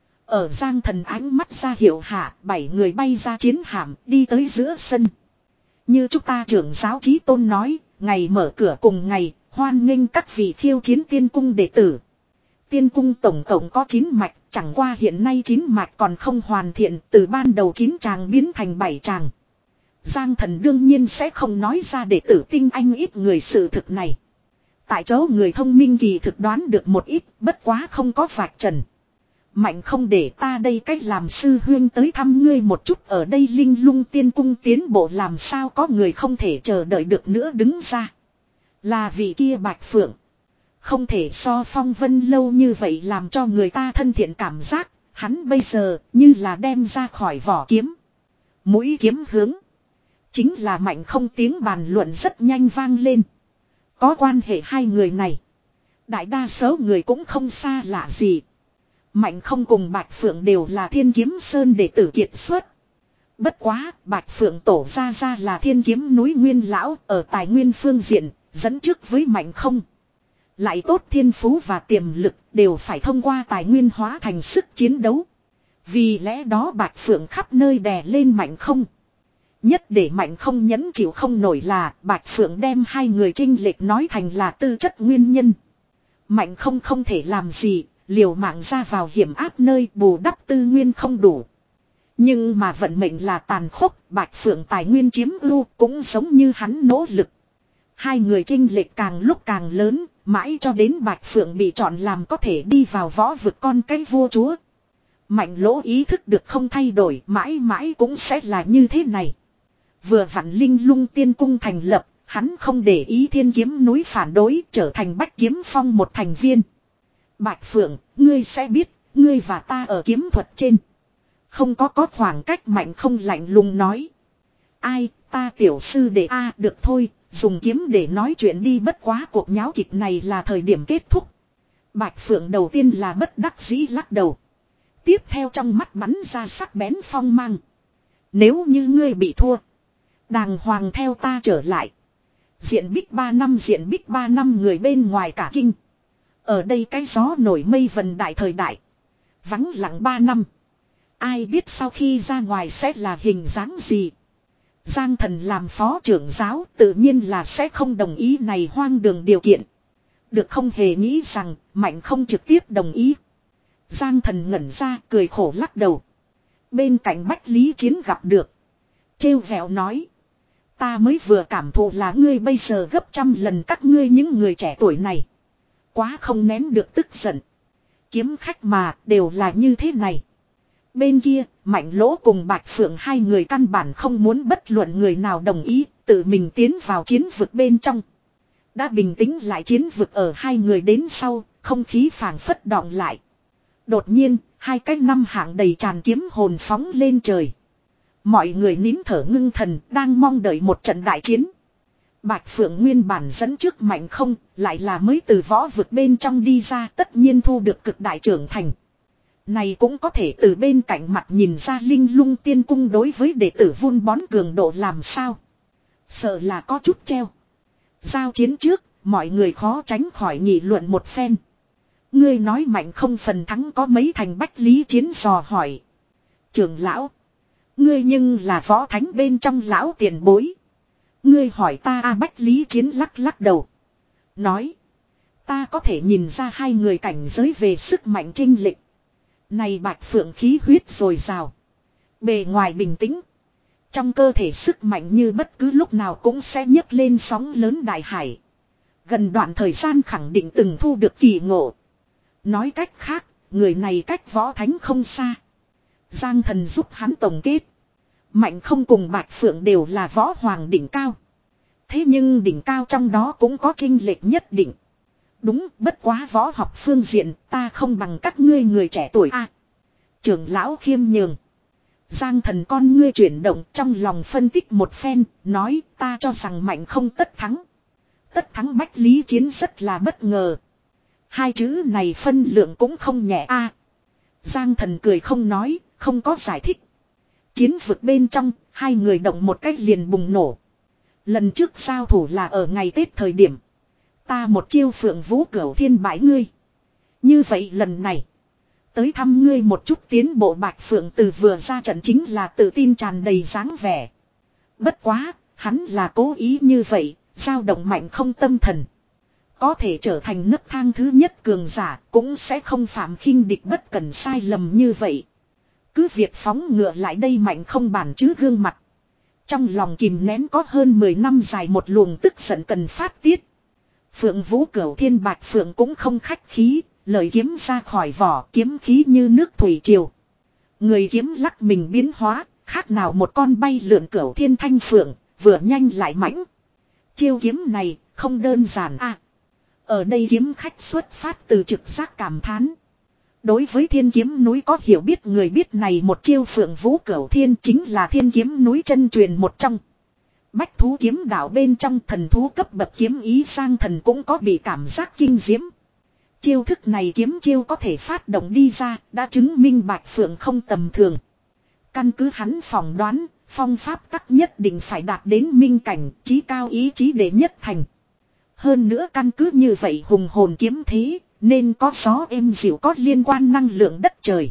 Ở Giang Thần ánh mắt ra hiệu hạ, bảy người bay ra chiến hạm, đi tới giữa sân. Như chúng ta trưởng giáo Chí Tôn nói, ngày mở cửa cùng ngày, hoan nghênh các vị khiêu chiến Tiên Cung đệ tử. Tiên Cung tổng cộng có chín mạch, chẳng qua hiện nay chín mạch còn không hoàn thiện, từ ban đầu chín tràng biến thành bảy tràng. Giang Thần đương nhiên sẽ không nói ra đệ tử tinh anh ít người sự thực này. Tại chỗ người thông minh kỳ thực đoán được một ít, bất quá không có vạch trần. Mạnh không để ta đây cách làm sư huyên tới thăm ngươi một chút, ở đây Linh Lung Tiên Cung tiến bộ làm sao có người không thể chờ đợi được nữa đứng ra. Là vị kia Bạch Phượng. Không thể so Phong Vân lâu như vậy làm cho người ta thân thiện cảm giác, hắn bây giờ như là đem ra khỏi vỏ kiếm. Mũi kiếm hướng. Chính là Mạnh không, tiếng bàn luận rất nhanh vang lên. Có quan hệ hai người này. Đại đa số người cũng không xa lạ gì. Mạnh không cùng Bạch Phượng đều là Thiên Kiếm Sơn đệ tử kiệt xuất. Bất quá, Bạch Phượng tổ ra ra là Thiên Kiếm núi Nguyên Lão, ở tài nguyên phương diện, dẫn trước với Mạnh không. Lại tốt thiên phú và tiềm lực đều phải thông qua tài nguyên hóa thành sức chiến đấu. Vì lẽ đó Bạch Phượng khắp nơi đè lên Mạnh không. Nhất để Mạnh không nhẫn chịu không nổi là Bạch Phượng đem hai người chênh lệch nói thành là tư chất nguyên nhân. Mạnh không không thể làm gì, liều mạng ra vào hiểm áp nơi bù đắp tư nguyên không đủ. Nhưng mà vận mệnh là tàn khốc, Bạch Phượng tài nguyên chiếm ưu cũng giống như hắn nỗ lực. Hai người chênh lệch càng lúc càng lớn, mãi cho đến Bạch Phượng bị chọn làm có thể đi vào võ vực con cái vua chúa. Mạnh lỗ ý thức được không thay đổi, mãi mãi cũng sẽ là như thế này. Vừa vặn Linh Lung Tiên Cung thành lập, hắn không để ý Thiên Kiếm núi phản đối, trở thành Bách Kiếm Phong một thành viên. Bạch Phượng, ngươi sẽ biết, ngươi và ta ở kiếm thuật trên. Không có có khoảng cách, Mạnh không lạnh lùng nói. Ai, ta tiểu sư đệ a à, được thôi, dùng kiếm để nói chuyện đi, bất quá cuộc nháo kịch này là thời điểm kết thúc. Bạch Phượng đầu tiên là bất đắc dĩ lắc đầu. Tiếp theo trong mắt bắn ra sắc bén phong mang. Nếu như ngươi bị thua, đàng hoàng theo ta trở lại. Diện bích ba năm diện bích ba năm người bên ngoài cả kinh. Ở đây cái gió nổi mây vần đại thời đại. Vắng lặng ba năm. Ai biết sau khi ra ngoài sẽ là hình dáng gì. Giang Thần làm phó trưởng giáo tự nhiên là sẽ không đồng ý này hoang đường điều kiện. Được không hề nghĩ rằng Mạnh không trực tiếp đồng ý. Giang Thần ngẩn ra cười khổ lắc đầu. Bên cạnh Bách Lý Chiến gặp được. Trêu vẹo nói. Ta mới vừa cảm thụ là ngươi bây giờ gấp trăm lần các ngươi những người trẻ tuổi này. Quá không nén được tức giận. Kiếm khách mà đều là như thế này. Bên kia, Mạnh Lỗ cùng Bạch Phượng hai người căn bản không muốn bất luận người nào đồng ý, tự mình tiến vào chiến vực bên trong. Đã bình tĩnh lại chiến vực ở hai người đến sau, không khí phảng phất đọng lại. Đột nhiên, hai cái năm hạng đầy tràn kiếm hồn phóng lên trời. Mọi người nín thở ngưng thần, đang mong đợi một trận đại chiến. Bạch Phượng nguyên bản dẫn trước Mạnh không, lại là mới từ võ vực bên trong đi ra, tất nhiên thu được cực đại trưởng thành. Này cũng có thể từ bên cạnh mặt nhìn ra Linh Lung Tiên Cung đối với đệ tử vun bón cường độ làm sao. Sợ là có chút treo. Giao chiến trước, mọi người khó tránh khỏi nghị luận một phen. Ngươi nói Mạnh không phần thắng có mấy thành? Bách Lý Chiến dò hỏi. Trưởng lão, ngươi nhưng là võ thánh bên trong lão tiền bối. Ngươi hỏi ta a à, Bách Lý Chiến lắc lắc đầu. Nói. Ta có thể nhìn ra hai người cảnh giới về sức mạnh chênh lệch. Này Bạch Phượng khí huyết dồi dào. Bề ngoài bình tĩnh. Trong cơ thể sức mạnh như bất cứ lúc nào cũng sẽ nhấc lên sóng lớn đại hải. Gần đoạn thời gian khẳng định từng thu được kỳ ngộ. Nói cách khác, người này cách võ thánh không xa. Giang Thần giúp hắn tổng kết. Mạnh không cùng Bạch Phượng đều là võ hoàng đỉnh cao. Thế nhưng đỉnh cao trong đó cũng có chênh lệch nhất định. Đúng, bất quá võ học phương diện ta không bằng các ngươi người trẻ tuổi a. À, trưởng lão khiêm nhường. Giang Thần con ngươi chuyển động trong lòng phân tích một phen, nói ta cho rằng mạnh không tất thắng. Tất thắng bách lý chiến rất là bất ngờ. Hai chữ này phân lượng cũng không nhẹ a. À, Giang Thần cười không nói, không có giải thích. Chiến vực bên trong, hai người động một cách liền bùng nổ. Lần trước giao thủ là ở ngày Tết thời điểm. Ta một chiêu Phượng Vũ Cửu Thiên bãi ngươi. Như vậy lần này, tới thăm ngươi một chút tiến bộ. Bạch Phượng từ vừa ra trận chính là tự tin tràn đầy dáng vẻ. Bất quá, hắn là cố ý như vậy, dao động mạnh không tâm thần. Có thể trở thành nấc thang thứ nhất cường giả, cũng sẽ không phạm khinh địch bất cần sai lầm như vậy. Cứ việc phóng ngựa lại đây mạnh không bản chứ gương mặt. Trong lòng kìm nén có hơn mười năm dài một luồng tức giận cần phát tiết. Phượng Vũ Cửu Thiên Bạch Phượng cũng không khách khí, lời kiếm ra khỏi vỏ, kiếm khí như nước thủy triều. Người kiếm lắc mình biến hóa, khác nào một con bay lượn Cửu Thiên Thanh Phượng, vừa nhanh lại mãnh. Chiêu kiếm này không đơn giản a. À, ở đây kiếm khách xuất phát từ trực giác cảm thán. Đối với Thiên Kiếm núi có hiểu biết người biết này một chiêu Phượng Vũ Cửu Thiên chính là Thiên Kiếm núi chân truyền một trong. Bách thú kiếm đạo bên trong thần thú cấp bậc kiếm ý Giang Thần cũng có bị cảm giác kinh diễm. Chiêu thức này kiếm chiêu có thể phát động đi ra, đã chứng minh Bạch Phượng không tầm thường. Căn cứ hắn phỏng đoán, phong pháp tắc nhất định phải đạt đến minh cảnh, chí cao ý chí để nhất thành. Hơn nữa căn cứ như vậy hùng hồn kiếm thế, nên có gió êm dịu có liên quan năng lượng đất trời.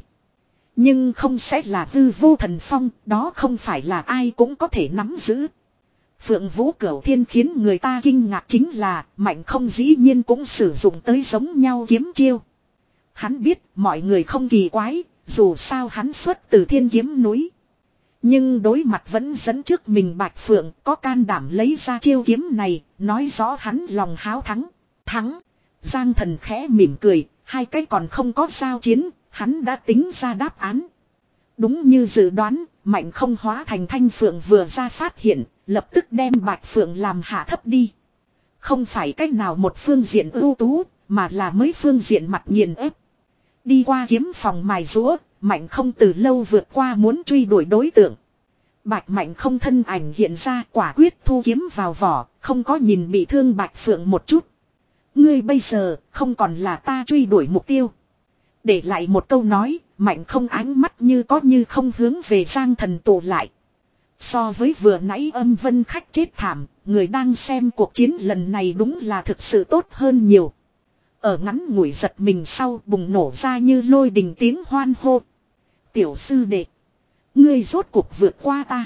Nhưng không sẽ là hư vô thần phong, đó không phải là ai cũng có thể nắm giữ. Phượng Vũ Cửu Thiên khiến người ta kinh ngạc chính là mạnh không dĩ nhiên cũng sử dụng tới giống nhau kiếm chiêu. Hắn biết mọi người không kỳ quái, dù sao hắn xuất từ Thiên Kiếm núi. Nhưng đối mặt vẫn dẫn trước mình Bạch Phượng có can đảm lấy ra chiêu kiếm này, nói rõ hắn lòng háo thắng. Thắng, Giang Thần khẽ mỉm cười, hai cái còn không có giao chiến, hắn đã tính ra đáp án. Đúng như dự đoán, mạnh không hóa thành Thanh Phượng vừa ra phát hiện, lập tức đem Bạch Phượng làm hạ thấp đi. Không phải cách nào một phương diện ưu tú, mà là mấy phương diện mặt nghiền ép. Đi qua kiếm phòng mài rũa, mạnh không từ lâu vượt qua muốn truy đuổi đối tượng. Bạch mạnh không thân ảnh hiện ra quả quyết thu kiếm vào vỏ, không có nhìn bị thương Bạch Phượng một chút. Ngươi bây giờ không còn là ta truy đuổi mục tiêu. Để lại một câu nói, mạnh không ánh mắt như có như không hướng về Giang Thần tụ lại. So với vừa nãy âm vân khách chết thảm, người đang xem cuộc chiến lần này đúng là thực sự tốt hơn nhiều. Ở ngắn ngủi giật mình sau bùng nổ ra như lôi đình tiếng hoan hô. Tiểu sư đệ, ngươi rốt cuộc vượt qua ta.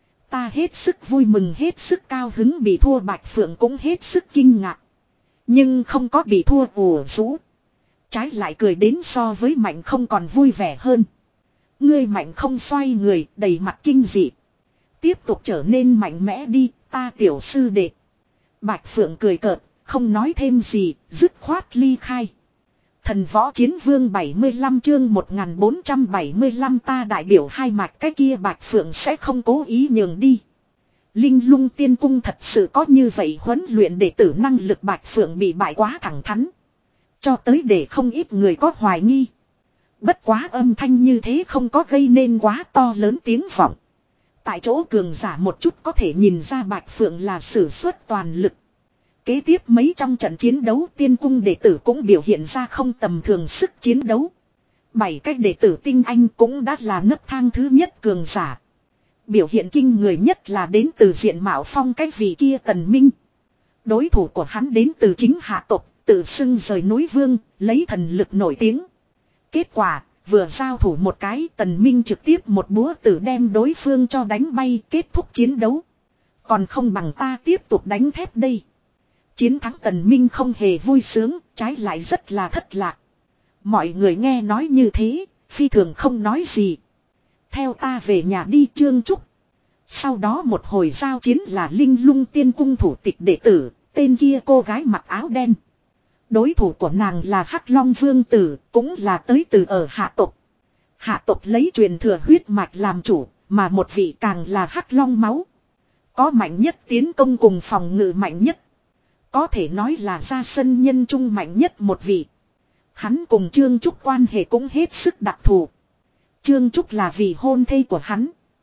Ta hết sức vui mừng hết sức cao hứng, bị thua Bạch Phượng cũng hết sức kinh ngạc. Nhưng không có bị thua ủ rũ. Trái lại cười đến so với mạnh không còn vui vẻ hơn. Ngươi mạnh không xoay người đầy mặt kinh dị. Tiếp tục trở nên mạnh mẽ đi, ta tiểu sư đệ. Bạch Phượng cười cợt, không nói thêm gì, dứt khoát ly khai. Thần võ chiến vương bảy mươi lăm chương một nghìn bốn trăm bảy mươi lăm ta đại biểu hai mạch cái kia Bạch Phượng sẽ không cố ý nhường đi. Linh Lung Tiên Cung thật sự có như vậy huấn luyện đệ tử năng lực Bạch Phượng bị bại quá thẳng thắn. Cho tới để không ít người có hoài nghi. Bất quá âm thanh như thế không có gây nên quá to lớn tiếng vọng. Tại chỗ cường giả một chút có thể nhìn ra Bạch Phượng là sử xuất toàn lực. Kế tiếp mấy trong trận chiến đấu tiên cung đệ tử cũng biểu hiện ra không tầm thường sức chiến đấu. Bảy cách đệ tử tinh anh cũng đã là nấc thang thứ nhất cường giả. Biểu hiện kinh người nhất là đến từ diện mạo phong cái vị kia Tần Minh. Đối thủ của hắn đến từ chính hạ tộc, tự xưng rời núi vương, lấy thần lực nổi tiếng. Kết quả, vừa giao thủ một cái Tần Minh trực tiếp một búa tử đem đối phương cho đánh bay, kết thúc chiến đấu. Còn không bằng ta tiếp tục đánh thép đây. Chiến thắng Tần Minh không hề vui sướng, trái lại rất là thất lạc. Mọi người nghe nói như thế, phi thường không nói gì. Theo ta về nhà đi Trương Trúc. Sau đó một hồi giao chiến là Linh Lung Tiên Cung thủ tịch đệ tử, tên kia cô gái mặc áo đen. Đối thủ của nàng là Hắc Long Vương Tử, cũng là tới từ ở hạ tộc. Hạ tộc lấy truyền thừa huyết mạch làm chủ, mà một vị càng là Hắc Long máu. Có mạnh nhất tiến công cùng phòng ngự mạnh nhất. Có thể nói là ra sân nhân trung mạnh nhất một vị. Hắn cùng Trương Trúc quan hệ cũng hết sức đặc thù. Trương Trúc là vị hôn thê của hắn.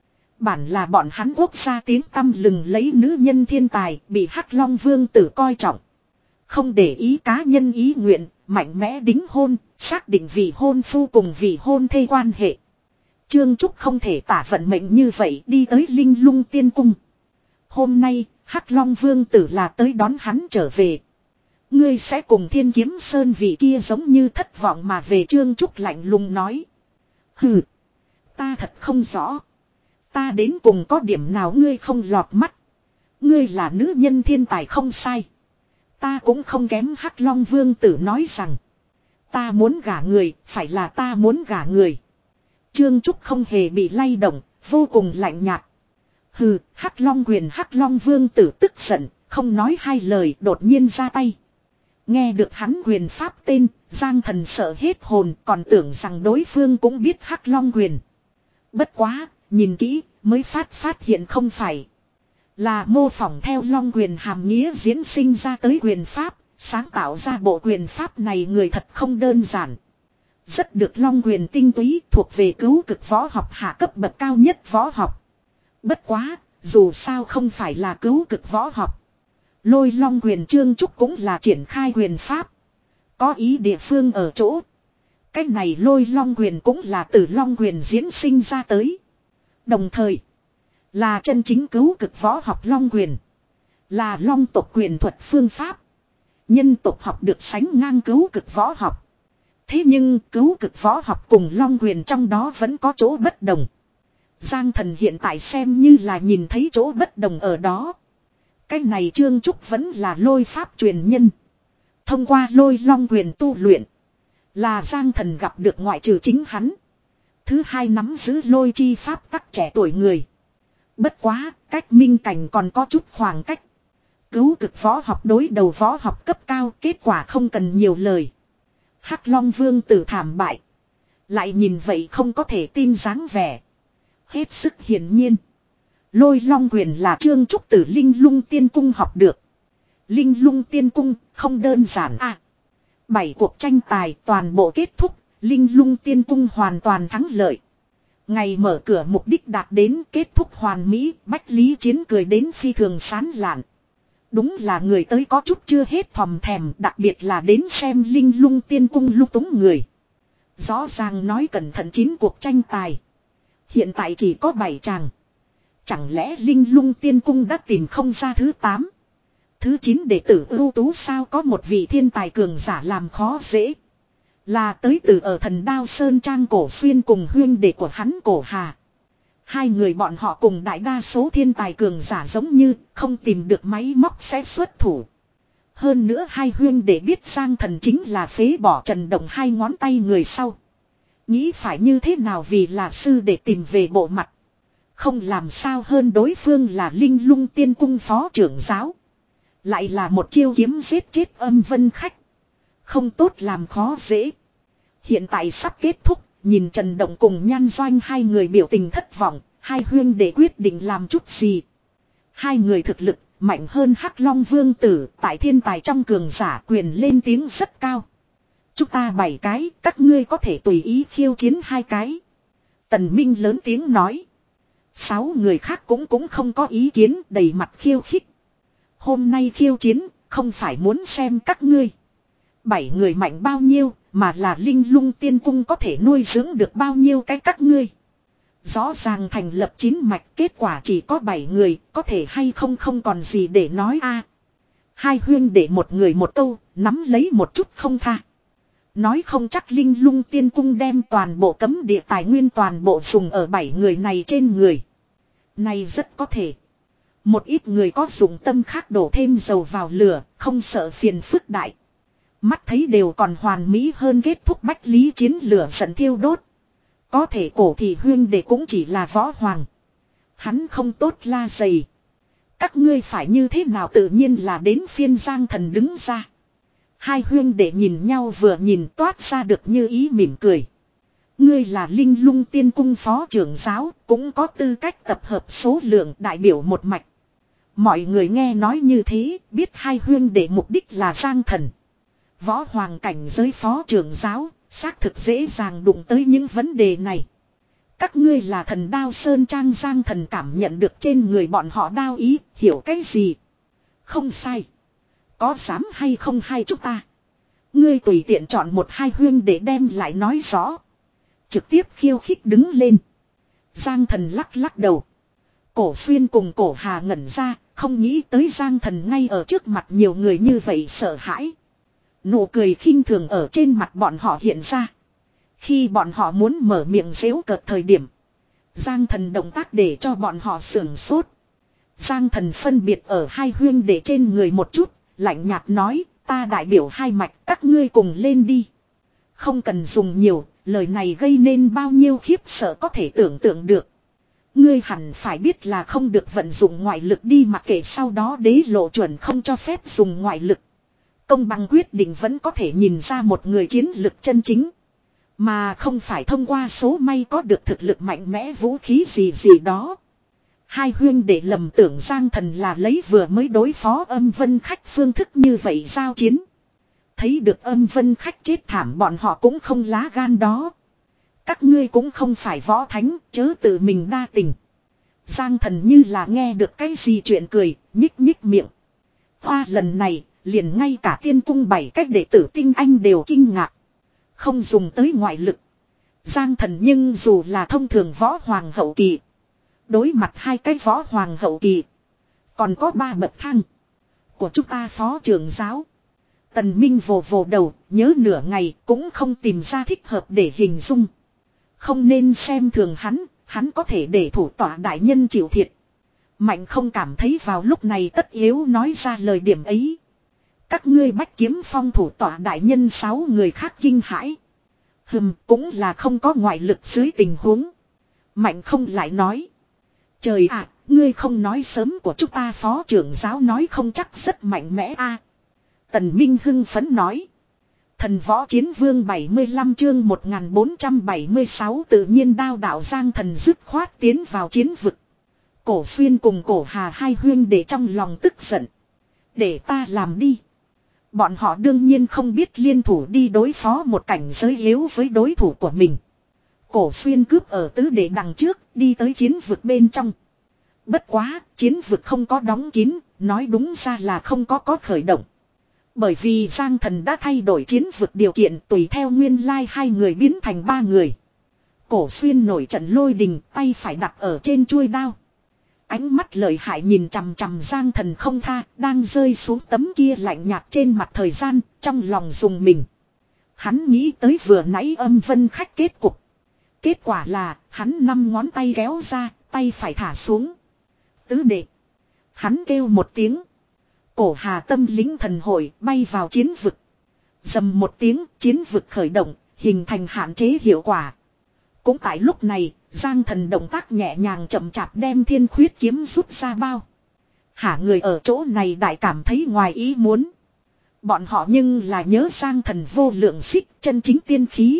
Bản là bọn hắn quốc gia tiếng tăm lừng lấy nữ nhân thiên tài, bị Hắc Long Vương tử coi trọng. Không để ý cá nhân ý nguyện, mạnh mẽ đính hôn, xác định vị hôn phu cùng vị hôn thê quan hệ. Trương Trúc không thể tả vận mệnh như vậy đi tới Linh Lung Tiên Cung. Hôm nay, Hắc Long Vương tử là tới đón hắn trở về. Ngươi sẽ cùng Thiên Kiếm Sơn vị kia giống như thất vọng mà về. Trương Trúc lạnh lùng nói. Hừ, ta thật không rõ. Ta đến cùng có điểm nào ngươi không lọt mắt. Ngươi là nữ nhân thiên tài không sai. Ta cũng không kém. Hắc Long Vương tử nói rằng. Ta muốn gả người, phải là ta muốn gả người. Trương Trúc không hề bị lay động, vô cùng lạnh nhạt. Hừ, Hắc Long quyền. Hắc Long Vương tử tức giận, không nói hai lời đột nhiên ra tay. Nghe được hắn quyền pháp tên, Giang Thần sợ hết hồn, còn tưởng rằng đối phương cũng biết Hắc Long quyền. Bất quá, nhìn kỹ, mới phát phát hiện không phải. Là mô phỏng theo Long quyền hàm nghĩa diễn sinh ra tới quyền pháp, sáng tạo ra bộ quyền pháp này người thật không đơn giản. Rất được Long quyền tinh túy, thuộc về cứu cực võ học hạ cấp bậc cao nhất võ học. Bất quá, dù sao không phải là cứu cực võ học. Lôi Long quyền Trương Trúc cũng là triển khai quyền pháp. Có ý địa phương ở chỗ. Cách này Lôi Long quyền cũng là từ Long quyền diễn sinh ra tới. Đồng thời, là chân chính cứu cực võ học Long quyền. Là Long tộc quyền thuật phương pháp. Nhân tộc học được sánh ngang cứu cực võ học. Thế nhưng cứu cực võ học cùng Long quyền trong đó vẫn có chỗ bất đồng. Giang Thần hiện tại xem như là nhìn thấy chỗ bất đồng ở đó. Cái này Trương Trúc vẫn là lôi pháp truyền nhân. Thông qua lôi Long quyền tu luyện. Là Giang Thần gặp được ngoại trừ chính hắn. Thứ hai nắm giữ lôi chi pháp tắc trẻ tuổi người. Bất quá, cách minh cảnh còn có chút khoảng cách. Cứu cực võ học đối đầu võ học cấp cao, kết quả không cần nhiều lời. Hắc Long Vương tử thảm bại. Lại nhìn vậy không có thể tin dáng vẻ. Hết sức hiển nhiên. Lôi Long quyền là Trương Trúc từ Linh Lung Tiên Cung học được. Linh Lung Tiên Cung không đơn giản à. Bảy cuộc tranh tài toàn bộ kết thúc, Linh Lung Tiên Cung hoàn toàn thắng lợi. Ngày mở cửa mục đích đạt đến, kết thúc hoàn mỹ, Bách Lý Chiến cười đến phi thường sán lạn. Đúng là người tới có chút chưa hết thòm thèm, đặc biệt là đến xem Linh Lung Tiên Cung lung túng người. Rõ ràng nói cẩn thận chín cuộc tranh tài. Hiện tại chỉ có bảy chàng. Chẳng lẽ Linh Lung Tiên Cung đã tìm không ra thứ tám? Thứ chín đệ tử ưu tú sao? Có một vị thiên tài cường giả làm khó dễ. Là tới từ ở Thần Đao Sơn Trang Cổ Xuyên cùng huyên đệ của hắn Cổ Hà. Hai người bọn họ cùng đại đa số thiên tài cường giả giống như không tìm được máy móc sẽ xuất thủ. Hơn nữa hai huyên đệ biết Giang Thần chính là phế bỏ Trần Động hai ngón tay người sau. Nghĩ phải như thế nào vì là sư để tìm về bộ mặt. Không làm sao hơn đối phương là Linh Lung Tiên Cung phó trưởng giáo. Lại là một chiêu kiếm giết chết âm vân khách. Không tốt làm khó dễ. Hiện tại sắp kết thúc, nhìn Trần Động cùng Nhan Doanh hai người biểu tình thất vọng, hai huyên để quyết định làm chút gì. Hai người thực lực mạnh hơn Hắc Long Vương tử, tại thiên tài trong cường giả quyền lên tiếng rất cao. Chúng ta bảy cái, các ngươi có thể tùy ý khiêu chiến hai cái. Tần Minh lớn tiếng nói. Sáu người khác cũng cũng không có ý kiến, đầy mặt khiêu khích. Hôm nay khiêu chiến, không phải muốn xem các ngươi. Bảy người mạnh bao nhiêu, mà là Linh Lung Tiên Cung có thể nuôi dưỡng được bao nhiêu cái các ngươi. Rõ ràng thành lập chín mạch, kết quả chỉ có bảy người, có thể hay không không còn gì để nói a. Hai huyên để một người một câu, nắm lấy một chút không tha. Nói không chắc Linh Lung Tiên Cung đem toàn bộ cấm địa tài nguyên toàn bộ dùng ở bảy người này trên người. Này rất có thể. Một ít người có dụng tâm khác đổ thêm dầu vào lửa, không sợ phiền phức đại. Mắt thấy đều còn hoàn mỹ hơn kết thúc Bách Lý Chiến lửa giận thiêu đốt. Có thể cổ thì huyên để cũng chỉ là võ hoàng. Hắn không tốt la dày. Các ngươi phải như thế nào tự nhiên là đến phiên Giang Thần đứng ra. Hai huyên để nhìn nhau vừa nhìn toát ra được như ý mỉm cười. Ngươi là Linh Lung Tiên Cung phó trưởng giáo, cũng có tư cách tập hợp số lượng đại biểu một mạch. Mọi người nghe nói như thế, biết hai huyên đệ mục đích là Giang Thần. Võ hoàng cảnh giới phó trưởng giáo, xác thực dễ dàng đụng tới những vấn đề này. Các ngươi là Thần Đao Sơn Trang. Giang Thần cảm nhận được trên người bọn họ đao ý, hiểu cái gì? Không sai. Có dám hay không hay chúng ta? Ngươi tùy tiện chọn một hai huyên để đem lại nói rõ. Trực tiếp khiêu khích đứng lên. Giang Thần lắc lắc đầu. Cổ Xuyên cùng Cổ Hà ngẩn ra, không nghĩ tới Giang Thần ngay ở trước mặt nhiều người như vậy sợ hãi. Nụ cười khinh thường ở trên mặt bọn họ hiện ra. Khi bọn họ muốn mở miệng giễu cợt thời điểm, Giang Thần động tác để cho bọn họ sưởng sốt. Giang Thần phân biệt ở hai huyên để trên người một chút, lạnh nhạt nói, ta đại biểu hai mạch, các ngươi cùng lên đi. Không cần dùng nhiều, lời này gây nên bao nhiêu khiếp sợ có thể tưởng tượng được. Ngươi hẳn phải biết là không được vận dụng ngoại lực đi, mặc kệ sau đó đế lộ chuẩn không cho phép dùng ngoại lực. Công bằng quyết định vẫn có thể nhìn ra một người chiến lực chân chính. Mà không phải thông qua số may có được thực lực mạnh mẽ vũ khí gì gì đó. Hai huyên để lầm tưởng Giang Thần là lấy vừa mới đối phó Âm Vân Khách phương thức như vậy giao chiến. Thấy được Âm Vân Khách chết thảm, bọn họ cũng không lá gan đó. Các ngươi cũng không phải võ thánh, chớ tự mình đa tình. Giang Thần như là nghe được cái gì chuyện cười, nhích nhích miệng. Hoa lần này, liền ngay cả tiên cung bảy cách đệ tử tinh anh đều kinh ngạc. Không dùng tới ngoại lực. Giang Thần nhưng dù là thông thường võ hoàng hậu kỳ, đối mặt hai cái võ hoàng hậu kỳ, còn có ba bậc thang của chúng ta phó trưởng giáo. Tần Minh vồ vồ đầu, nhớ nửa ngày cũng không tìm ra thích hợp để hình dung. Không nên xem thường hắn, hắn có thể để thủ tọa đại nhân chịu thiệt. Mạnh không cảm thấy vào lúc này tất yếu nói ra lời điểm ấy. Các ngươi Bách Kiếm Phong thủ tọa đại nhân sáu người khác kinh hãi. Hừm, cũng là không có ngoại lực dưới tình huống. Mạnh không lại nói. Trời ạ, ngươi không nói sớm của chúng ta phó trưởng giáo nói không chắc rất mạnh mẽ a. Tần Minh hưng phấn nói. Thần Võ Chiến Vương bảy mươi lăm chương một nghìn bốn trăm bảy mươi sáu tự nhiên đao đạo. Giang Thần dứt khoát tiến vào chiến vực. Cổ Xuyên cùng Cổ Hà hai huyên để trong lòng tức giận. Để ta làm đi. Bọn họ đương nhiên không biết liên thủ đi đối phó một cảnh giới yếu với đối thủ của mình. Cổ Xuyên cướp ở tứ đệ đằng trước, đi tới chiến vực bên trong. Bất quá, chiến vực không có đóng kín, nói đúng ra là không có có khởi động. Bởi vì Giang Thần đã thay đổi chiến vực điều kiện, tùy theo nguyên lai hai người biến thành ba người. Cổ Xuyên nổi trận lôi đình, tay phải đặt ở trên chuôi đao. Ánh mắt lợi hại nhìn chằm chằm Giang Thần không tha, đang rơi xuống tấm kia lạnh nhạt trên mặt thời gian, trong lòng dùng mình. Hắn nghĩ tới vừa nãy Âm Vân Khách kết cục. Kết quả là, hắn năm ngón tay kéo ra, tay phải thả xuống. Tứ đệ. Hắn kêu một tiếng. Cổ Hà tâm lính thần hội bay vào chiến vực. Dầm một tiếng, chiến vực khởi động, hình thành hạn chế hiệu quả. Cũng tại lúc này, Giang Thần động tác nhẹ nhàng chậm chạp đem thiên khuyết kiếm rút ra bao. Hả, người ở chỗ này đại cảm thấy ngoài ý muốn. Bọn họ nhưng là nhớ Giang Thần vô lượng xích chân chính tiên khí.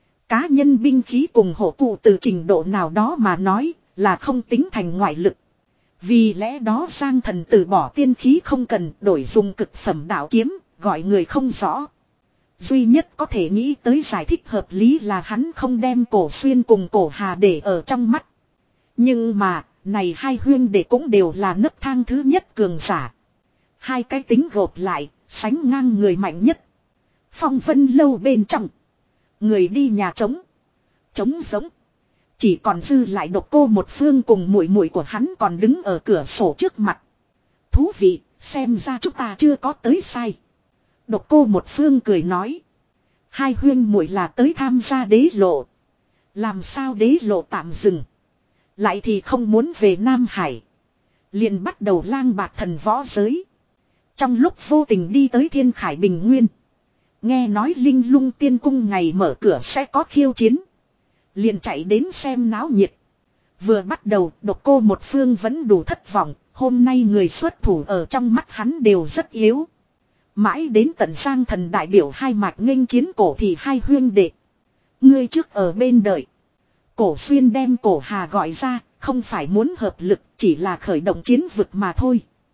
Cá nhân binh khí cùng hộ cụ từ trình độ nào đó mà nói là không tính thành ngoại lực. Vì lẽ đó Giang Thần từ bỏ tiên khí không cần, đổi dùng cực phẩm đạo kiếm, gọi người không rõ. Duy nhất có thể nghĩ tới giải thích hợp lý là hắn không đem Cổ Xuyên cùng Cổ Hà để ở trong mắt. Nhưng mà, này hai huyên đệ cũng đều là nấc thang thứ nhất cường giả. Hai cái tính gộp lại, sánh ngang người mạnh nhất. Phong Vân lâu bên trong. Người đi nhà trống. Trống giống. Chỉ còn dư lại Độc Cô một phương cùng muội muội của hắn còn đứng ở cửa sổ trước mặt. Thú vị, xem ra chúng ta chưa có tới sai. Độc Cô một phương cười nói. Hai huyên muội là tới tham gia đế lộ. Làm sao đế lộ tạm dừng. Lại thì không muốn về Nam Hải. Liền bắt đầu lang bạt thần võ giới. Trong lúc vô tình đi tới Thiên Khải Bình Nguyên. Nghe nói Linh Lung Tiên Cung ngày mở cửa sẽ có khiêu chiến. Liền chạy đến xem náo nhiệt. Vừa bắt đầu Độc Cô một phương vẫn đủ thất vọng. Hôm nay người xuất thủ ở trong mắt hắn đều rất yếu. Mãi đến tận Giang Thần đại biểu hai mạch nghênh chiến cổ thì hai huyên đệ. Ngươi trước ở bên đợi. Cổ Xuyên đem Cổ Hà gọi ra, không phải muốn hợp lực, chỉ là khởi động chiến vực mà thôi.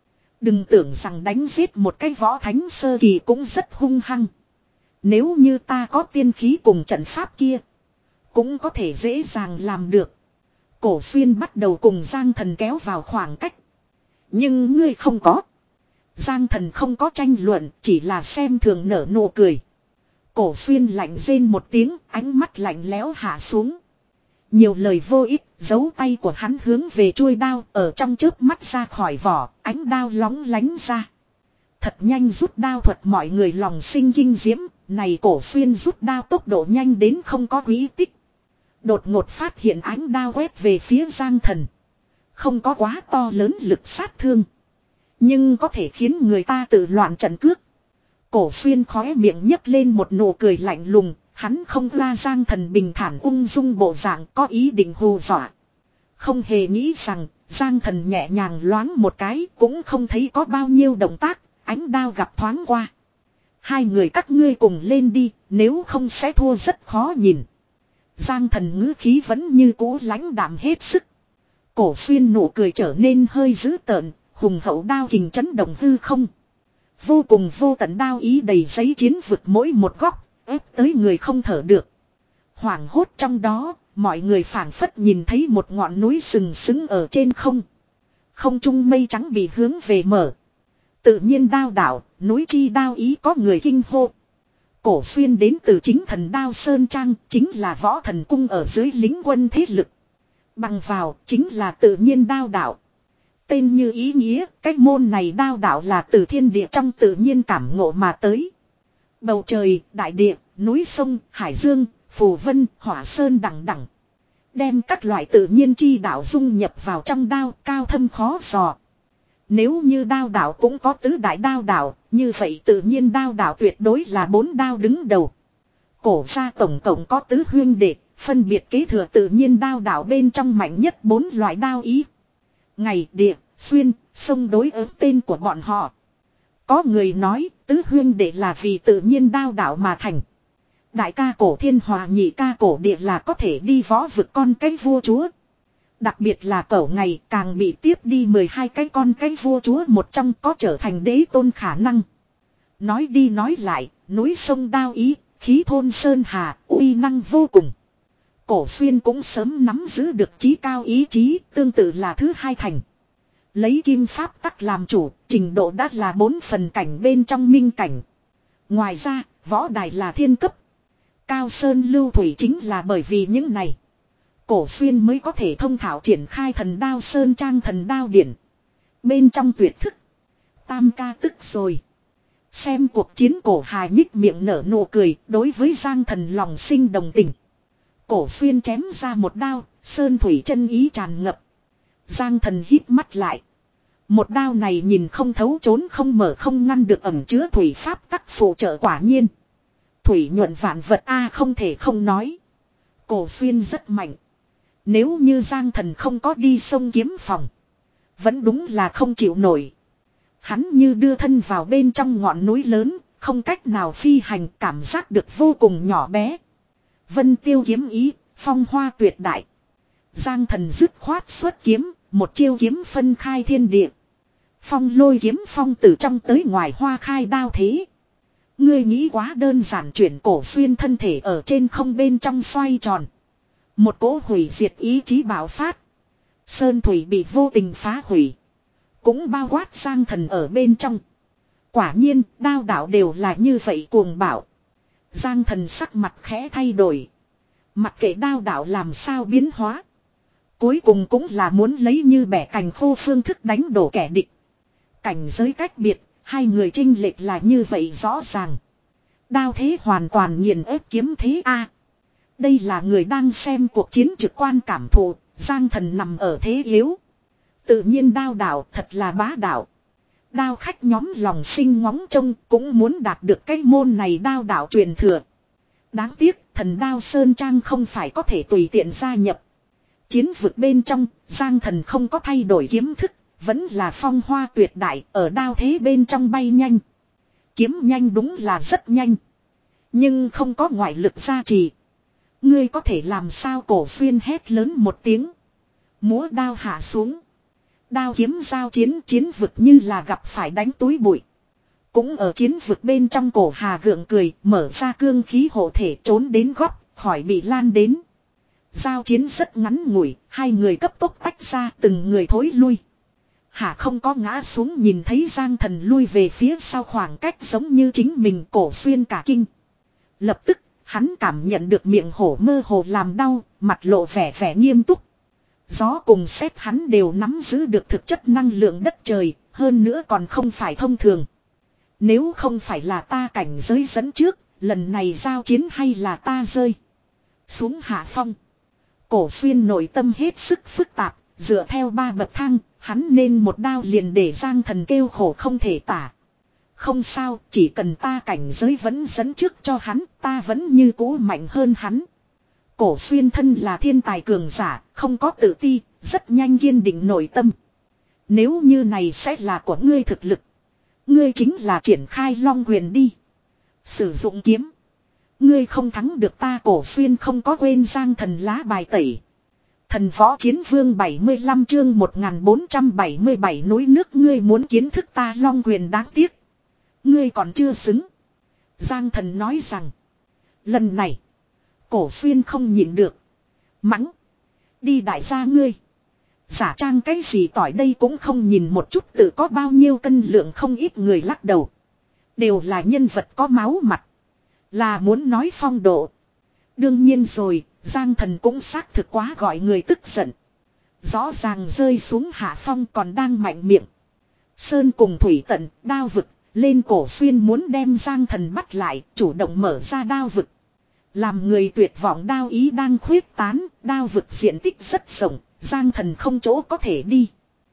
Đừng tưởng rằng đánh giết một cái võ thánh sơ kỳ cũng rất hung hăng. Nếu như ta có tiên khí cùng trận pháp kia, cũng có thể dễ dàng làm được. Cổ Xuyên bắt đầu cùng Giang Thần kéo vào khoảng cách. Nhưng ngươi không có. Giang Thần không có tranh luận, chỉ là xem thường nở nụ cười. Cổ Xuyên lạnh rên một tiếng, ánh mắt lạnh lẽo hạ xuống. Nhiều lời vô ích, giấu tay của hắn hướng về chuôi đao ở trong chớp mắt ra khỏi vỏ, ánh đao lóng lánh ra. Thật nhanh rút đao thuật mọi người lòng sinh kinh diễm, này Cổ Xuyên rút đao tốc độ nhanh đến không có quý tích. Đột ngột phát hiện ánh đao quét về phía Giang Thần. Không có quá to lớn lực sát thương, nhưng có thể khiến người ta tự loạn trận cước. Cổ Xuyên khóe miệng nhấc lên một nụ cười lạnh lùng, hắn không ra Giang Thần bình thản ung dung bộ dạng có ý định hù dọa. Không hề nghĩ rằng Giang Thần nhẹ nhàng loáng một cái cũng không thấy có bao nhiêu động tác, ánh đao gặp thoáng qua. Hai người các ngươi cùng lên đi, nếu không sẽ thua rất khó nhìn. Giang Thần ngữ khí vẫn như cũ lãnh đạm hết sức. Cổ Xuyên nụ cười trở nên hơi dữ tợn, hùng hậu đao kình chấn động hư không. Vô cùng vô tận đao ý đầy giấy chiến vực mỗi một góc, ép tới người không thở được. Hoảng hốt trong đó, mọi người phảng phất nhìn thấy một ngọn núi sừng sững ở trên không. Không trung mây trắng bị hướng về mở. Tự nhiên đao đảo, núi chi đao ý có người kinh hô. Cổ Xuyên đến từ chính thần đao Sơn Trang, chính là võ thần cung ở dưới lính quân thế lực. Bằng vào, chính là tự nhiên đao đảo. Tên như ý nghĩa, cách môn này đao đảo là từ thiên địa trong tự nhiên cảm ngộ mà tới. Bầu trời, đại địa, núi sông, hải dương, phù vân, hỏa sơn đẳng đẳng. Đem các loại tự nhiên chi đạo dung nhập vào trong đao, cao thâm khó dò. Nếu như đao đảo cũng có tứ đại đao đảo, như vậy tự nhiên đao đảo tuyệt đối là bốn đao đứng đầu. Cổ gia tổng cộng có tứ huyên đệ, phân biệt kế thừa tự nhiên đao đảo bên trong mạnh nhất bốn loại đao ý. Ngày, địa, xuyên, sông đối ứng tên của bọn họ. Có người nói tứ huyên đệ là vì tự nhiên đao đảo mà thành. Đại ca Cổ Thiên Hòa, nhị ca Cổ Địa là có thể đi võ vực con cái vua chúa. Đặc biệt là Cẩu Ngày càng bị tiếp đi mười hai cái con cái vua chúa một trong có trở thành đế tôn khả năng. Nói đi nói lại, núi sông đao ý, khí thôn sơn hà, uy năng vô cùng. Cổ Xuyên cũng sớm nắm giữ được chí cao ý chí, tương tự là thứ hai thành. Lấy kim pháp tắc làm chủ, trình độ đã là bốn phần cảnh bên trong minh cảnh. Ngoài ra, võ đài là thiên cấp. Cao sơn lưu thủy chính là bởi vì những này. Cổ Xuyên mới có thể thông thạo triển khai thần đao Sơn Trang thần đao điển. Bên trong tuyệt thức. Tam ca tức rồi. Xem cuộc chiến Cổ Hài nhích miệng nở nụ cười, đối với Giang Thần lòng sinh đồng tình. Cổ Xuyên chém ra một đao, sơn thủy chân ý tràn ngập. Giang Thần hít mắt lại. Một đao này nhìn không thấu trốn không mở không ngăn được ẩm chứa thủy pháp tắc phụ trợ quả nhiên. Thủy nhuận vạn vật a không thể không nói. Cổ Xuyên rất mạnh. Nếu như Giang Thần không có đi sông kiếm phòng, vẫn đúng là không chịu nổi. Hắn như đưa thân vào bên trong ngọn núi lớn, không cách nào phi hành, cảm giác được vô cùng nhỏ bé. Vân tiêu kiếm ý, phong hoa tuyệt đại. Giang Thần dứt khoát xuất kiếm, một chiêu kiếm phân khai thiên địa. Phong lôi kiếm phong từ trong tới ngoài hoa khai đao thế. Ngươi nghĩ quá đơn giản, chuyển Cổ Xuyên thân thể ở trên không bên trong xoay tròn. Một cỗ hủy diệt ý chí bạo phát. Sơn thủy bị vô tình phá hủy. Cũng bao quát Giang Thần ở bên trong. Quả nhiên, đao đạo đều là như vậy cuồng bạo. Giang Thần sắc mặt khẽ thay đổi. Mặc kệ đao đạo làm sao biến hóa. Cuối cùng cũng là muốn lấy như bẻ cành khô phương thức đánh đổ kẻ địch. Cảnh giới cách biệt, hai người chênh lệch là như vậy rõ ràng. Đao thế hoàn toàn nghiền ép kiếm thế a. Đây là người đang xem cuộc chiến trực quan cảm thụ, Giang Thần nằm ở thế yếu. Tự nhiên đao đạo thật là bá đạo. Đao khách nhóm lòng sinh ngóng trông cũng muốn đạt được cái môn này đao đạo truyền thừa. Đáng tiếc thần đao Sơn Trang không phải có thể tùy tiện gia nhập. Chiến vực bên trong, Giang Thần không có thay đổi kiếm thức, vẫn là phong hoa tuyệt đại ở đao thế bên trong bay nhanh. Kiếm nhanh đúng là rất nhanh. Nhưng không có ngoại lực gia trì. Ngươi có thể làm sao? Cổ Xuyên hét lớn một tiếng. Múa đao hạ xuống. Đao kiếm giao chiến, chiến vực như là gặp phải đánh túi bụi. Cũng ở chiến vực bên trong, Cổ Hà gượng cười, mở ra cương khí hộ thể trốn đến góc, khỏi bị lan đến. Giao chiến rất ngắn ngủi, hai người cấp tốc tách ra, từng người thối lui. Hà không có ngã xuống, nhìn thấy Giang Thần lui về phía sau khoảng cách giống như chính mình, Cổ Xuyên cả kinh. Lập tức, hắn cảm nhận được miệng hổ mơ hồ làm đau, mặt lộ vẻ vẻ nghiêm túc. Gió cùng sét hắn đều nắm giữ được thực chất năng lượng đất trời, hơn nữa còn không phải thông thường. Nếu không phải là ta cảnh giới dẫn trước, lần này giao chiến hay là ta rơi xuống hạ phong. Cổ Xuyên nội tâm hết sức phức tạp, dựa theo ba bậc thang, hắn nên một đao liền để Giang Thần kêu khổ không thể tả. Không sao, chỉ cần ta cảnh giới vẫn dẫn trước cho hắn, ta vẫn như cũ mạnh hơn hắn. Cổ Xuyên thân là thiên tài cường giả, không có tự ti, rất nhanh kiên định nội tâm. Nếu như này sẽ là của ngươi thực lực, ngươi chính là triển khai long quyền đi. Sử dụng kiếm, ngươi không thắng được ta. Cổ Xuyên không có quên Giang Thần lá bài tẩy. Thần võ chiến vương bảy mươi lăm chương một nghìn bốn trăm bảy mươi bảy núi nước, ngươi muốn kiến thức ta long quyền đáng tiếc. Ngươi còn chưa xứng. Giang Thần nói rằng. Lần này, Cổ Xuyên không nhịn được. Mắng. Đi đại gia ngươi. Giả trang cái gì tỏi đây cũng không nhìn một chút tự có bao nhiêu cân lượng. Không ít người lắc đầu. Đều là nhân vật có máu mặt. Là muốn nói phong độ. Đương nhiên rồi, Giang Thần cũng xác thực quá gọi người tức giận. Rõ ràng rơi xuống hạ phong còn đang mạnh miệng. Sơn cùng thủy tận, đao vực, lên. Cổ Xuyên muốn đem Giang Thần bắt lại, chủ động mở ra đao vực. Làm người tuyệt vọng, đao ý đang khuyết tán, đao vực diện tích rất rộng, Giang Thần không chỗ có thể đi.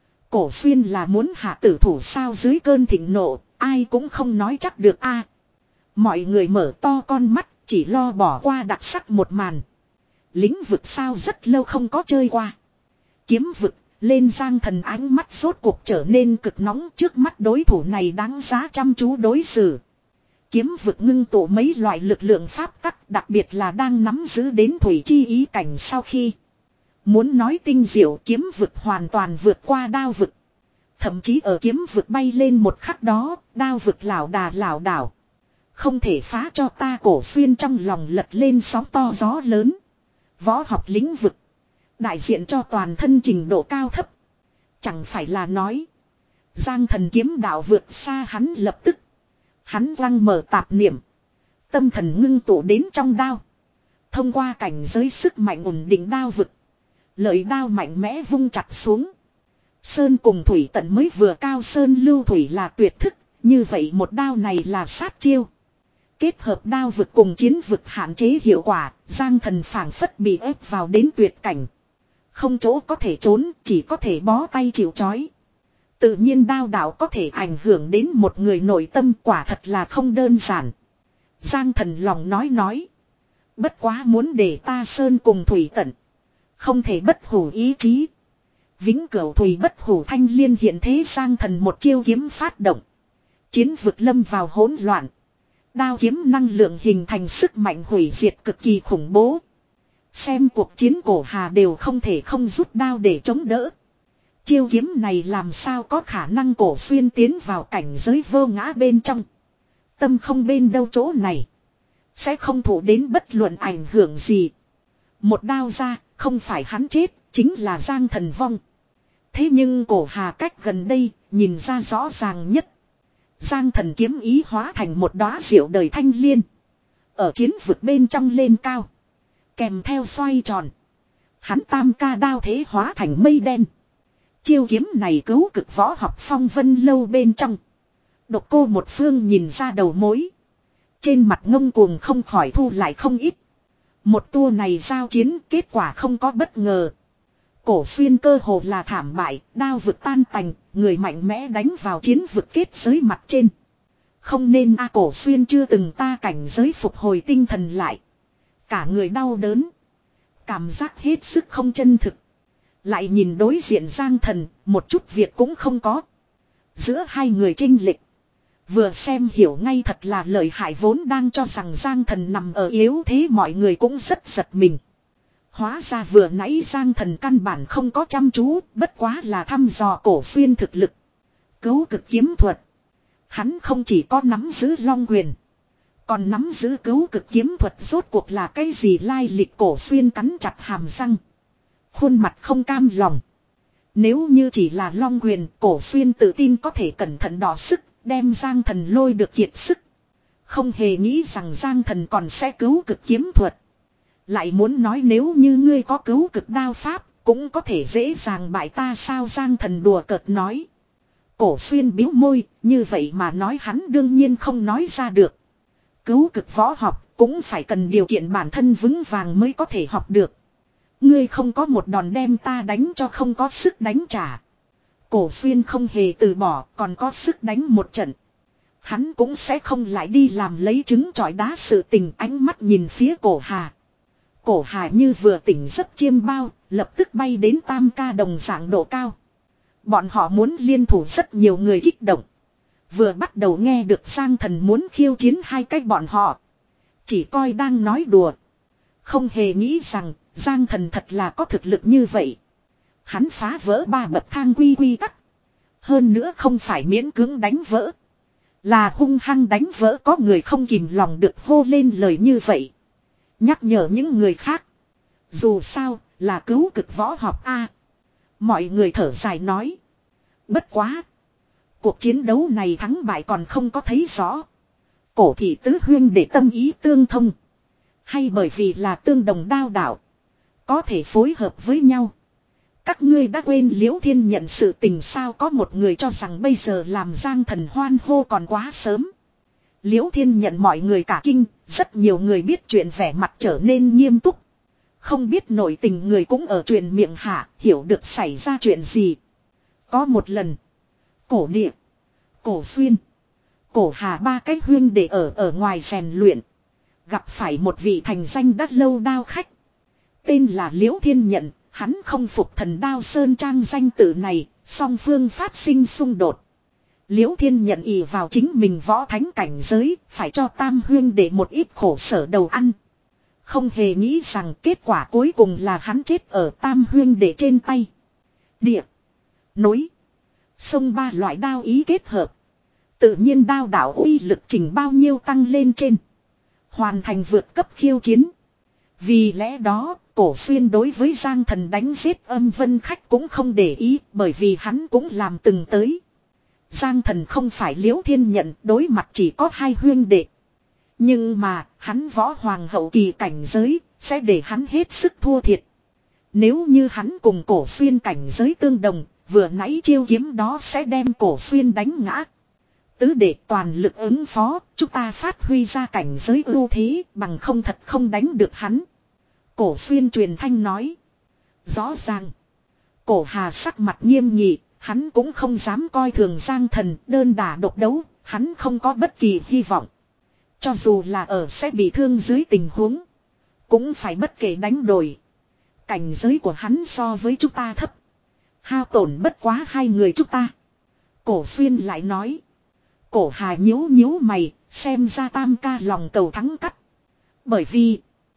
Cổ Xuyên là muốn hạ tử thủ sao? Dưới cơn thịnh nộ, ai cũng không nói chắc được a. Mọi người mở to con mắt, chỉ lo bỏ qua đặc sắc một màn. Lĩnh vực sao rất lâu không có chơi qua. Kiếm vực, lên. Giang Thần ánh mắt rốt cuộc trở nên cực nóng, trước mắt đối thủ này đáng giá chăm chú đối xử. Kiếm vực ngưng tụ mấy loại lực lượng pháp tắc, đặc biệt là đang nắm giữ đến thủy chi ý cảnh sau khi. Muốn nói tinh diệu, kiếm vực hoàn toàn vượt qua đao vực. Thậm chí ở kiếm vực bay lên một khắc đó, đao vực lảo đà lảo đảo. Không thể phá cho ta. Cổ Xuyên trong lòng lật lên sóng to gió lớn. Võ học lĩnh vực, đại diện cho toàn thân trình độ cao thấp. Chẳng phải là nói Giang Thần kiếm đạo vượt xa hắn. Lập tức hắn lăng mở tạp niệm, tâm thần ngưng tụ đến trong đao. Thông qua cảnh giới sức mạnh ổn định đao vực, lợi đao mạnh mẽ vung chặt xuống. Sơn cùng thủy tận mới vừa cao, sơn lưu thủy là tuyệt thức, như vậy một đao này là sát chiêu. Kết hợp đao vực cùng chiến vực hạn chế hiệu quả, Giang Thần phảng phất bị ép vào đến tuyệt cảnh. Không chỗ có thể trốn, chỉ có thể bó tay chịu trói. Tự nhiên đao đạo có thể ảnh hưởng đến một người nội tâm, quả thật là không đơn giản. Giang Thần lòng nói nói. Bất quá muốn để ta sơn cùng thủy tận, không thể bất hủ ý chí. Vĩnh cửu thủy bất hủ thanh liên hiện thế. Giang Thần một chiêu kiếm phát động. Chiến vực lâm vào hỗn loạn. Đao kiếm năng lượng hình thành sức mạnh hủy diệt cực kỳ khủng bố. Xem cuộc chiến Cổ Hà đều không thể không rút đao để chống đỡ. Chiêu kiếm này làm sao có khả năng? Cổ Xuyên tiến vào cảnh giới vô ngã bên trong. Tâm không bên đâu chỗ này, sẽ không thụ đến bất luận ảnh hưởng gì. Một đao ra, không phải hắn chết, chính là Giang Thần vong. Thế nhưng Cổ Hà cách gần đây, nhìn ra rõ ràng nhất. Giang Thần kiếm ý hóa thành một đóa diệu đời thanh liên. Ở chiến vực bên trong lên cao, kèm theo xoay tròn. Hắn tam ca đao thế hóa thành mây đen. Chiêu kiếm này cứu cực võ học phong vân lâu bên trong. Độc Cô một phương nhìn ra đầu mối. Trên mặt ngông cuồng không khỏi thu lại không ít. Một tour này giao chiến, kết quả không có bất ngờ. Cổ Xuyên cơ hồ là thảm bại, đao vực tan tành, người mạnh mẽ đánh vào chiến vực kết giới mặt trên. Không nên a. Cổ Xuyên chưa từng ta cảnh giới phục hồi tinh thần lại. Cả người đau đớn, cảm giác hết sức không chân thực. Lại nhìn đối diện Giang Thần, một chút việc cũng không có. Giữa hai người chênh lệch, vừa xem hiểu ngay thật là lợi hại. Vốn đang cho rằng Giang Thần nằm ở yếu thế, mọi người cũng rất giật mình. Hóa ra vừa nãy Giang Thần căn bản không có chăm chú, bất quá là thăm dò Cổ Xuyên thực lực. Cấu cực kiếm thuật. Hắn không chỉ có nắm giữ long quyền, còn nắm giữ cấu cực kiếm thuật rốt cuộc là cái gì lai lịch. Cổ Xuyên cắn chặt hàm răng, khuôn mặt không cam lòng. Nếu như chỉ là long quyền, Cổ Xuyên tự tin có thể cẩn thận đọ sức, đem Giang Thần lôi được kiệt sức. Không hề nghĩ rằng Giang Thần còn sẽ cấu cực kiếm thuật. Lại muốn nói nếu như ngươi có cấu cực đao pháp, cũng có thể dễ dàng bại ta sao? Giang Thần đùa cợt nói. Cổ Xuyên bĩu môi, như vậy mà nói hắn đương nhiên không nói ra được. Cấu cực võ học cũng phải cần điều kiện bản thân vững vàng mới có thể học được. Ngươi không có một đòn đem ta đánh cho không có sức đánh trả. Cổ Xuyên không hề từ bỏ, còn có sức đánh một trận. Hắn cũng sẽ không lại đi làm lấy trứng trọi đá sự tình. Ánh mắt nhìn phía Cổ Hà. Cổ Hà như vừa tỉnh giấc chiêm bao, lập tức bay đến tam ca đồng dạng độ cao. Bọn họ muốn liên thủ, rất nhiều người kích động. Vừa bắt đầu nghe được Giang Thần muốn khiêu chiến hai cách bọn họ, chỉ coi đang nói đùa. Không hề nghĩ rằng Giang Thần thật là có thực lực như vậy. Hắn phá vỡ ba bậc thang quy quy tắc. Hơn nữa không phải miễn cưỡng đánh vỡ, là hung hăng đánh vỡ. Có người không kìm lòng được hô lên lời như vậy, nhắc nhở những người khác. Dù sao là cứu cực võ học a. Mọi người thở dài nói. Bất quá, cuộc chiến đấu này thắng bại còn không có thấy rõ. Cổ thị tứ huyên để tâm ý tương thông, hay bởi vì là tương đồng đao đạo, có thể phối hợp với nhau. Các ngươi đã quên Liễu Thiên Nhận sự tình sao? Có một người cho rằng bây giờ làm Giang Thần hoan hô còn quá sớm. Liễu Thiên Nhận mọi người cả kinh, rất nhiều người biết chuyện vẻ mặt trở nên nghiêm túc. Không biết nội tình người cũng ở truyền miệng hạ, hiểu được xảy ra chuyện gì. Có một lần, Cổ Địa, Cổ Xuyên, Cổ Hà ba cái huyên đệ ở ở ngoài rèn luyện, gặp phải một vị thành danh đắt lâu đao khách, tên là Liễu Thiên Nhận. Hắn không phục Thần Đao Sơn Trang danh tự này, song phương phát sinh xung đột. Liễu Thiên Nhận ỷ vào chính mình võ thánh cảnh giới, phải cho tam huyên để một ít khổ sở đầu ăn. Không hề nghĩ rằng kết quả cuối cùng là hắn chết ở tam huyên để trên tay. Địa, núi, sông ba loại đao ý kết hợp, tự nhiên đao đạo uy lực chỉnh bao nhiêu tăng lên trên, hoàn thành vượt cấp khiêu chiến. Vì lẽ đó, Cổ Xuyên đối với Giang Thần đánh giết Âm Vân Khách cũng không để ý, bởi vì hắn cũng làm từng tới. Giang Thần không phải Liễu Thiên Nhận, đối mặt chỉ có hai huyên đệ. Nhưng mà, hắn võ hoàng hậu kỳ cảnh giới, sẽ để hắn hết sức thua thiệt. Nếu như hắn cùng Cổ Xuyên cảnh giới tương đồng, vừa nãy chiêu kiếm đó sẽ đem Cổ Xuyên đánh ngã. Tứ đệ toàn lực ứng phó, chúng ta phát huy ra cảnh giới ưu thế, bằng không thật không đánh được hắn. Cổ Xuyên truyền thanh nói. Rõ ràng. Cổ Hà sắc mặt nghiêm nghị, hắn cũng không dám coi thường Giang Thần, đơn đả độc đấu, hắn không có bất kỳ hy vọng. Cho dù là ở sẽ bị thương dưới tình huống, cũng phải bất kể đánh đổi. Cảnh giới của hắn so với chúng ta thấp, hao tổn bất quá hai người chúng ta. Cổ Xuyên lại nói. Cổ Hà nhíu nhíu mày, xem ra tam ca lòng cầu thắng cắt. Bởi vì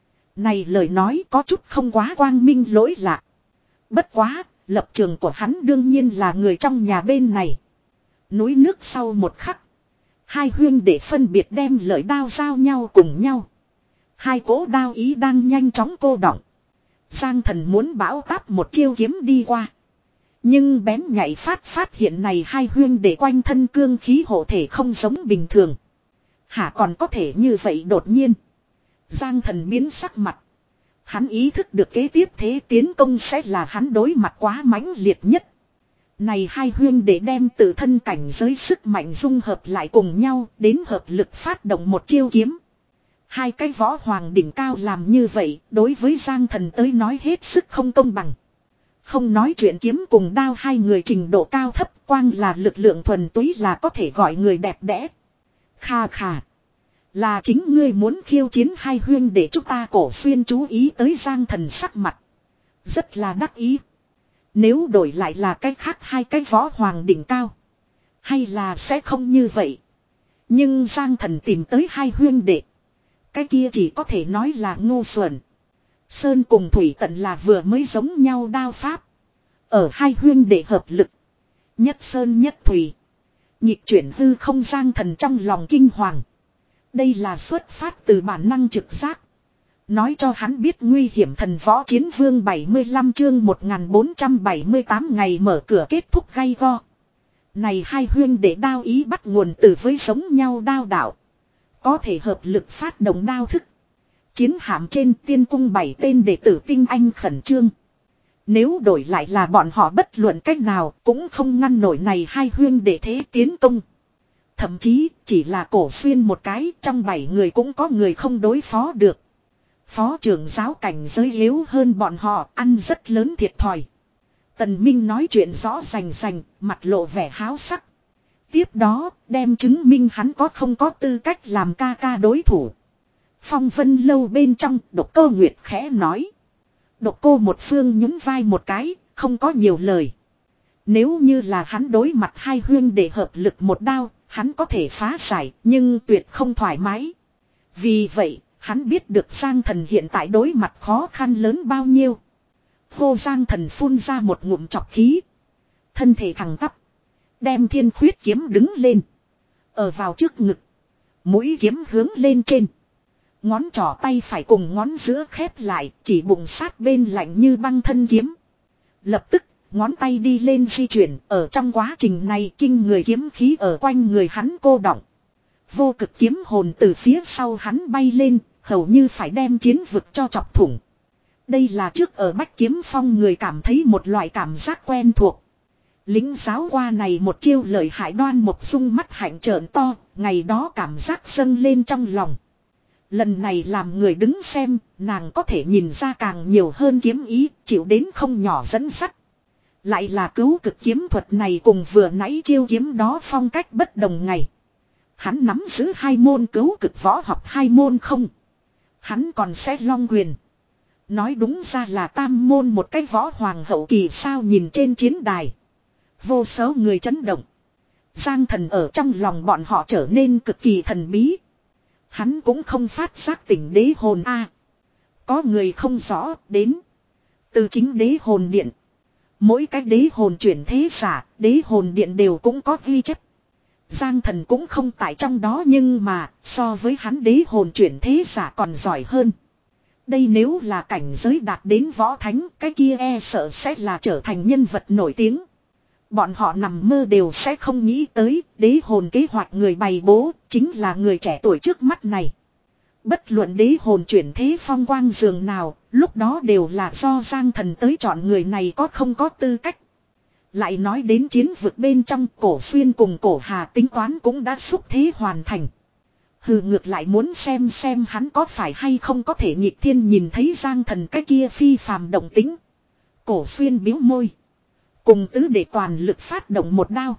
này lời nói có chút không quá quang minh lỗi lạc. Bất quá, lập trường của hắn đương nhiên là người trong nhà bên này. Núi nước sau một khắc, hai huyên để phân biệt đem lợi đao giao nhau cùng nhau. Hai cỗ đao ý đang nhanh chóng cô đọng. Giang Thần muốn bão táp một chiêu kiếm đi qua. Nhưng bén nhạy phát phát hiện này hai huyên để quanh thân cương khí hộ thể không giống bình thường. Hả, còn có thể như vậy đột nhiên. Giang Thần biến sắc mặt. Hắn ý thức được kế tiếp thế tiến công sẽ là hắn đối mặt quá mãnh liệt nhất. Này hai huyên để đem tự thân cảnh giới sức mạnh dung hợp lại cùng nhau, đến hợp lực phát động một chiêu kiếm. Hai cái võ hoàng đỉnh cao làm như vậy, đối với Giang Thần tới nói hết sức không công bằng. Không nói chuyện kiếm cùng đao hai người trình độ cao thấp, quang là lực lượng thuần túy là có thể gọi người đẹp đẽ. Kha kha. Là chính ngươi muốn khiêu chiến hai huyên để chúng ta. Cổ Xuyên chú ý tới Giang Thần sắc mặt, rất là đắc ý. Nếu đổi lại là cách khác hai cái võ hoàng đỉnh cao, hay là sẽ không như vậy. Nhưng Giang Thần tìm tới hai huyên đệ, cái kia chỉ có thể nói là ngu xuẩn. Sơn cùng Thủy Tận là vừa mới giống nhau đao pháp. Ở hai huyên để hợp lực. Nhất Sơn nhất Thủy. Nhịp chuyển hư không Giang Thần trong lòng kinh hoàng. Đây là xuất phát từ bản năng trực giác. Nói cho hắn biết nguy hiểm thần võ chiến vương bảy mươi lăm chương một nghìn bốn trăm bảy mươi tám ngày mở cửa kết thúc gay go. Này hai huyên để đao ý bắt nguồn từ với giống nhau đao đạo. Có thể hợp lực phát động đao thức. Chiến hạm trên tiên cung bảy tên đệ tử tinh anh khẩn trương. Nếu đổi lại là bọn họ bất luận cách nào cũng không ngăn nổi này hai huyên để thế tiến công. Thậm chí chỉ là Cổ Xuyên một cái trong bảy người cũng có người không đối phó được. Phó trưởng giáo cảnh giới yếu hơn bọn họ ăn rất lớn thiệt thòi. Tần Minh nói chuyện rõ rành rành, mặt lộ vẻ háo sắc. Tiếp đó đem chứng minh hắn có không có tư cách làm ca ca đối thủ. Phong Vân lâu bên trong Độc Cô Nguyệt khẽ nói. Độc Cô một phương nhún vai một cái, không có nhiều lời. Nếu như là hắn đối mặt hai huyên để hợp lực một đao, hắn có thể phá giải, nhưng tuyệt không thoải mái. Vì vậy, hắn biết được Giang Thần hiện tại đối mặt khó khăn lớn bao nhiêu. Hô Giang Thần phun ra một ngụm trọc khí. Thân thể thẳng tắp. Đem thiên khuyết kiếm đứng lên. Ở vào trước ngực. Mũi kiếm hướng lên trên. Ngón trỏ tay phải cùng ngón giữa khép lại, chỉ bụng sát bên lạnh như băng thân kiếm. Lập tức, ngón tay đi lên di chuyển, ở trong quá trình này kinh người kiếm khí ở quanh người hắn cô đọng. Vô cực kiếm hồn từ phía sau hắn bay lên, hầu như phải đem chiến vực cho chọc thủng. Đây là trước ở Bách Kiếm Phong người cảm thấy một loại cảm giác quen thuộc. Lính giáo qua này một chiêu lợi hại Đoan Mộc Dung mắt hạnh trợn to, ngày đó cảm giác dâng lên trong lòng. Lần này làm người đứng xem, nàng có thể nhìn ra càng nhiều hơn kiếm ý, chịu đến không nhỏ dẫn sắt. Lại là cứu cực kiếm thuật này cùng vừa nãy chiêu kiếm đó phong cách bất đồng ngày. Hắn nắm giữ hai môn cứu cực võ học hai môn không. Hắn còn sẽ long quyền. Nói đúng ra là tam môn một cái võ hoàng hậu kỳ sao nhìn trên chiến đài. Vô số người chấn động. Giang Thần ở trong lòng bọn họ trở nên cực kỳ thần bí. Hắn cũng không phát giác tỉnh đế hồn a. Có người không rõ đến. Từ chính đế hồn điện. Mỗi cái đế hồn chuyển thế giả, đế hồn điện đều cũng có ghi chép. Giang Thần cũng không tại trong đó nhưng mà so với hắn đế hồn chuyển thế giả còn giỏi hơn. Đây nếu là cảnh giới đạt đến võ thánh, cái kia e sợ sẽ là trở thành nhân vật nổi tiếng. Bọn họ nằm mơ đều sẽ không nghĩ tới đế hồn kế hoạch người bày bố chính là người trẻ tuổi trước mắt này. Bất luận đế hồn chuyển thế phong quang dường nào, lúc đó đều là do Giang Thần tới chọn người này có không có tư cách. Lại nói đến chiến vực bên trong Cổ Xuyên cùng Cổ Hà tính toán cũng đã xúc thế hoàn thành. Hừ ngược lại muốn xem xem hắn có phải hay không có thể nhịp thiên nhìn thấy Giang Thần cái kia phi phàm động tính. Cổ Xuyên biếu môi. Cùng tứ để toàn lực phát động một đao.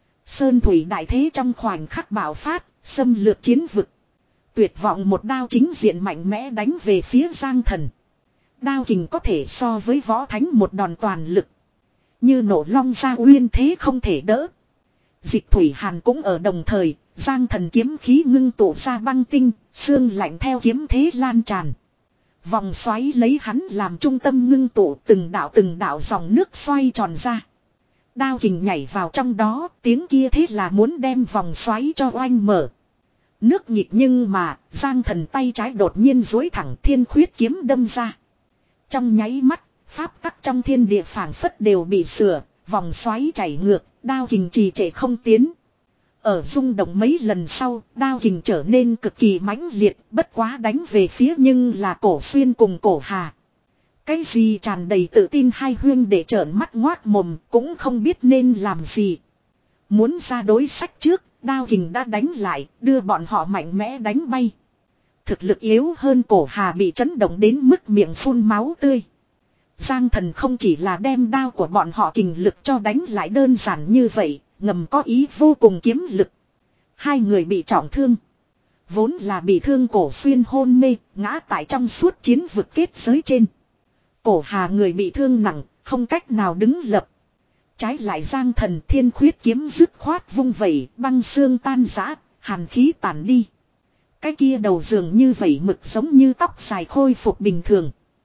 Sơn thủy đại thế trong khoảnh khắc bạo phát, xâm lược chiến vực. Tuyệt vọng một đao chính diện mạnh mẽ đánh về phía Giang Thần. Đao kình có thể so với võ thánh một đòn toàn lực. Như nổ long ra uyên thế không thể đỡ. Dịch thủy hàn cũng ở đồng thời, Giang Thần kiếm khí ngưng tụ ra băng tinh, xương lạnh theo kiếm thế lan tràn. Vòng xoáy lấy hắn làm trung tâm ngưng tụ từng đạo từng đạo dòng nước xoay tròn ra. Đao kình nhảy vào trong đó, tiếng kia thế là muốn đem vòng xoáy cho oanh mở. Nước nhịp nhưng mà, Giang Thần tay trái đột nhiên duỗi thẳng thiên khuyết kiếm đâm ra. Trong nháy mắt, pháp tắc trong thiên địa phảng phất đều bị sửa, vòng xoáy chảy ngược, đao kình trì trệ không tiến. Ở rung động mấy lần sau, đao kình trở nên cực kỳ mãnh liệt, bất quá đánh về phía nhưng là Cổ Xuyên cùng Cổ Hà. Cái gì tràn đầy tự tin hai huyên để trợn mắt ngoác mồm, cũng không biết nên làm gì. Muốn ra đối sách trước, đao kình đã đánh lại, đưa bọn họ mạnh mẽ đánh bay. Thực lực yếu hơn Cổ Hà bị chấn động đến mức miệng phun máu tươi. Giang Thần không chỉ là đem đao của bọn họ kình lực cho đánh lại đơn giản như vậy, ngầm có ý vô cùng kiếm lực. Hai người bị trọng thương. Vốn là bị thương Cổ Xuyên hôn mê, ngã tại trong suốt chiến vực kết giới trên. Cổ Hà người bị thương nặng, không cách nào đứng lập. Trái lại Giang Thần thiên khuyết kiếm dứt khoát vung vẩy, băng xương tan rã, hàn khí tản đi. Cái kia đầu giường như vẩy mực giống như tóc dài khôi phục bình thường.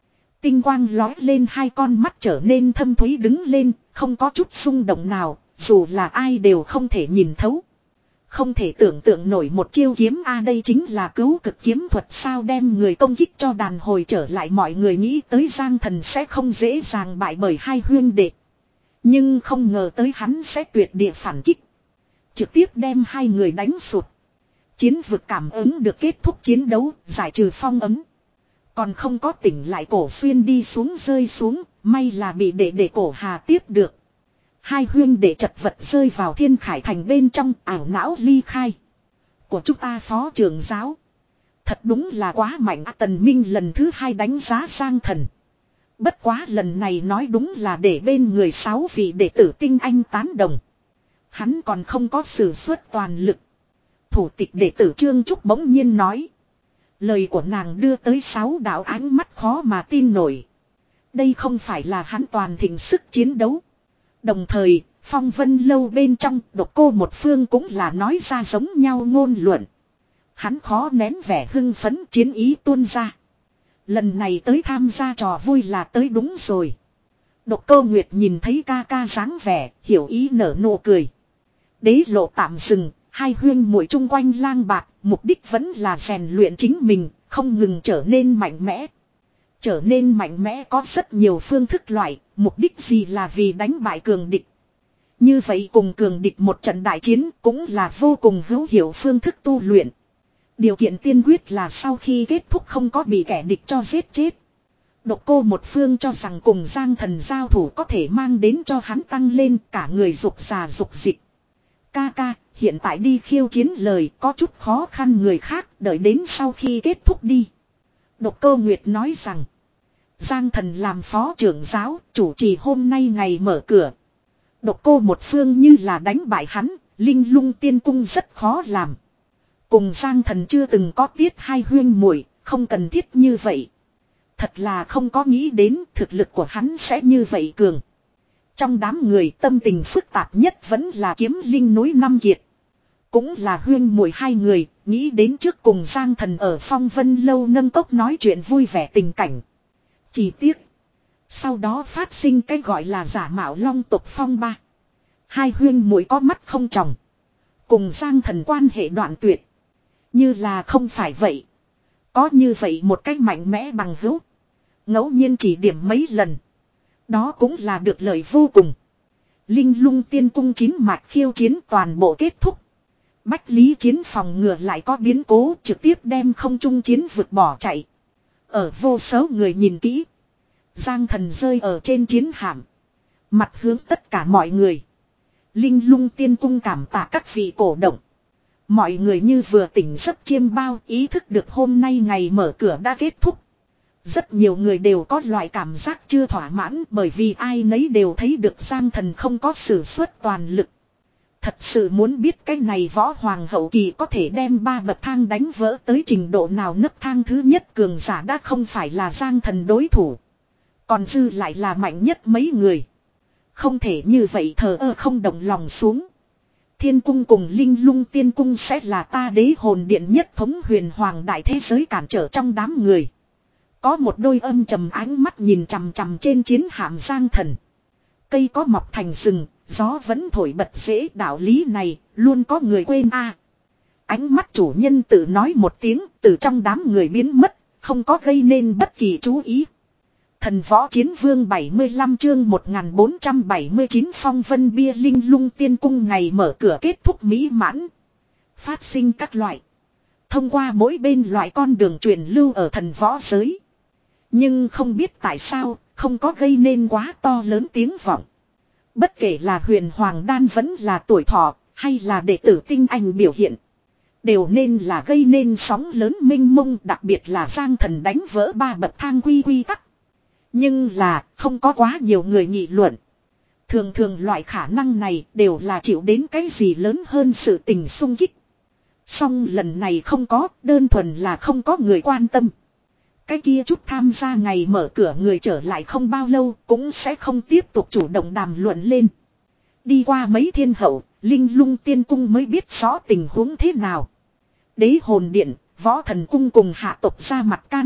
Tinh quang lói lên, hai con mắt trở nên thâm thúy đứng lên, không có chút xung động nào, dù là ai đều không thể nhìn thấu. Không thể tưởng tượng nổi một chiêu kiếm a, đây chính là cứu cực kiếm thuật sao, đem người công kích cho đàn hồi trở lại. Mọi người nghĩ tới Giang Thần sẽ không dễ dàng bại bởi hai huyên đệ. Nhưng không ngờ tới hắn sẽ tuyệt địa phản kích. Trực tiếp đem hai người đánh sụt. Chiến vực cảm ứng được kết thúc chiến đấu, giải trừ phong ấm. Còn không có tỉnh lại Cổ Xuyên đi xuống rơi xuống, may là bị đệ đệ Cổ Hà tiếp được. Hai huyên đệ chật vật rơi vào Thiên Khải Thành bên trong, ảo não ly khai. Của chúng ta phó trưởng giáo. Thật đúng là quá mạnh. Tần Minh lần thứ hai đánh giá Giang Thần. Bất quá lần này nói đúng là để bên người sáu vị đệ tử tinh anh tán đồng. Hắn còn không có sử xuất toàn lực. Thủ tịch đệ tử Trương Trúc bỗng nhiên nói. Lời của nàng đưa tới sáu đạo ánh mắt khó mà tin nổi. Đây không phải là hắn toàn thịnh sức chiến đấu. Đồng thời, Phong Vân Lâu bên trong, Độc Cô Một Phương cũng là nói ra giống nhau ngôn luận. Hắn khó nén vẻ hưng phấn, chiến ý tuôn ra. Lần này tới tham gia trò vui là tới đúng rồi. Độc Cô Nguyệt nhìn thấy ca ca dáng vẻ, hiểu ý nở nụ cười. Đế lộ tạm dừng, hai huyên muội chung quanh lang bạc, mục đích vẫn là rèn luyện chính mình, không ngừng trở nên mạnh mẽ. Trở nên mạnh mẽ có rất nhiều phương thức loại, mục đích gì là vì đánh bại cường địch. Như vậy cùng cường địch một trận đại chiến cũng là vô cùng hữu hiệu phương thức tu luyện. Điều kiện tiên quyết là sau khi kết thúc không có bị kẻ địch cho giết chết. Độc Cô Một Phương cho rằng cùng Giang Thần giao thủ có thể mang đến cho hắn tăng lên, cả người dục già dục dịch. Ca ca, hiện tại đi khiêu chiến lời có chút khó khăn, người khác đợi đến sau khi kết thúc đi. Độc Cô Nguyệt nói rằng. Giang Thần làm phó trưởng giáo, chủ trì hôm nay ngày mở cửa. Độc Cô Một Phương như là đánh bại hắn, Linh Lung Tiên Cung rất khó làm. Cùng Giang Thần chưa từng có tiết hai huyên muội, không cần thiết như vậy. Thật là không có nghĩ đến thực lực của hắn sẽ như vậy cường. Trong đám người tâm tình phức tạp nhất vẫn là Kiếm Linh núi Năm Kiệt. Cũng là huyên muội hai người, nghĩ đến trước cùng Giang Thần ở Phong Vân Lâu nâng cốc nói chuyện vui vẻ tình cảnh. Chỉ tiếc. Sau đó phát sinh cái gọi là giả mạo long tộc phong ba. Hai huyên muội có mắt không tròng. Cùng Giang Thần quan hệ đoạn tuyệt. Như là không phải vậy. Có như vậy một cách mạnh mẽ bằng hữu. Ngẫu nhiên chỉ điểm mấy lần. Đó cũng là được lợi vô cùng. Linh Lung Tiên Cung chín mạch khiêu chiến toàn bộ kết thúc. Bách Lý Chiến phòng ngừa lại có biến cố, trực tiếp đem không trung chiến vượt bỏ chạy. Ở vô số người nhìn kỹ. Giang Thần rơi ở trên chiến hạm. Mặt hướng tất cả mọi người. Linh Lung Tiên Cung cảm tạ các vị cổ động. Mọi người như vừa tỉnh giấc chiêm bao, ý thức được hôm nay ngày mở cửa đã kết thúc. Rất nhiều người đều có loại cảm giác chưa thỏa mãn, bởi vì ai nấy đều thấy được Giang Thần không có sử xuất toàn lực. Thật sự muốn biết cái này võ hoàng hậu kỳ có thể đem ba bậc thang đánh vỡ tới trình độ nào, nấc thang thứ nhất cường giả đã không phải là Giang Thần đối thủ. Còn dư lại là mạnh nhất mấy người. Không thể như vậy thờ ơ không động lòng xuống. Thiên cung cùng Linh Lung Tiên Cung sẽ là ta đế hồn điện nhất thống huyền hoàng đại thế giới cản trở trong đám người. Có một đôi âm trầm ánh mắt nhìn chằm chằm trên chiến hạm Giang Thần. Cây có mọc thành rừng, gió vẫn thổi bật dễ, đạo lý này luôn có người quên a. Ánh mắt chủ nhân tự nói một tiếng, từ trong đám người biến mất, không có gây nên bất kỳ chú ý. Thần võ chiến vương bảy mươi lăm chương một nghìn bốn trăm bảy mươi chín Phong Vân Bia Linh Lung Tiên Cung ngày mở cửa kết thúc mỹ mãn. Phát sinh các loại. Thông qua mỗi bên loại con đường truyền lưu ở thần võ giới. Nhưng không biết tại sao, không có gây nên quá to lớn tiếng vọng. Bất kể là huyền hoàng đan vẫn là tuổi thọ, hay là đệ tử tinh anh biểu hiện. Đều nên là gây nên sóng lớn minh mông, đặc biệt là Giang Thần đánh vỡ ba bậc thang quy quy tắc. Nhưng là không có quá nhiều người nghị luận. Thường thường loại khả năng này đều là chịu đến cái gì lớn hơn sự tình xung kích. Song lần này không có, đơn thuần là không có người quan tâm. Cái kia chút tham gia ngày mở cửa người trở lại không bao lâu cũng sẽ không tiếp tục chủ động đàm luận lên. Đi qua mấy thiên hậu, Linh Lung Tiên Cung mới biết rõ tình huống thế nào. Đế hồn điện, võ thần cung cùng hạ tộc ra mặt can thiệp,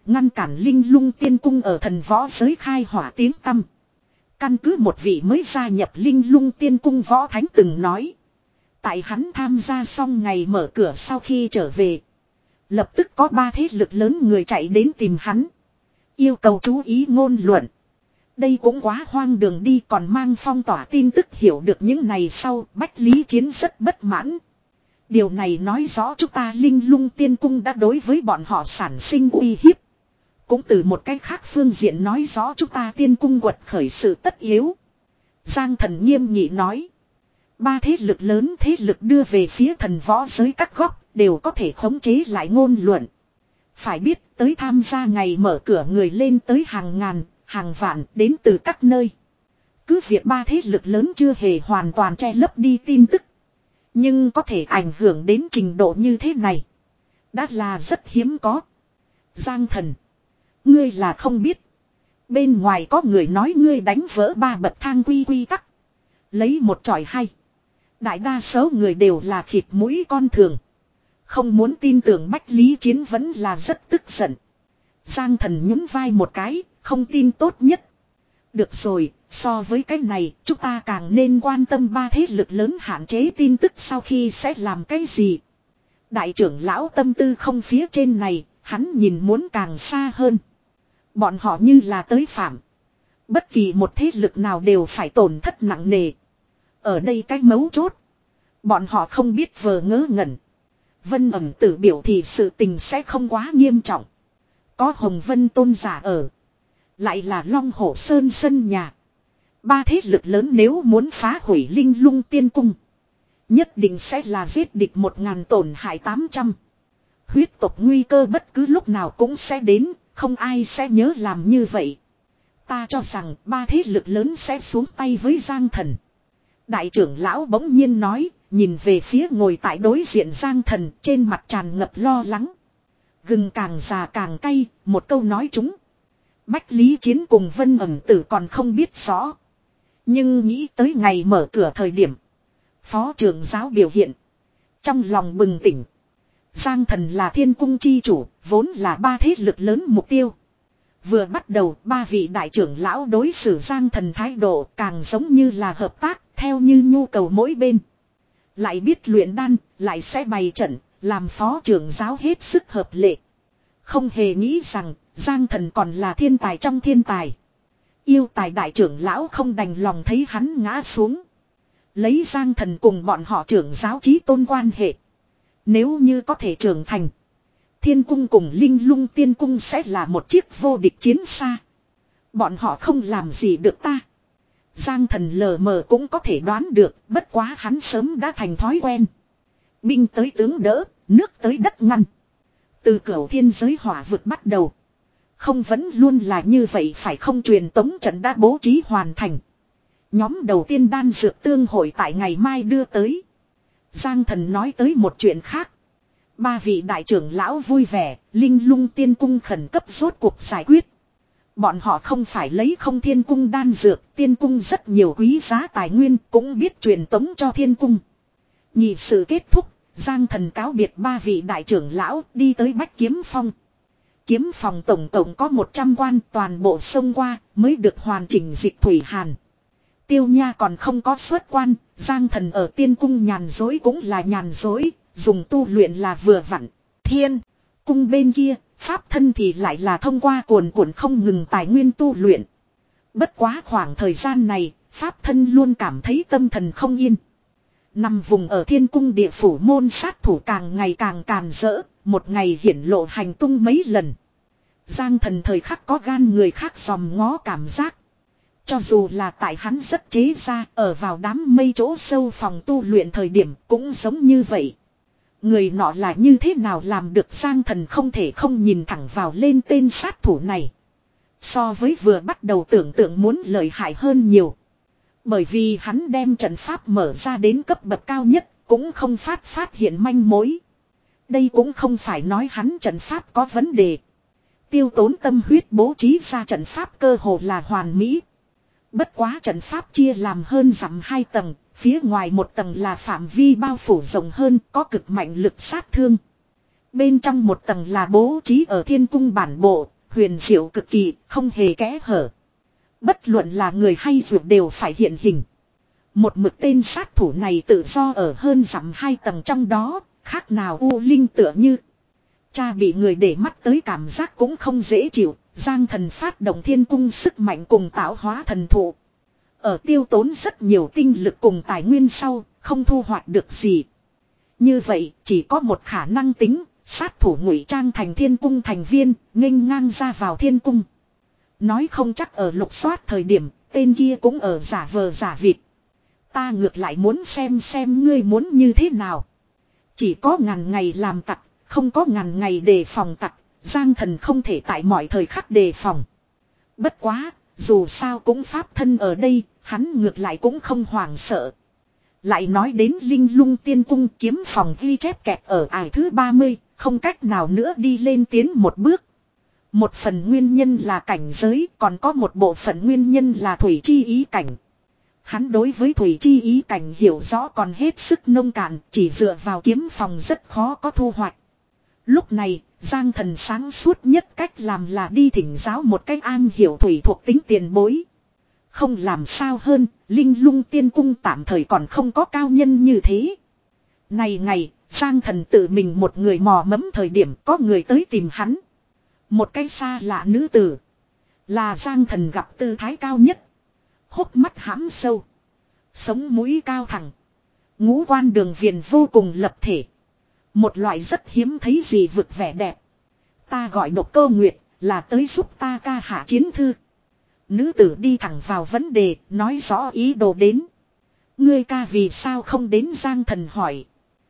ngăn cản Linh Lung Tiên Cung ở thần võ giới khai hỏa tiếng tăm. Căn cứ một vị mới gia nhập Linh Lung Tiên Cung võ thánh từng nói. Tại hắn tham gia xong ngày mở cửa sau khi trở về. Lập tức có ba thế lực lớn người chạy đến tìm hắn. Yêu cầu chú ý ngôn luận. Đây cũng quá hoang đường đi, còn mang phong tỏa tin tức. Hiểu được những này sau, Bách Lý Chiến rất bất mãn. Điều này nói rõ chúng ta Linh Lung Tiên Cung đã đối với bọn họ sản sinh uy hiếp. Cũng từ một cách khác phương diện nói rõ chúng ta Tiên Cung quật khởi sự tất yếu. Giang Thần nghiêm nghị nói. Ba thế lực lớn thế lực đưa về phía thần võ giới các góc đều có thể khống chế lại ngôn luận. Phải biết tới tham gia ngày mở cửa người lên tới hàng ngàn, hàng vạn đến từ các nơi. Cứ việc ba thế lực lớn chưa hề hoàn toàn che lấp đi tin tức. Nhưng có thể ảnh hưởng đến trình độ như thế này. Đã là rất hiếm có. Giang Thần. Ngươi là không biết. Bên ngoài có người nói ngươi đánh vỡ ba bậc thang quy quy tắc. Lấy một tròi hay. Đại đa số người đều là khịt mũi con thường. Không muốn tin tưởng Bách Lý Chiến vẫn là rất tức giận. Giang Thần nhún vai một cái, không tin tốt nhất. Được rồi, so với cái này, chúng ta càng nên quan tâm ba thế lực lớn hạn chế tin tức sau khi sẽ làm cái gì. Đại trưởng lão tâm tư không phía trên này, hắn nhìn muốn càng xa hơn. Bọn họ như là tới phạm. Bất kỳ một thế lực nào đều phải tổn thất nặng nề. Ở đây cái mấu chốt. Bọn họ không biết vờ ngớ ngẩn. Vân ẩm tử biểu thì sự tình sẽ không quá nghiêm trọng. Có Hồng Vân tôn giả ở. Lại là Long Hổ Sơn sân nhà. Ba thế lực lớn nếu muốn phá hủy Linh Lung Tiên Cung. Nhất định sẽ là giết địch một ngàn tổn hại tám trăm. Huyết tộc nguy cơ bất cứ lúc nào cũng sẽ đến. Không ai sẽ nhớ làm như vậy. Ta cho rằng ba thế lực lớn sẽ xuống tay với Giang Thần. Đại trưởng lão bỗng nhiên nói. Nhìn về phía ngồi tại đối diện Giang Thần, trên mặt tràn ngập lo lắng. Gừng càng già càng cay, một câu nói chúng. Bách Lý Chiến cùng Vân ẩm tử còn không biết rõ. Nhưng nghĩ tới ngày mở cửa thời điểm. Phó trưởng giáo biểu hiện. Trong lòng bừng tỉnh. Giang Thần là Thiên Cung chi chủ, vốn là ba thế lực lớn mục tiêu. Vừa bắt đầu, ba vị đại trưởng lão đối xử Giang Thần thái độ càng giống như là hợp tác, theo như nhu cầu mỗi bên. Lại biết luyện đan, lại sẽ bày trận, làm phó trưởng giáo hết sức hợp lệ. Không hề nghĩ rằng, Giang Thần còn là thiên tài trong thiên tài. Yêu tài đại trưởng lão không đành lòng thấy hắn ngã xuống. Lấy Giang Thần cùng bọn họ trưởng giáo chí tôn quan hệ. Nếu như có thể trưởng thành, Thiên Cung cùng Linh Lung Tiên Cung sẽ là một chiếc vô địch chiến xa. Bọn họ không làm gì được ta. Giang Thần lờ mờ cũng có thể đoán được, bất quá hắn sớm đã thành thói quen. Binh tới tướng đỡ, nước tới đất ngăn. Từ cửu thiên giới hỏa vực bắt đầu. Không vẫn luôn là như vậy phải không, truyền tống trận đã bố trí hoàn thành. Nhóm đầu tiên đan dược tương hội tại ngày mai đưa tới. Giang Thần nói tới một chuyện khác. Ba vị đại trưởng lão vui vẻ, Linh Lung Tiên Cung khẩn cấp rốt cuộc giải quyết. Bọn họ không phải lấy không Thiên Cung đan dược, Tiên Cung rất nhiều quý giá tài nguyên, cũng biết truyền tống cho Thiên Cung. Nhị sự kết thúc, Giang Thần cáo biệt ba vị đại trưởng lão đi tới Bách Kiếm Phong. Kiếm phòng tổng tổng có một trăm quan, toàn bộ xông qua mới được hoàn chỉnh dịch thủy hàn. Tiêu Nha còn không có xuất quan, Giang Thần ở Tiên Cung nhàn dối cũng là nhàn dối, dùng tu luyện là vừa vặn. Thiên Cung bên kia, pháp thân thì lại là thông qua cuồn cuộn không ngừng tài nguyên tu luyện. Bất quá khoảng thời gian này, pháp thân luôn cảm thấy tâm thần không yên. Nằm vùng ở Thiên Cung địa phủ môn sát thủ càng ngày càng càn rỡ, một ngày hiển lộ hành tung mấy lần. Giang Thần thời khắc có gan người khác dòm ngó cảm giác. Cho dù là tại hắn rất chế ra, ở vào đám mây chỗ sâu phòng tu luyện thời điểm cũng giống như vậy. Người nọ là như thế nào làm được, Giang Thần không thể không nhìn thẳng vào lên tên sát thủ này. So với vừa bắt đầu tưởng tượng muốn lợi hại hơn nhiều. Bởi vì hắn đem trận pháp mở ra đến cấp bậc cao nhất, cũng không phát phát hiện manh mối. Đây cũng không phải nói hắn trận pháp có vấn đề. Tiêu tốn tâm huyết bố trí ra trận pháp cơ hồ là hoàn mỹ. Bất quá trận pháp chia làm hơn dặm hai tầng, phía ngoài một tầng là phạm vi bao phủ rộng hơn, có cực mạnh lực sát thương. Bên trong một tầng là bố trí ở Thiên Cung bản bộ, huyền diệu cực kỳ, không hề kẽ hở. Bất luận là người hay vượt đều phải hiện hình. Một mực tên sát thủ này tự do ở hơn dặm hai tầng trong đó, khác nào u linh tựa như. Cha bị người để mắt tới cảm giác cũng không dễ chịu, Giang Thần phát động thiên cung sức mạnh cùng tạo hóa thần thụ. Ở tiêu tốn rất nhiều tinh lực cùng tài nguyên sau, không thu hoạch được gì. Như vậy, chỉ có một khả năng tính, sát thủ ngụy trang thành thiên cung thành viên, nghênh ngang ra vào thiên cung. Nói không chắc ở lục soát thời điểm, tên kia cũng ở giả vờ giả vịt. Ta ngược lại muốn xem xem ngươi muốn như thế nào. Chỉ có ngàn ngày làm tặc, không có ngàn ngày đề phòng tặc, Giang Thần không thể tại mọi thời khắc đề phòng. Bất quá, dù sao cũng pháp thân ở đây, hắn ngược lại cũng không hoảng sợ. Lại nói đến Linh Lung Tiên Cung kiếm phòng ghi chép kẹt ở ải thứ ba mươi, không cách nào nữa đi lên tiến một bước. Một phần nguyên nhân là cảnh giới, còn có một bộ phận nguyên nhân là thủy chi ý cảnh. Hắn đối với thủy chi ý cảnh hiểu rõ còn hết sức nông cạn, chỉ dựa vào kiếm phòng rất khó có thu hoạch. Lúc này, Giang Thần sáng suốt nhất cách làm là đi thỉnh giáo một cách an hiểu thủy thuộc tính tiền bối. Không làm sao hơn, Linh Lung Tiên Cung tạm thời còn không có cao nhân như thế. Này ngày, Giang Thần tự mình một người mò mẫm thời điểm có người tới tìm hắn. Một cái xa lạ nữ tử. Là Giang Thần gặp tư thái cao nhất. Hốc mắt hãm sâu. Sống mũi cao thẳng. Ngũ quan đường viền vô cùng lập thể. Một loại rất hiếm thấy gì vực vẻ đẹp. Ta gọi Độc Cô Nguyệt là tới giúp ta ca hạ chiến thư. Nữ tử đi thẳng vào vấn đề, nói rõ ý đồ đến. Ngươi ca vì sao không đến, Giang Thần hỏi.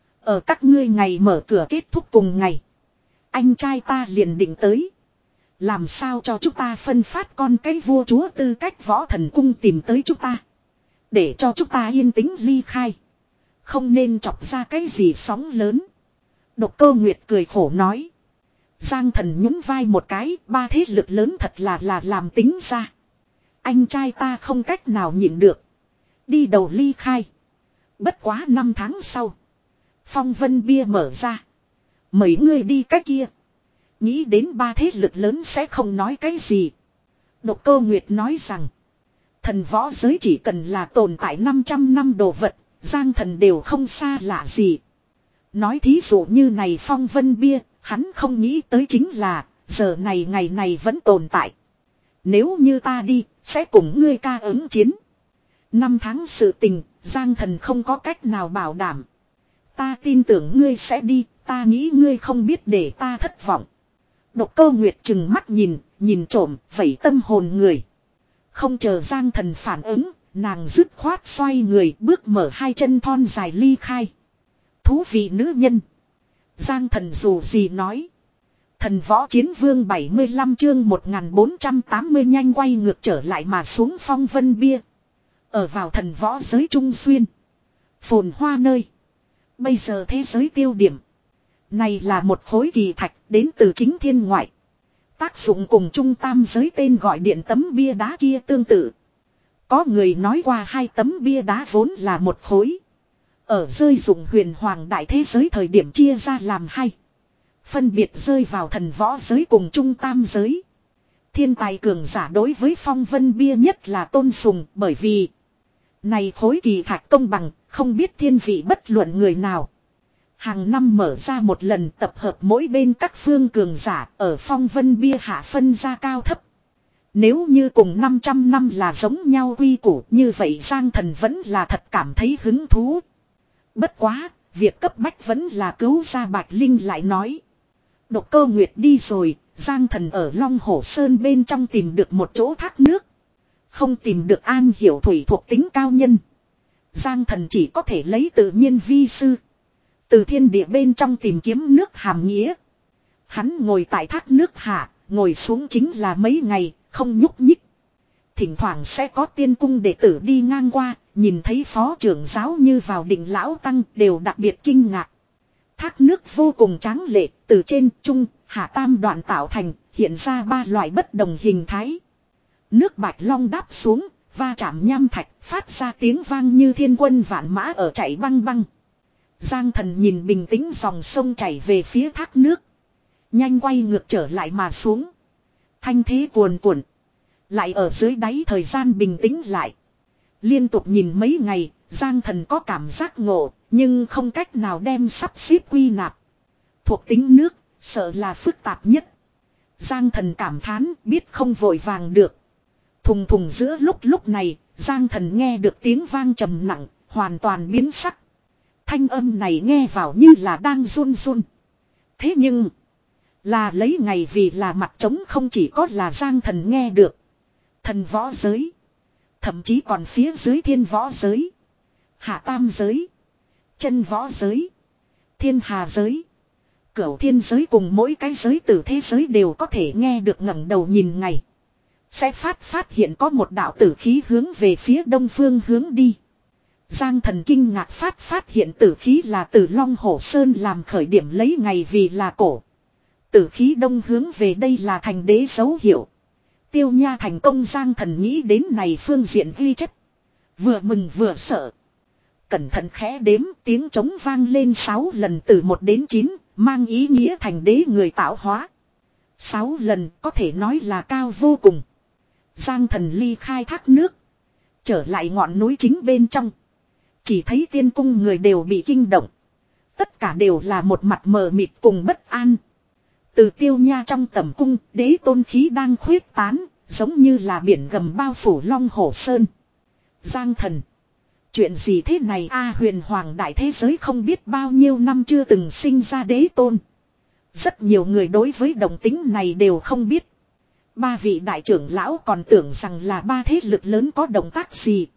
Ở các ngươi ngày mở cửa kết thúc cùng ngày. Anh trai ta liền định tới. Làm sao cho chúng ta phân phát con cái vua chúa tư cách võ thần cung tìm tới chúng ta. Để cho chúng ta yên tĩnh ly khai. Không nên chọc ra cái gì sóng lớn. Độc Cô Nguyệt cười khổ nói. Giang Thần nhún vai một cái, ba thế lực lớn thật là là làm tính ra. Anh trai ta không cách nào nhịn được. Đi đầu ly khai. Bất quá năm tháng sau. Phong vân bia mở ra. Mấy người đi cách kia. Nghĩ đến ba thế lực lớn sẽ không nói cái gì. Độc Cô Nguyệt nói rằng. Thần võ giới chỉ cần là tồn tại năm trăm năm đồ vật. Giang Thần đều không xa lạ gì. Nói thí dụ như này phong vân bia. Hắn không nghĩ tới chính là. Giờ này ngày này vẫn tồn tại. Nếu như ta đi. Sẽ cùng ngươi ca ứng chiến. Năm tháng sự tình. Giang Thần không có cách nào bảo đảm. Ta tin tưởng ngươi sẽ đi. Ta nghĩ ngươi không biết để ta thất vọng. Độc Cô Nguyệt chừng mắt nhìn. Nhìn trộm. Vẩy tâm hồn người. Không chờ Giang Thần phản ứng. Nàng dứt khoát xoay người. Bước mở hai chân thon dài ly khai. Thú vị nữ nhân. Giang Thần dù gì nói. Thần võ chiến vương bảy mươi lăm chương một nghìn bốn trăm tám mươi nhanh quay ngược trở lại mà xuống phong vân bia. Ở vào thần võ giới trung xuyên. Phồn hoa nơi. Bây giờ thế giới tiêu điểm. Này là một khối kỳ thạch đến từ chính thiên ngoại. Tác dụng cùng trung tam giới tên gọi điện tấm bia đá kia tương tự. Có người nói qua hai tấm bia đá vốn là một khối. Ở rơi dụng huyền hoàng đại thế giới thời điểm chia ra làm hai. Phân biệt rơi vào thần võ giới cùng trung tam giới. Thiên tài cường giả đối với phong vân bia nhất là tôn sùng bởi vì. Này khối kỳ thạch công bằng, không biết thiên vị bất luận người nào. Hàng năm mở ra một lần tập hợp mỗi bên các phương cường giả ở phong vân bia hạ phân ra cao thấp. Nếu như cùng năm trăm năm là giống nhau quy củ như vậy Giang Thần vẫn là thật cảm thấy hứng thú. Bất quá, việc cấp bách vẫn là cứu ra Bạch Linh lại nói. Độc Cô Nguyệt đi rồi, Giang Thần ở Long Hổ Sơn bên trong tìm được một chỗ thác nước. Không tìm được an hiểu thủy thuộc tính cao nhân. Giang Thần chỉ có thể lấy tự nhiên vi sư. Từ thiên địa bên trong tìm kiếm nước hàm nghĩa. Hắn ngồi tại thác nước hạ, ngồi xuống chính là mấy ngày, không nhúc nhích. Thỉnh thoảng sẽ có tiên cung đệ tử đi ngang qua, nhìn thấy phó trưởng giáo như vào đỉnh lão tăng đều đặc biệt kinh ngạc. Thác nước vô cùng tráng lệ, từ trên, trung, hạ tam đoạn tạo thành, hiện ra ba loại bất đồng hình thái. Nước bạch long đáp xuống, va chạm nham thạch, phát ra tiếng vang như thiên quân vạn mã ở chạy băng băng. Giang Thần nhìn bình tĩnh dòng sông chảy về phía thác nước. Nhanh quay ngược trở lại mà xuống. Thanh thế cuồn cuộn. Lại ở dưới đáy thời gian bình tĩnh lại. Liên tục nhìn mấy ngày, Giang Thần có cảm giác ngộ, nhưng không cách nào đem sắp xếp quy nạp. Thuộc tính nước, sợ là phức tạp nhất. Giang Thần cảm thán, biết không vội vàng được. Thùng thùng giữa lúc lúc này, Giang Thần nghe được tiếng vang trầm nặng, hoàn toàn biến sắc. Thanh âm này nghe vào như là đang run run. Thế nhưng, là lấy ngày vì là mặt trống, không chỉ có là Giang Thần nghe được. Thần võ giới, thậm chí còn phía dưới thiên võ giới, hạ tam giới, chân võ giới, thiên hà giới, cửu thiên giới cùng mỗi cái giới từ thế giới đều có thể nghe được. Ngẩng đầu nhìn ngày, sẽ phát phát hiện có một đạo tử khí hướng về phía đông phương hướng đi. Giang Thần kinh ngạc phát phát hiện tử khí là từ Long Hổ Sơn làm khởi điểm, lấy ngày vì là cổ. Tử khí đông hướng về đây là thành đế dấu hiệu. Tiêu Nha thành công. Giang Thần nghĩ đến này phương diện ghi chép, vừa mừng vừa sợ. Cẩn thận khẽ đếm, tiếng trống vang lên sáu lần từ một đến chín, mang ý nghĩa thành đế người tạo hóa. Sáu lần có thể nói là cao vô cùng. Giang Thần ly khai thác nước, trở lại ngọn núi chính bên trong. Chỉ thấy tiên cung người đều bị kinh động. Tất cả đều là một mặt mờ mịt cùng bất an. Từ Tiêu Nha trong tẩm cung, đế tôn khí đang khuyết tán, giống như là biển gầm bao phủ Long Hổ Sơn. Giang Thần, chuyện gì thế này a? Huyền hoàng đại thế giới không biết bao nhiêu năm chưa từng sinh ra đế tôn. Rất nhiều người đối với động tính này đều không biết. Ba vị đại trưởng lão còn tưởng rằng là ba thế lực lớn có động tác gì.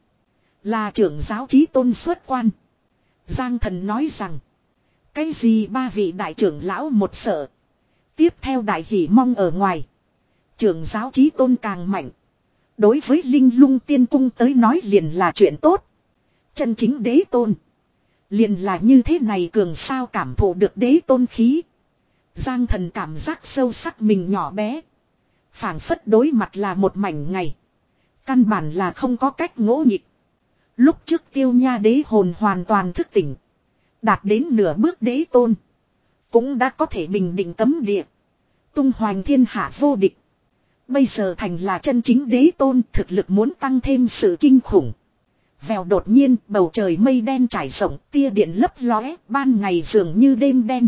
Là trưởng giáo chí tôn xuất quan. Giang Thần nói rằng, cái gì? Ba vị đại trưởng lão một sợ. Tiếp theo đại hỉ mong ở ngoài. Trưởng giáo chí tôn càng mạnh. Đối với Linh Lung Tiên Cung tới nói liền là chuyện tốt. Chân chính đế tôn liền là như thế này cường sao? Cảm thụ được đế tôn khí, Giang Thần cảm giác sâu sắc mình nhỏ bé. Phảng phất đối mặt là một mảnh ngày. Căn bản là không có cách ngỗ nghịch. Lúc trước Tiêu Nha đế hồn hoàn toàn thức tỉnh, đạt đến nửa bước đế tôn, cũng đã có thể bình định cấm địa, tung hoành thiên hạ vô địch. Bây giờ thành là chân chính đế tôn, thực lực muốn tăng thêm sự kinh khủng. Vèo, đột nhiên bầu trời mây đen trải rộng, tia điện lấp lóe, ban ngày dường như đêm đen.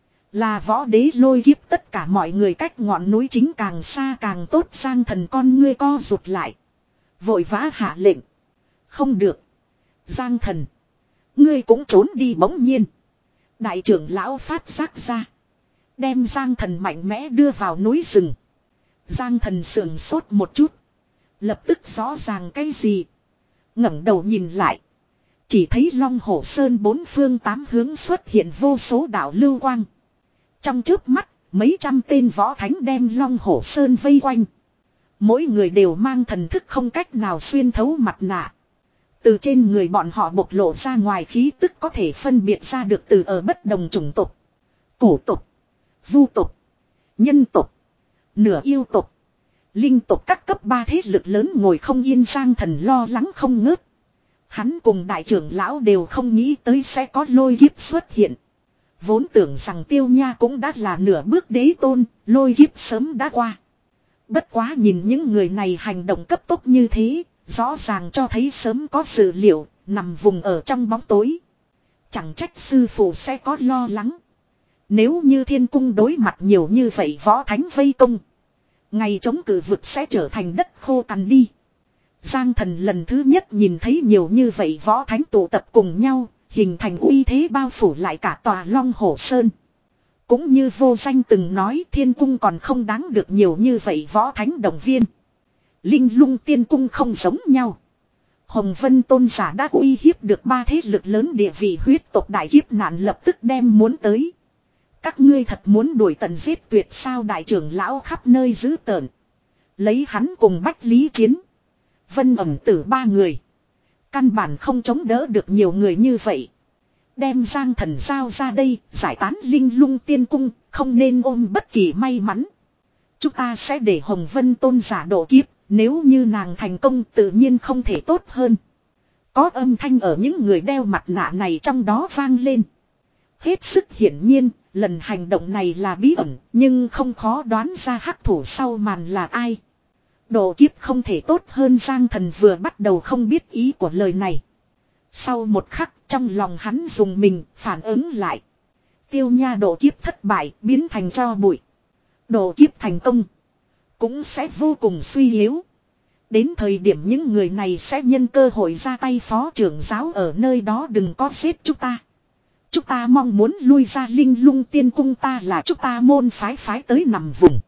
Là võ đế lôi kiếp, tất cả mọi người cách ngọn núi chính càng xa càng tốt. Giang Thần con ngươi co rụt lại, vội vã hạ lệnh. Không được, Giang Thần, ngươi cũng trốn đi. Bỗng nhiên đại trưởng lão phát giác ra, đem Giang Thần mạnh mẽ đưa vào núi rừng. Giang Thần sườn sốt một chút, lập tức rõ ràng cái gì. Ngẩng đầu nhìn lại, chỉ thấy Long Hổ Sơn bốn phương tám hướng xuất hiện vô số đạo lưu quang. Trong chớp mắt, mấy trăm tên võ thánh đem Long Hổ Sơn vây quanh. Mỗi người đều mang thần thức không cách nào xuyên thấu mặt nạ. Từ trên người bọn họ bộc lộ ra ngoài khí tức có thể phân biệt ra được từ ở bất đồng chủng tộc. Cổ tộc, vu tộc, nhân tộc, nửa yêu tộc, linh tộc, các cấp ba thế lực lớn ngồi không yên. Giang Thần lo lắng không ngớt. Hắn cùng đại trưởng lão đều không nghĩ tới sẽ có lôi kiếp xuất hiện. Vốn tưởng rằng Tiêu Nha cũng đã là nửa bước đế tôn, lôi kiếp sớm đã qua. Bất quá nhìn những người này hành động cấp tốc như thế, rõ ràng cho thấy sớm có dự liệu, nằm vùng ở trong bóng tối. Chẳng trách sư phụ sẽ có lo lắng. Nếu như thiên cung đối mặt nhiều như vậy võ thánh vây công, ngày chống cử vực sẽ trở thành đất khô cằn đi. Giang Thần lần thứ nhất nhìn thấy nhiều như vậy võ thánh tụ tập cùng nhau, hình thành uy thế bao phủ lại cả tòa Long Hổ Sơn. Cũng như Vô Danh từng nói, thiên cung còn không đáng được nhiều như vậy võ thánh động viên. Linh Lung Tiên Cung không giống nhau. Hồng Vân Tôn giả đã uy hiếp được ba thế lực lớn địa vị, huyết tộc đại kiếp nạn lập tức đem muốn tới. Các ngươi thật muốn đuổi tận giết tuyệt sao? Đại trưởng lão khắp nơi giữ tợn. Lấy hắn cùng Bách Lý Chiến, Vân Ẩm Tử ba người, căn bản không chống đỡ được nhiều người như vậy. Đem Giang Thần giao ra đây, giải tán Linh Lung Tiên Cung, không nên ôm bất kỳ may mắn. Chúng ta sẽ để Hồng Vân Tôn giả độ kiếp, nếu như nàng thành công tự nhiên không thể tốt hơn. Có âm thanh ở những người đeo mặt nạ này trong đó vang lên. Hết sức hiển nhiên, lần hành động này là bí ẩn, nhưng không khó đoán ra hắc thủ sau màn là ai. Độ kiếp không thể tốt hơn. Giang Thần vừa bắt đầu không biết ý của lời này. Sau một khắc trong lòng hắn dùng mình phản ứng lại. Tiêu Nha độ kiếp thất bại biến thành tro bụi. Độ kiếp thành công cũng sẽ vô cùng suy yếu. Đến thời điểm những người này sẽ nhân cơ hội ra tay. Phó trưởng giáo ở nơi đó đừng có giết chúng ta. Chúng ta mong muốn lui ra Linh Lung Tiên Cung. Ta là chúng ta môn phái phái tới nằm vùng.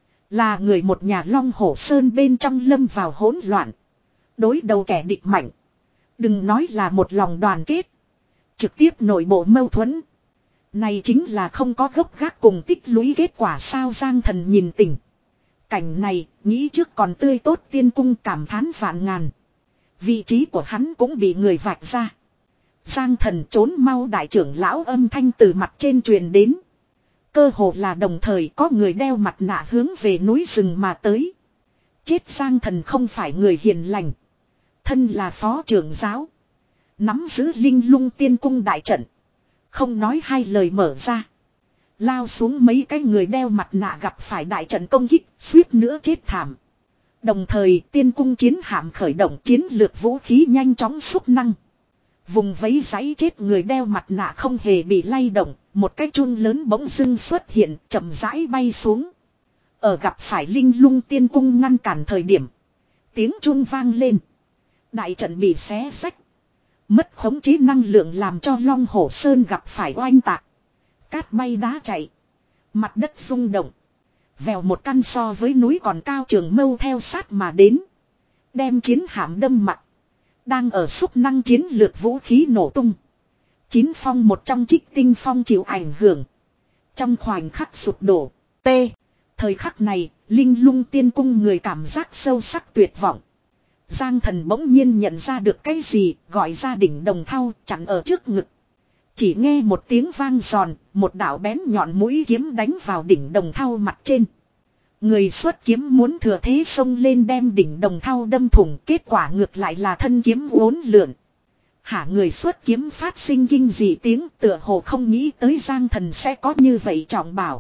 Là người một nhà Long Hổ Sơn bên trong lâm vào hỗn loạn. Đối đầu kẻ địch mạnh. Đừng nói là một lòng đoàn kết. Trực tiếp nội bộ mâu thuẫn. Này chính là không có gốc gác cùng tích lũy kết quả sao. Giang Thần nhìn tình cảnh này, nghĩ trước còn tươi tốt tiên cung cảm thán vạn ngàn. Vị trí của hắn cũng bị người vạch ra. Giang Thần trốn mau. Đại trưởng lão âm thanh từ mặt trên truyền đến. Cơ hồ là đồng thời có người đeo mặt nạ hướng về núi rừng mà tới. Chết. Giang Thần không phải người hiền lành. Thân là phó trưởng giáo. Nắm giữ Linh Lung Tiên Cung đại trận. Không nói hai lời mở ra. Lao xuống mấy cái người đeo mặt nạ gặp phải đại trận công kích, suýt nữa chết thảm. Đồng thời tiên cung chiến hạm khởi động chiến lược vũ khí nhanh chóng xúc năng. Vùng vẫy giấy chết người đeo mặt nạ không hề bị lay động, một cái chun lớn bỗng dưng xuất hiện, chậm rãi bay xuống. Ở gặp phải Linh Lung Tiên Cung ngăn cản thời điểm, tiếng chun vang lên. Đại trận bị xé xách. Mất khống chế năng lượng làm cho Long Hổ Sơn gặp phải oanh tạc. Cát bay đá chạy. Mặt đất rung động. Vèo một căn so với núi còn cao trường mâu theo sát mà đến. Đem chiến hạm đâm mặt. Đang ở xúc năng chiến lược vũ khí nổ tung. Chín phong một trong trích tinh phong chịu ảnh hưởng. Trong khoảnh khắc sụp đổ. T. Thời khắc này, Linh Lung Tiên Cung người cảm giác sâu sắc tuyệt vọng. Giang Thần bỗng nhiên nhận ra được cái gì, gọi ra đỉnh đồng thau chặn ở trước ngực. Chỉ nghe một tiếng vang giòn, một đạo bén nhọn mũi kiếm đánh vào đỉnh đồng thau mặt trên. Người xuất kiếm muốn thừa thế xông lên đem đỉnh đồng thau đâm thủng, kết quả ngược lại là thân kiếm uốn lượn. Hả, người xuất kiếm phát sinh kinh dị tiếng, tựa hồ không nghĩ tới Giang Thần sẽ có như vậy trọng bảo.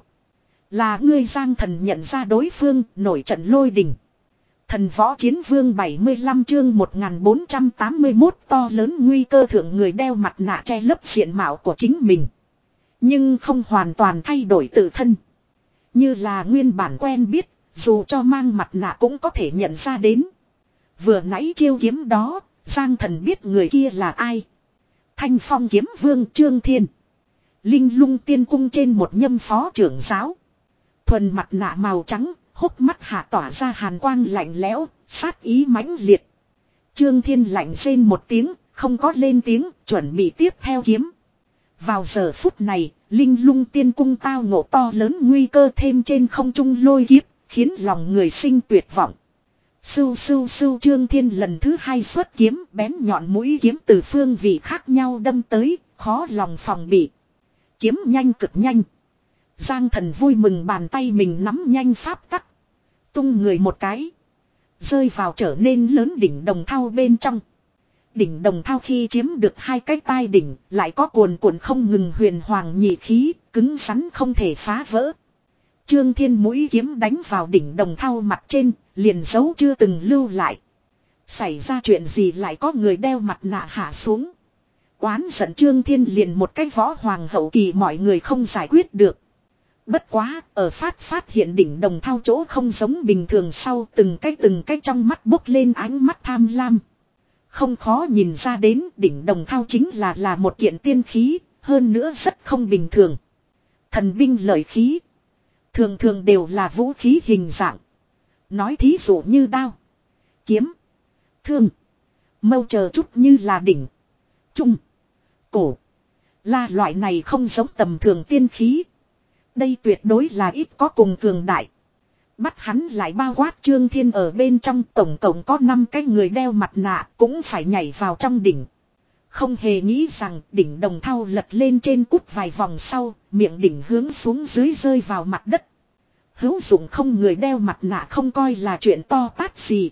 Là ngươi. Giang Thần nhận ra đối phương, nổi trận lôi đình. Thần Võ Chiến Vương bảy mươi lăm chương một nghìn bốn trăm tám mươi mốt to lớn nguy cơ thượng người đeo mặt nạ che lấp diện mạo của chính mình. Nhưng không hoàn toàn thay đổi tự thân. Như là nguyên bản quen biết, dù cho mang mặt nạ cũng có thể nhận ra đến. Vừa nãy chiêu kiếm đó, Giang Thần biết người kia là ai. Thanh Phong Kiếm Vương Trương Thiên. Linh Lung Tiên Cung trên một nhâm phó trưởng giáo. Thuần mặt nạ màu trắng. Hốc mắt hạ tỏa ra hàn quang lạnh lẽo, sát ý mãnh liệt. Trương Thiên lạnh rên một tiếng, không có lên tiếng, chuẩn bị tiếp theo kiếm. Vào giờ phút này, Linh Lung Tiên Cung tao ngộ to lớn nguy cơ thêm trên không trung lôi kiếp, khiến lòng người sinh tuyệt vọng. Sưu sưu sưu. Trương Thiên lần thứ hai xuất kiếm, bén nhọn mũi kiếm từ phương vị khác nhau đâm tới, khó lòng phòng bị. Kiếm nhanh cực nhanh. Giang Thần vui mừng bàn tay mình nắm nhanh pháp tắc. Tung người một cái. Rơi vào trở nên lớn đỉnh đồng thau bên trong. Đỉnh đồng thau khi chiếm được hai cái tai đỉnh, lại có cuồn cuộn không ngừng huyền hoàng nhị khí, cứng rắn không thể phá vỡ. Trương Thiên mũi kiếm đánh vào đỉnh đồng thau mặt trên, liền dấu chưa từng lưu lại. Xảy ra chuyện gì lại có người đeo mặt nạ hạ xuống. Oán giận Trương Thiên liền một cái võ hoàng hậu kỳ mọi người không giải quyết được. Bất quá, ở phát phát hiện đỉnh đồng thau chỗ không giống bình thường sau từng cái từng cái trong mắt bốc lên ánh mắt tham lam. Không khó nhìn ra đến đỉnh đồng thau chính là là một kiện tiên khí, hơn nữa rất không bình thường. Thần binh lợi khí. Thường thường đều là vũ khí hình dạng. Nói thí dụ như đao, kiếm, thương, mâu chờ chút như là đỉnh, trung, cổ. Là loại này không giống tầm thường tiên khí. Đây tuyệt đối là ít có cùng cường đại. Bắt hắn lại bao quát Trương Thiên ở bên trong, tổng cộng có năm cái người đeo mặt nạ cũng phải nhảy vào trong đỉnh. Không hề nghĩ rằng đỉnh đồng thau lật lên trên cút vài vòng sau, miệng đỉnh hướng xuống dưới rơi vào mặt đất. Hữu dụng không, người đeo mặt nạ không coi là chuyện to tát gì.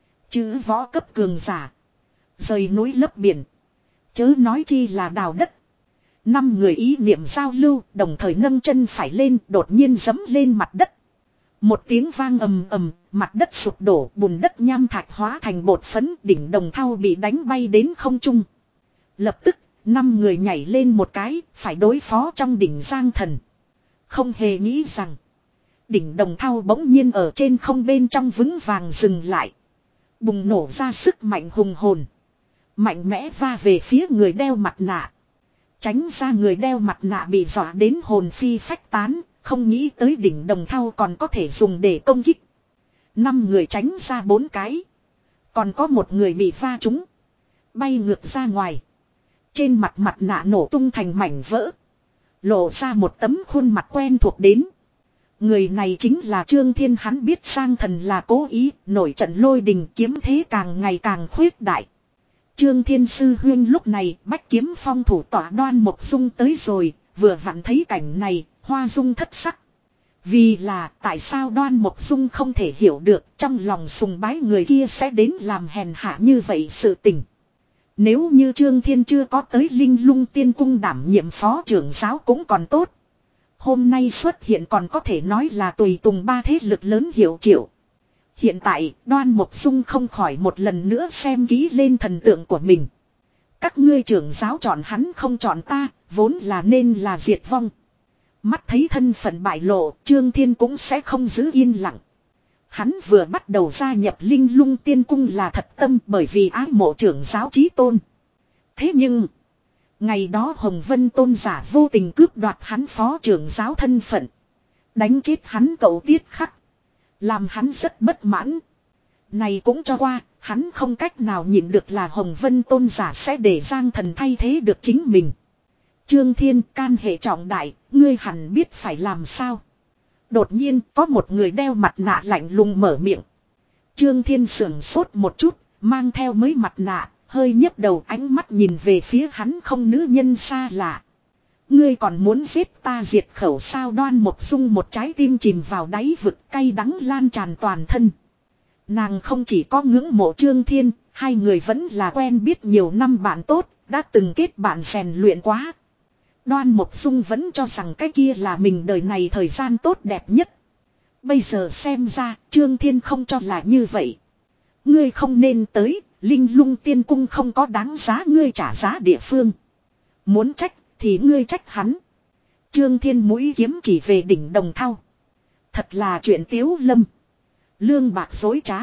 Chứ võ cấp cường giả. Rời núi lấp biển. Chớ nói chi là đào đất. Năm người ý niệm giao lưu, đồng thời nâng chân phải lên, đột nhiên giẫm lên mặt đất. Một tiếng vang ầm ầm, mặt đất sụp đổ, bùn đất nham thạch hóa thành bột phấn, đỉnh đồng thau bị đánh bay đến không trung. Lập tức, năm người nhảy lên một cái, phải đối phó trong đỉnh Giang Thần. Không hề nghĩ rằng, đỉnh đồng thau bỗng nhiên ở trên không bên trong vững vàng dừng lại. Bùng nổ ra sức mạnh hùng hồn. Mạnh mẽ va về phía người đeo mặt nạ. Tránh ra người đeo mặt nạ bị dọa đến hồn phi phách tán, không nghĩ tới đỉnh đồng thau còn có thể dùng để công kích. Năm người tránh ra bốn cái. Còn có một người bị va trúng. Bay ngược ra ngoài. Trên mặt mặt nạ nổ tung thành mảnh vỡ. Lộ ra một tấm khuôn mặt quen thuộc đến. Người này chính là Trương Thiên, hắn biết Giang Thần là cố ý, nổi trận lôi đình kiếm thế càng ngày càng khuyết đại. Trương Thiên sư huyên lúc này bách kiếm phong thủ tỏa Đoan Mộc Dung tới rồi, vừa vặn thấy cảnh này, hoa dung thất sắc. Vì là tại sao Đoan Mộc Dung không thể hiểu được trong lòng sùng bái người kia sẽ đến làm hèn hạ như vậy sự tình. Nếu như Trương Thiên chưa có tới Linh Lung Tiên Cung đảm nhiệm phó trưởng giáo cũng còn tốt. Hôm nay xuất hiện còn có thể nói là tùy tùng ba thế lực lớn hiệu triệu. Hiện tại Đoan Mộc Dung không khỏi một lần nữa xem kỹ lên thần tượng của mình. Các ngươi trưởng giáo chọn hắn không chọn ta, vốn là nên là diệt vong. Mắt thấy thân phận bại lộ, Trương Thiên cũng sẽ không giữ yên lặng. Hắn vừa bắt đầu gia nhập Linh Lung Tiên Cung là thật tâm bởi vì ái mộ trưởng giáo chí tôn. Thế nhưng, ngày đó Hồng Vân tôn giả vô tình cướp đoạt hắn phó trưởng giáo thân phận. Đánh chết hắn cậu Tiết Khắc. Làm hắn rất bất mãn. Này cũng cho qua, hắn không cách nào nhịn được là Hồng Vân tôn giả sẽ để Giang Thần thay thế được chính mình. Trương Thiên, can hệ trọng đại, ngươi hẳn biết phải làm sao. Đột nhiên có một người đeo mặt nạ lạnh lùng mở miệng. Trương Thiên sưởng sốt một chút, mang theo mới mặt nạ, hơi nhấc đầu ánh mắt nhìn về phía hắn không nữ nhân xa lạ. Ngươi còn muốn giết ta diệt khẩu sao? Đoan Mộc Dung một trái tim chìm vào đáy vực, cay đắng lan tràn toàn thân. Nàng không chỉ có ngưỡng mộ Trương Thiên, hai người vẫn là quen biết nhiều năm bạn tốt, đã từng kết bạn rèn luyện quá. Đoan Mộc Dung vẫn cho rằng cái kia là mình đời này thời gian tốt đẹp nhất. Bây giờ xem ra, Trương Thiên không cho là như vậy. Ngươi không nên tới, Linh Lung Tiên Cung không có đáng giá ngươi trả giá địa phương. Muốn trách thì ngươi trách hắn. Trương Thiên mũi kiếm chỉ về đỉnh đồng thau. Thật là chuyện tiếu lâm. Lương bạc dối trá.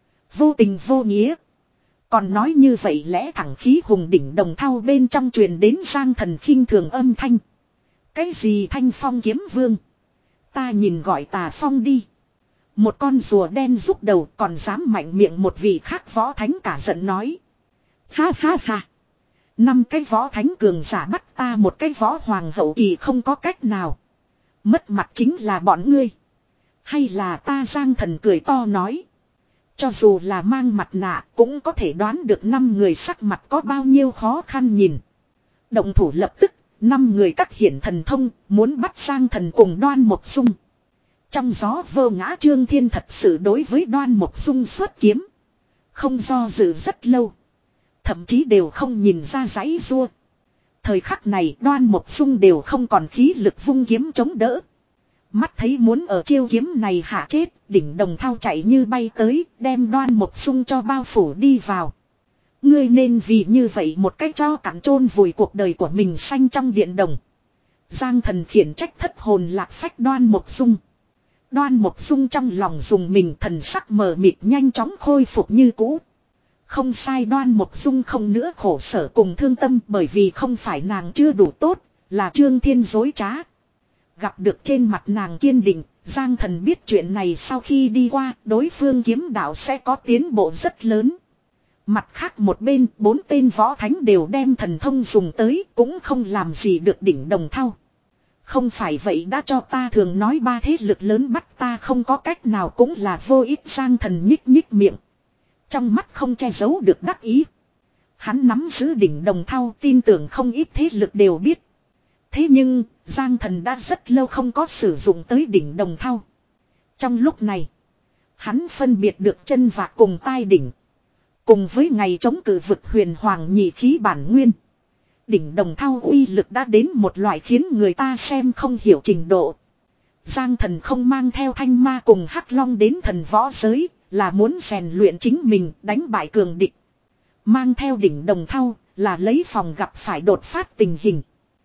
Vô tình vô nghĩa. Còn nói như vậy lẽ thẳng khí hùng đỉnh đồng thau bên trong truyền đến Giang Thần khinh thường âm thanh. Cái gì Thanh Phong kiếm vương? Ta nhìn gọi Tà Phong đi. Một con rùa đen rút đầu còn dám mạnh miệng một vị khác võ thánh cả giận nói. Ha ha ha. Năm cái võ thánh cường giả bắt ta một cái võ hoàng hậu kỳ không có cách nào. Mất mặt chính là bọn ngươi. Hay là ta? Giang Thần cười to nói. Cho dù là mang mặt nạ cũng có thể đoán được năm người sắc mặt có bao nhiêu khó khăn nhìn. Động thủ lập tức, năm người các hiển thần thông muốn bắt Giang Thần cùng Đoan Mộc Dung. Trong gió vơ ngã Trương Thiên thật sự đối với Đoan Mộc Dung xuất kiếm. Không do dự rất lâu. Thậm chí đều không nhìn ra giãy rua. Thời khắc này Đoan Mộc Dung đều không còn khí lực vung kiếm chống đỡ. Mắt thấy muốn ở chiêu kiếm này hạ chết, đỉnh đồng thau chạy như bay tới, đem Đoan Mộc Dung cho bao phủ đi vào. Ngươi nên vì như vậy một cách cho cắn chôn vùi cuộc đời của mình xanh trong điện đồng. Giang Thần khiển trách thất hồn lạc phách Đoan Mộc Dung. Đoan Mộc Dung trong lòng dùng mình, thần sắc mờ mịt nhanh chóng khôi phục như cũ. Không sai, Đoan Mộc Dung không nữa khổ sở cùng thương tâm bởi vì không phải nàng chưa đủ tốt, là Trương Thiên dối trá. Gặp được trên mặt nàng kiên định, Giang Thần biết chuyện này sau khi đi qua, đối phương kiếm đạo sẽ có tiến bộ rất lớn. Mặt khác một bên, bốn tên võ thánh đều đem thần thông dùng tới, cũng không làm gì được đỉnh đồng thau. Không phải vậy đã cho ta thường nói ba thế lực lớn bắt ta không có cách nào cũng là vô ích. Giang Thần nhích nhích miệng. Trong mắt không che giấu được đắc ý. Hắn nắm giữ đỉnh đồng thau, tin tưởng không ít thế lực đều biết. Thế nhưng, Giang Thần đã rất lâu không có sử dụng tới đỉnh đồng thau. Trong lúc này, hắn phân biệt được chân vạc cùng tai đỉnh. Cùng với ngày chống cử vực huyền hoàng nhị khí bản nguyên. Đỉnh đồng thau uy lực đã đến một loại khiến người ta xem không hiểu trình độ. Giang Thần không mang theo Thanh Ma cùng Hắc Long đến thần võ giới, là muốn rèn luyện chính mình, đánh bại cường địch. Mang theo đỉnh đồng thau, là lấy phòng gặp phải đột phát tình hình.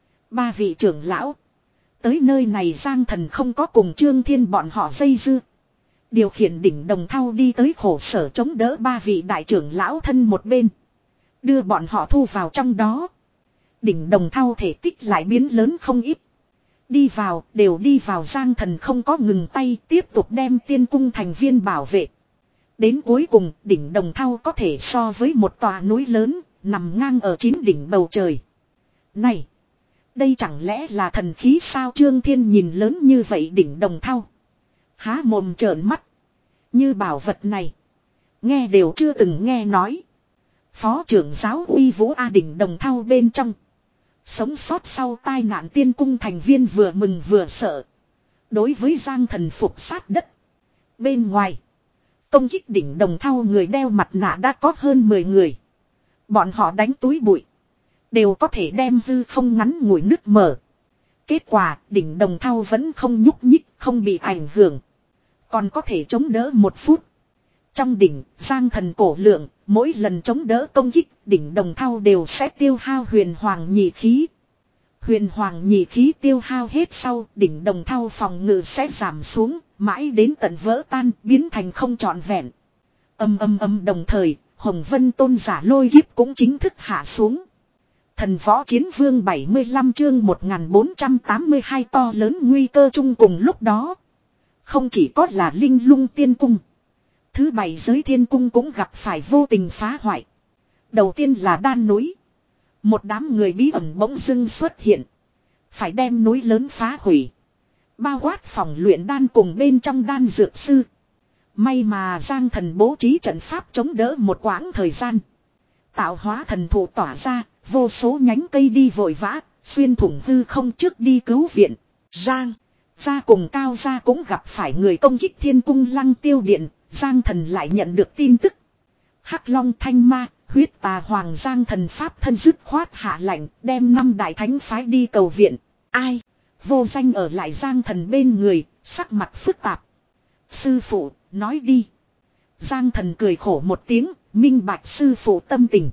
Ba vị trưởng lão. Tới nơi này Giang Thần không có cùng Trương Thiên bọn họ dây dưa. Điều khiển đỉnh đồng thau đi tới khổ sở chống đỡ ba vị đại trưởng lão thân một bên. Đưa bọn họ thu vào trong đó. Đỉnh đồng thau thể tích lại biến lớn không ít. Đi vào, đều đi vào Giang Thần không có ngừng tay tiếp tục đem tiên cung thành viên bảo vệ. Đến cuối cùng, đỉnh đồng thau có thể so với một tòa núi lớn, nằm ngang ở chín đỉnh bầu trời. Này! Đây chẳng lẽ là thần khí sao? Trương Thiên nhìn lớn như vậy đỉnh đồng thau. Há mồm trợn mắt. Như bảo vật này. Nghe đều chưa từng nghe nói. Phó trưởng giáo uy vũ A đỉnh đồng thau bên trong. Sống sót sau tai nạn tiên cung thành viên vừa mừng vừa sợ. Đối với Giang Thần phục sát đất. Bên ngoài. Công kích đỉnh đồng thau người đeo mặt nạ đã có hơn mười người. Bọn họ đánh túi bụi. Đều có thể đem hư không ngắn ngủi nứt mở. Kết quả đỉnh đồng thau vẫn không nhúc nhích, không bị ảnh hưởng. Còn có thể chống đỡ một phút. Trong đỉnh, Giang Thần cổ lượng, mỗi lần chống đỡ công kích, đỉnh đồng thau đều sẽ tiêu hao huyền hoàng nhị khí. Huyền hoàng nhị khí tiêu hao hết sau, đỉnh đồng thau phòng ngự sẽ giảm xuống, mãi đến tận vỡ tan, biến thành không trọn vẹn. Âm âm âm đồng thời, Hồng Vân tôn giả lôi kiếp cũng chính thức hạ xuống. Thần võ chiến vương bảy mươi lăm chương một nghìn bốn trăm tám mươi hai to lớn nguy cơ chung cùng lúc đó. Không chỉ có là linh lung tiên cung. Thứ bảy giới thiên cung cũng gặp phải vô tình phá hoại. Đầu tiên là đan núi. Một đám người bí ẩn bỗng dưng xuất hiện. Phải đem núi lớn phá hủy. Bao quát phòng luyện đan cùng bên trong đan dược sư. May mà Giang Thần bố trí trận pháp chống đỡ một quãng thời gian. Tạo hóa thần thụ tỏa ra, vô số nhánh cây đi vội vã, xuyên thủng hư không trước đi cứu viện. Giang, gia cùng Cao gia cũng gặp phải người công kích thiên cung lăng tiêu điện, Giang Thần lại nhận được tin tức. Hắc Long Thanh Ma, huyết tà hoàng Giang Thần pháp thân dứt khoát hạ lạnh, đem năm đại thánh phái đi cầu viện. Ai? Vô Danh ở lại Giang Thần bên người, sắc mặt phức tạp. Sư phụ, nói đi. Giang Thần cười khổ một tiếng, minh bạch sư phụ tâm tình.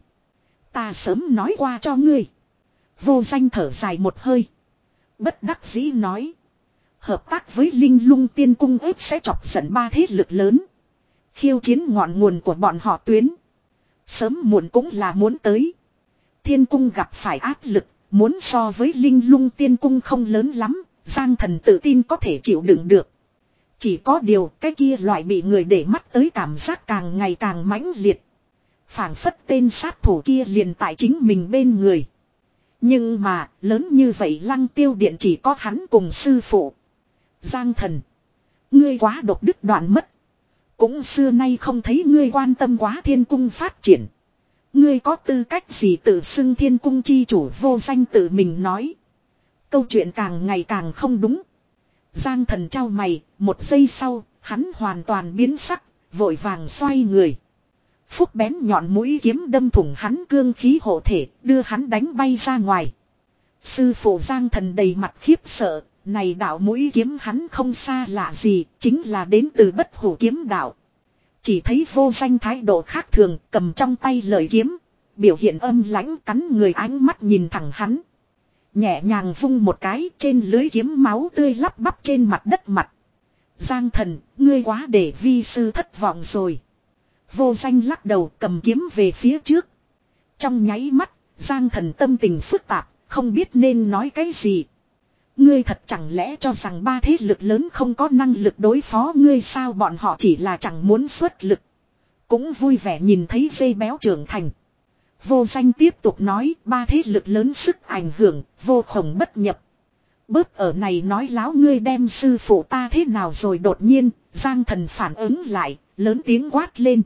Ta sớm nói qua cho ngươi. Vô Danh thở dài một hơi. Bất đắc dĩ nói. Hợp tác với Linh Lung Tiên Cung ếp sẽ chọc giận ba thế lực lớn. Khiêu chiến ngọn nguồn của bọn họ tuyến. Sớm muộn cũng là muốn tới. Thiên Cung gặp phải áp lực. Muốn so với Linh Lung Tiên Cung không lớn lắm. Giang Thần tự tin có thể chịu đựng được. Chỉ có điều cái kia loại bị người để mắt tới cảm giác càng ngày càng mãnh liệt. Phảng phất tên sát thủ kia liền tại chính mình bên người. Nhưng mà lớn như vậy Lăng Tiêu Điện chỉ có hắn cùng sư phụ. Giang Thần. Ngươi quá độc đức đoạn mất. Cũng xưa nay không thấy ngươi quan tâm quá thiên cung phát triển. Ngươi có tư cách gì tự xưng thiên cung chi chủ? Vô Danh tự mình nói. Câu chuyện càng ngày càng không đúng. Giang Thần trao mày, một giây sau, hắn hoàn toàn biến sắc, vội vàng xoay người. Phúc bén nhọn mũi kiếm đâm thủng hắn cương khí hộ thể, đưa hắn đánh bay ra ngoài. Sư phụ Giang Thần đầy mặt khiếp sợ, này đạo mũi kiếm hắn không xa lạ gì, chính là đến từ Bất Hủ kiếm đạo. Chỉ thấy Vô Danh thái độ khác thường, cầm trong tay lợi kiếm, biểu hiện âm lãnh cắn người, ánh mắt nhìn thẳng hắn. Nhẹ nhàng vung một cái, trên lưới kiếm máu tươi lắp bắp trên mặt đất mặt. Giang Thần, ngươi quá để vi sư thất vọng rồi. Vô Danh lắc đầu, cầm kiếm về phía trước. Trong nháy mắt, Giang Thần tâm tình phức tạp, không biết nên nói cái gì. Ngươi thật chẳng lẽ cho rằng ba thế lực lớn không có năng lực đối phó ngươi sao? Bọn họ chỉ là chẳng muốn xuất lực. Cũng vui vẻ nhìn thấy dây béo trưởng thành. Vô Danh tiếp tục nói, ba thế lực lớn sức ảnh hưởng, vô khổng bất nhập. Bớt ở này nói láo, ngươi đem sư phụ ta thế nào rồi? Đột nhiên, Giang Thần phản ứng lại, lớn tiếng quát lên.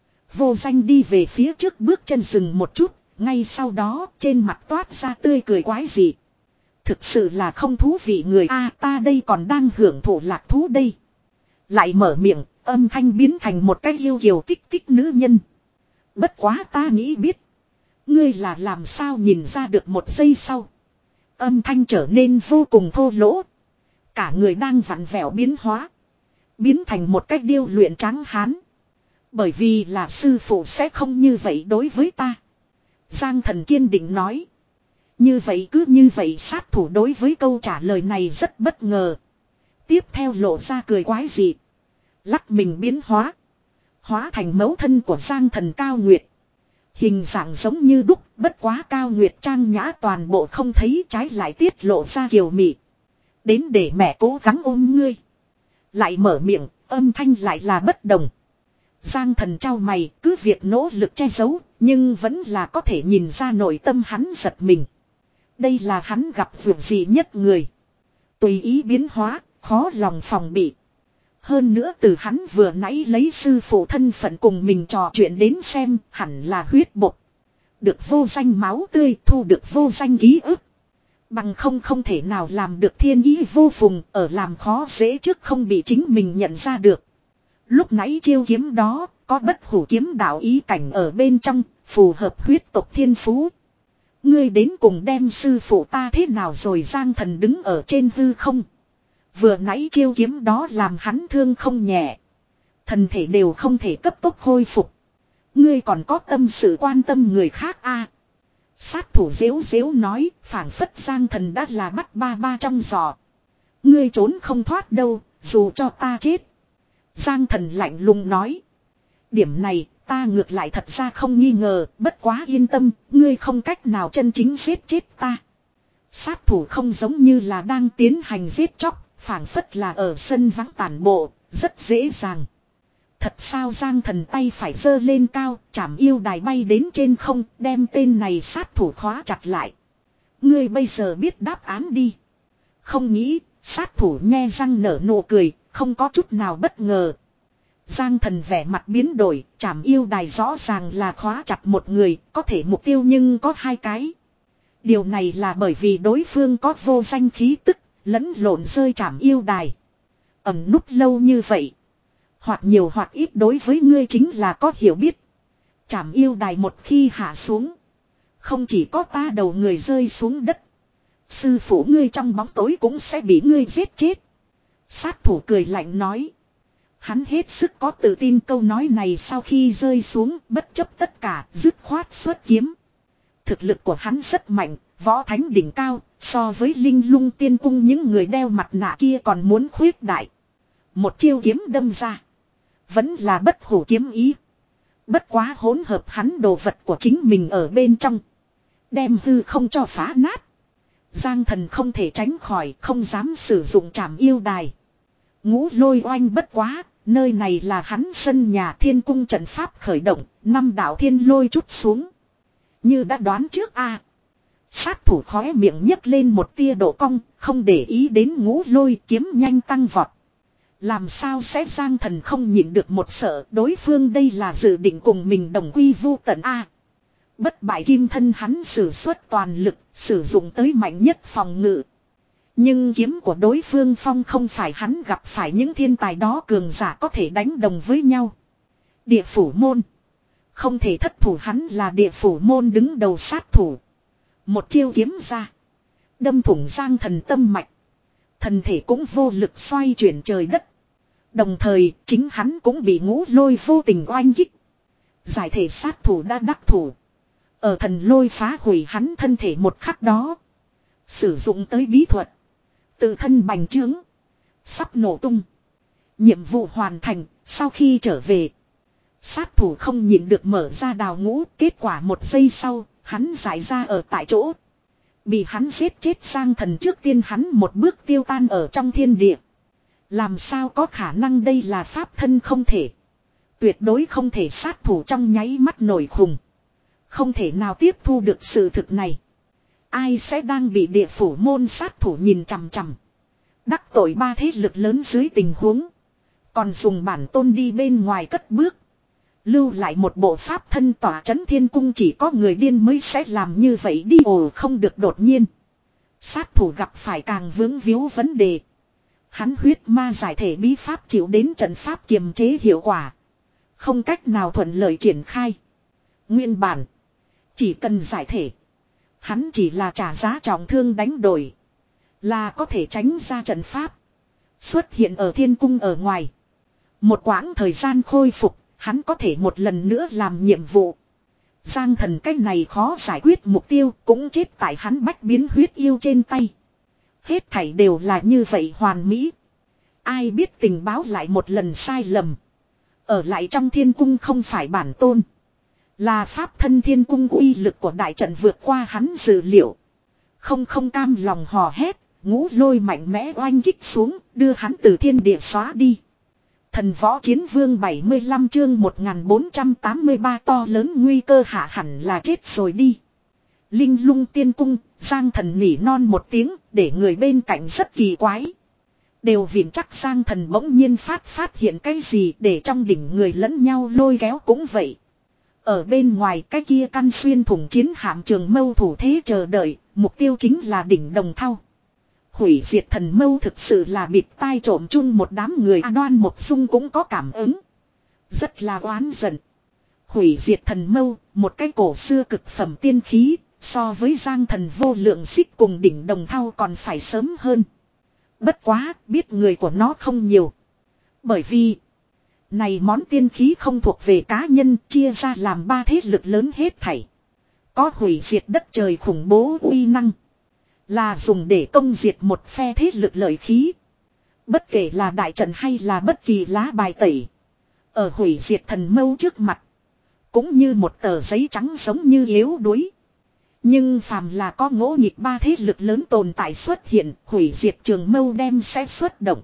Vô Danh đi về phía trước bước chân dừng một chút, ngay sau đó trên mặt toát ra tươi cười quái dị. Thực sự là không thú vị người a, ta đây còn đang hưởng thụ lạc thú đây. Lại mở miệng, âm thanh biến thành một cái yêu kiều tích tích nữ nhân. Bất quá ta nghĩ biết. Ngươi là làm sao nhìn ra được một giây sau. Âm thanh trở nên vô cùng thô lỗ. Cả người đang vặn vẹo biến hóa. Biến thành một cách điêu luyện trắng hán. Bởi vì là sư phụ sẽ không như vậy đối với ta. Giang Thần kiên định nói. Như vậy cứ như vậy sát thủ đối với câu trả lời này rất bất ngờ. Tiếp theo lộ ra cười quái dị. Lắc mình biến hóa. Hóa thành mẫu thân của Giang Thần Cao Nguyệt. Hình dạng giống như đúc, bất quá Cao Nguyệt trang nhã toàn bộ không thấy, trái lại tiết lộ ra kiều mị. Đến để mẹ cố gắng ôm ngươi. Lại mở miệng, âm thanh lại là bất đồng. Giang Thần trao mày, cứ việc nỗ lực che giấu, nhưng vẫn là có thể nhìn ra nội tâm hắn giật mình. Đây là hắn gặp việc gì nhất người. Tùy ý biến hóa, khó lòng phòng bị. Hơn nữa từ hắn vừa nãy lấy sư phụ thân phận cùng mình trò chuyện đến xem, hẳn là huyết bột. Được vô danh máu tươi, thu được vô danh ký ức. Bằng không không thể nào làm được thiên ý vô phùng, ở làm khó dễ trước không bị chính mình nhận ra được. Lúc nãy chiêu kiếm đó, có bất hủ kiếm đạo ý cảnh ở bên trong, phù hợp huyết tộc thiên phú. Ngươi đến cùng đem sư phụ ta thế nào rồi? Giang Thần đứng ở trên hư không. Vừa nãy chiêu kiếm đó làm hắn thương không nhẹ. Thần thể đều không thể cấp tốc hồi phục. Ngươi còn có tâm sự quan tâm người khác a? À, sát thủ dễu dễu nói, phảng phất Giang Thần đã là bắt ba ba trong giò. Ngươi trốn không thoát đâu, dù cho ta chết. Giang Thần lạnh lùng nói. Điểm này, ta ngược lại thật ra không nghi ngờ, bất quá yên tâm, ngươi không cách nào chân chính giết chết ta. Sát thủ không giống như là đang tiến hành giết chóc, phảng phất là ở sân vắng tản bộ, rất dễ dàng. Thật sao? Giang Thần tay phải giơ lên cao, chảm yêu đài bay đến trên không, đem tên này sát thủ khóa chặt lại. Ngươi bây giờ biết đáp án đi. Không nghĩ, sát thủ nhe răng nở nụ cười, không có chút nào bất ngờ. Giang Thần vẻ mặt biến đổi, chảm yêu đài rõ ràng là khóa chặt một người, có thể mục tiêu nhưng có hai cái. Điều này là bởi vì đối phương có vô danh khí tức, lẫn lộn rơi chảm yêu đài. Ẩn núp lâu như vậy. Hoặc nhiều hoặc ít đối với ngươi chính là có hiểu biết. Chảm yêu đài một khi hạ xuống. Không chỉ có ta đầu người rơi xuống đất. Sư phụ ngươi trong bóng tối cũng sẽ bị ngươi giết chết. Sát thủ cười lạnh nói. Hắn hết sức có tự tin, câu nói này sau khi rơi xuống bất chấp tất cả dứt khoát xuất kiếm. Thực lực của hắn rất mạnh, võ thánh đỉnh cao, so với linh lung tiên cung những người đeo mặt nạ kia còn muốn khuyết đại. Một chiêu kiếm đâm ra. Vẫn là bất hủ kiếm ý. Bất quá hỗn hợp hắn đồ vật của chính mình ở bên trong. Đem hư không cho phá nát. Giang Thần không thể tránh khỏi, không dám sử dụng trảm yêu đài. Ngũ lôi oanh bất quá, nơi này là hắn sân nhà, thiên cung trận pháp khởi động, năm đạo thiên lôi chút xuống. Như đã đoán trước a. Sát thủ khóe miệng nhấc lên một tia độ cong, không để ý đến ngũ lôi, kiếm nhanh tăng vọt. Làm sao sẽ? Giang Thần không nhịn được một sợ, đối phương đây là dự định cùng mình đồng quy vu tận a. Bất bại kim thân hắn sử xuất toàn lực, sử dụng tới mạnh nhất phòng ngự. Nhưng kiếm của đối phương phong không phải hắn gặp phải những thiên tài đó cường giả có thể đánh đồng với nhau. Địa phủ môn. Không thể thất thủ, hắn là địa phủ môn đứng đầu sát thủ. Một chiêu kiếm ra. Đâm thủng Giang Thần tâm mạch. Thần thể cũng vô lực xoay chuyển trời đất. Đồng thời chính hắn cũng bị ngũ lôi vô tình oanh kích. Giải thể sát thủ đã đắc thủ. Ở thần lôi phá hủy hắn thân thể một khắc đó. Sử dụng tới bí thuật. Tự thân bành trướng. Sắp nổ tung. Nhiệm vụ hoàn thành. Sau khi trở về. Sát thủ không nhịn được mở ra đào ngũ. Kết quả một giây sau. Hắn giải ra ở tại chỗ. Bị hắn giết chết. Giang Thần trước tiên hắn một bước tiêu tan ở trong thiên địa. Làm sao có khả năng? Đây là pháp thân không thể. Tuyệt đối không thể. Sát thủ trong nháy mắt nổi khùng. Không thể nào tiếp thu được sự thực này. Ai sẽ đang bị địa phủ môn sát thủ nhìn chằm chằm. Đắc tội ba thế lực lớn dưới tình huống. Còn dùng bản tôn đi bên ngoài cất bước. Lưu lại một bộ pháp thân tỏa trấn thiên cung, chỉ có người điên mới sẽ làm như vậy đi. Ồ, không được. Đột nhiên sát thủ gặp phải càng vướng víu vấn đề. Hắn huyết ma giải thể bí pháp chịu đến trận pháp kiềm chế hiệu quả. Không cách nào thuận lợi triển khai. Nguyên bản Chỉ cần giải thể. Hắn chỉ là trả giá trọng thương đánh đổi. Là có thể tránh ra trận pháp. Xuất hiện ở thiên cung ở ngoài. Một quãng thời gian khôi phục. Hắn có thể một lần nữa làm nhiệm vụ. Giang thần cách này khó giải quyết mục tiêu. Cũng chết tại hắn bách biến huyết yêu trên tay. Hết thảy đều là như vậy hoàn mỹ. Ai biết tình báo lại một lần sai lầm. Ở lại trong thiên cung không phải bản tôn. Là pháp thân thiên cung, uy lực của đại trận vượt qua hắn dự liệu. Không không cam lòng hò hét, ngũ lôi mạnh mẽ oanh kích xuống, đưa hắn từ thiên địa xóa đi. Thần võ chiến vương bảy mươi lăm chương một nghìn bốn trăm tám mươi ba to lớn nguy cơ hạ hẳn là chết rồi đi. Linh lung tiên cung, Giang thần nỉ non một tiếng, để người bên cạnh rất kỳ quái. Đều viện chắc Giang thần bỗng nhiên phát phát hiện cái gì để trong đỉnh người lẫn nhau lôi kéo cũng vậy. Ở bên ngoài cái kia căn xuyên thủng chiến hạm trường mâu thủ thế chờ đợi, mục tiêu chính là đỉnh Đồng Thau. Hủy diệt thần mâu thực sự là bịt tai trộm chung một đám người. A Đoan Mộc Dung cũng có cảm ứng. Rất là oán giận. Hủy diệt thần mâu, một cái cổ xưa cực phẩm tiên khí, so với Giang thần vô lượng xích cùng đỉnh Đồng Thau còn phải sớm hơn. Bất quá, biết người của nó không nhiều. Bởi vì này món tiên khí không thuộc về cá nhân, chia ra làm ba thế lực lớn hết thảy. Có hủy diệt đất trời khủng bố uy năng. Là dùng để công diệt một phe thế lực lợi khí. Bất kể là đại trận hay là bất kỳ lá bài tẩy. Ở hủy diệt thần mâu trước mặt. Cũng như một tờ giấy trắng giống như yếu đuối. Nhưng phàm là có ngỗ nghịch ba thế lực lớn tồn tại xuất hiện, hủy diệt trường mâu đem sẽ xuất động.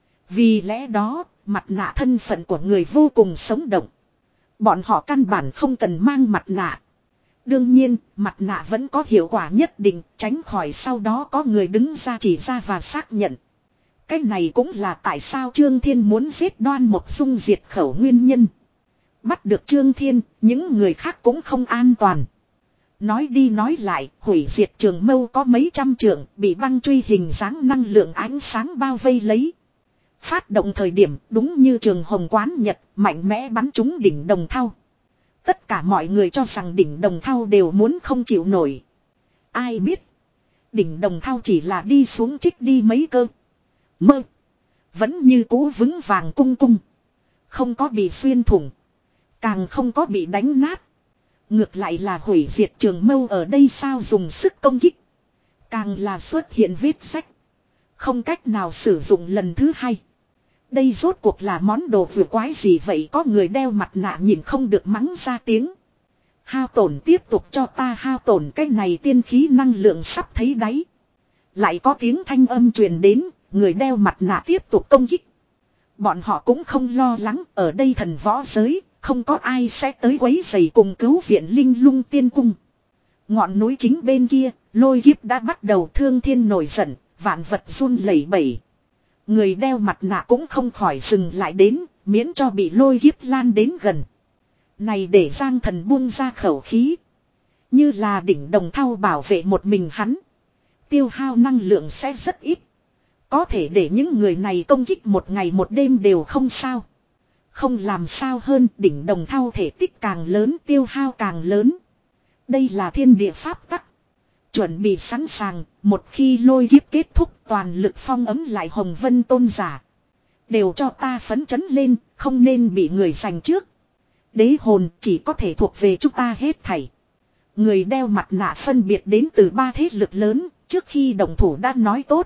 Vì lẽ đó, mặt nạ thân phận của người vô cùng sống động. Bọn họ căn bản không cần mang mặt nạ. Đương nhiên, mặt nạ vẫn có hiệu quả nhất định, tránh khỏi sau đó có người đứng ra chỉ ra và xác nhận. Cái này cũng là tại sao Trương Thiên muốn giết Đoan Mộc Dung diệt khẩu nguyên nhân. Bắt được Trương Thiên, những người khác cũng không an toàn. Nói đi nói lại, hủy diệt trường mâu có mấy trăm trượng, bị băng truy hình dáng năng lượng ánh sáng bao vây lấy. Phát động thời điểm đúng như trường hồng quán nhật, mạnh mẽ bắn trúng đỉnh Đồng Thau. Tất cả mọi người cho rằng đỉnh Đồng Thau đều muốn không chịu nổi. Ai biết, đỉnh Đồng Thau chỉ là đi xuống trích đi mấy cơ. Mơ, vẫn như cũ vững vàng cung cung. Không có bị xuyên thủng, càng không có bị đánh nát. Ngược lại là hủy diệt trường mâu ở đây sao dùng sức công kích. Càng là xuất hiện vết rách. Không cách nào sử dụng lần thứ hai. Đây rốt cuộc là món đồ vừa quái gì vậy, có người đeo mặt nạ nhìn không được mắng ra tiếng. Hao tổn tiếp tục cho ta hao tổn, cái này tiên khí năng lượng sắp thấy đáy. Lại có tiếng thanh âm truyền đến, người đeo mặt nạ tiếp tục công kích. Bọn họ cũng không lo lắng, ở đây thần võ giới, không có ai sẽ tới quấy rầy cùng cứu viện Linh lung tiên cung. Ngọn núi chính bên kia, lôi kiếp đã bắt đầu, thương thiên nổi giận, vạn vật run lẩy bẩy. Người đeo mặt nạ cũng không khỏi dừng lại đến, miễn cho bị lôi kiếp lan đến gần. Này để Giang thần buông ra khẩu khí. Như là đỉnh Đồng Thau bảo vệ một mình hắn. Tiêu hao năng lượng sẽ rất ít. Có thể để những người này công kích một ngày một đêm đều không sao. Không làm sao hơn, đỉnh Đồng Thau thể tích càng lớn tiêu hao càng lớn. Đây là thiên địa pháp tắc. Chuẩn bị sẵn sàng, một khi lôi kiếp kết thúc toàn lực phong ấm lại Hồng Vân tôn giả. Đều cho ta phấn chấn lên, không nên bị người giành trước. Đế hồn chỉ có thể thuộc về chúng ta hết thảy. Người đeo mặt nạ phân biệt đến từ ba thế lực lớn, trước khi đồng thủ đã nói tốt.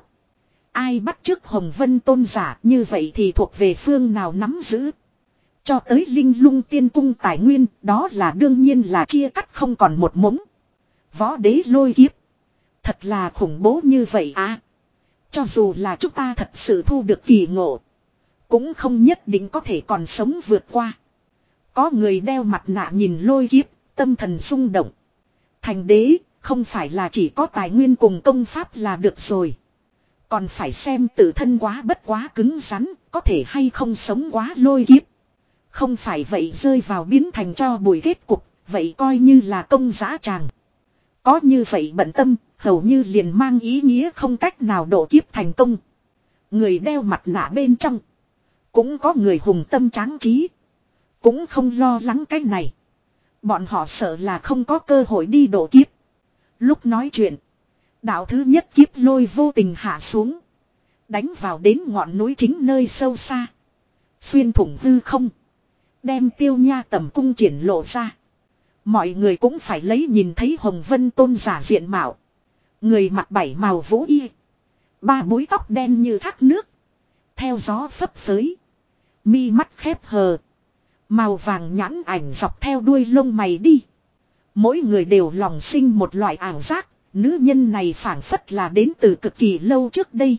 Ai bắt chước Hồng Vân tôn giả như vậy thì thuộc về phương nào nắm giữ. Cho tới Linh lung tiên cung tài nguyên, đó là đương nhiên là chia cắt không còn một mống. Võ đế lôi kiếp. Thật là khủng bố như vậy à. Cho dù là chúng ta thật sự thu được kỳ ngộ, cũng không nhất định có thể còn sống vượt qua. Có người đeo mặt nạ nhìn lôi kiếp, tâm thần xung động. Thành đế, không phải là chỉ có tài nguyên cùng công pháp là được rồi. Còn phải xem tự thân quá bất quá cứng rắn, có thể hay không sống quá lôi kiếp. Không phải vậy rơi vào biến thành cho bụi kết cục, vậy coi như là công giá tràng. Có như vậy bận tâm, hầu như liền mang ý nghĩa không cách nào độ kiếp thành công. Người đeo mặt nạ bên trong, cũng có người hùng tâm tráng trí. Cũng không lo lắng cái này. Bọn họ sợ là không có cơ hội đi độ kiếp. Lúc nói chuyện. Đạo thứ nhất kiếp lôi vô tình hạ xuống. Đánh vào đến ngọn núi chính nơi sâu xa. Xuyên thủng hư không. Đem Tiêu Nha tẩm cung triển lộ ra. Mọi người cũng phải lấy nhìn thấy Hồng Vân Tôn giả diện mạo. Người mặc bảy màu vũ y. Ba búi tóc đen như thác nước. Theo gió phấp phới. Mi mắt khép hờ. Màu vàng nhãn ảnh dọc theo đuôi lông mày đi. Mỗi người đều lòng sinh một loại ảo giác. Nữ nhân này phảng phất là đến từ cực kỳ lâu trước đây.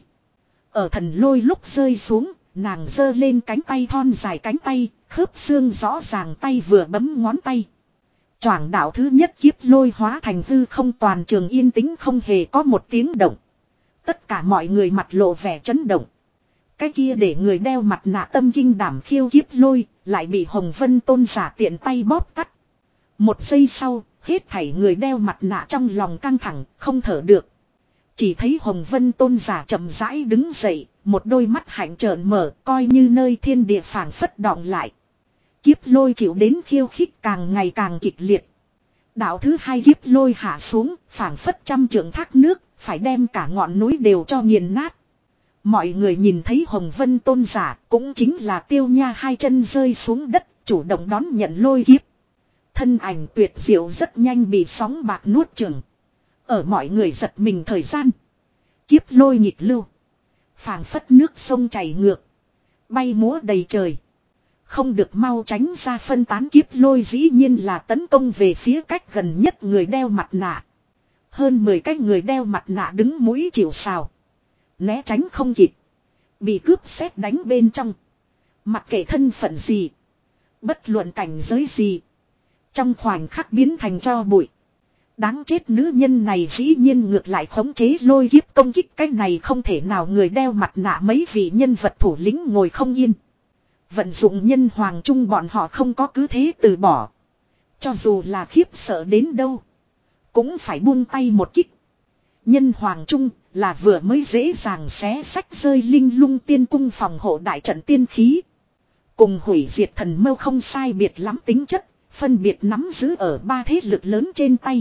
Ở thần lôi lúc rơi xuống. Nàng giơ lên cánh tay thon dài cánh tay. Khớp xương rõ ràng tay vừa bấm ngón tay. Choảng đạo thứ nhất kiếp lôi hóa thành hư không, toàn trường yên tĩnh không hề có một tiếng động. Tất cả mọi người mặt lộ vẻ chấn động. Cái kia để người đeo mặt nạ tâm kinh đảm khiêu kiếp lôi, lại bị Hồng Vân Tôn giả tiện tay bóp cắt. Một giây sau, hết thảy người đeo mặt nạ trong lòng căng thẳng, không thở được. Chỉ thấy Hồng Vân Tôn giả chậm rãi đứng dậy, một đôi mắt hạnh trợn mở, coi như nơi thiên địa phảng phất đọng lại. Kiếp lôi chịu đến khiêu khích càng ngày càng kịch liệt. Đạo thứ hai kiếp lôi hạ xuống, phảng phất trăm trượng thác nước, phải đem cả ngọn núi đều cho nghiền nát. Mọi người nhìn thấy Hồng Vân Tôn giả, cũng chính là Tiêu Nha hai chân rơi xuống đất, chủ động đón nhận lôi kiếp. Thân ảnh tuyệt diệu rất nhanh bị sóng bạc nuốt chửng. Ở mọi người giật mình thời gian. Kiếp lôi nghịch lưu. Phảng phất nước sông chảy ngược. Bay múa đầy trời. Không được mau tránh ra phân tán kiếp lôi dĩ nhiên là tấn công về phía cách gần nhất người đeo mặt nạ. Hơn mười cái người đeo mặt nạ đứng mũi chịu sào. Né tránh không kịp. Bị cướp sét đánh bên trong. Mặc kệ thân phận gì. Bất luận cảnh giới gì. Trong khoảnh khắc biến thành tro bụi. Đáng chết nữ nhân này dĩ nhiên ngược lại khống chế lôi kiếp công kích, cái này không thể nào. Người đeo mặt nạ mấy vị nhân vật thủ lĩnh ngồi không yên. Vận dụng nhân hoàng trung bọn họ không có cứ thế từ bỏ. Cho dù là khiếp sợ đến đâu. Cũng phải buông tay một kích. Nhân hoàng trung là vừa mới dễ dàng xé sách rơi linh lung tiên cung phòng hộ đại trận tiên khí. Cùng hủy diệt thần mâu không sai biệt lắm tính chất. Phân biệt nắm giữ ở ba thế lực lớn trên tay.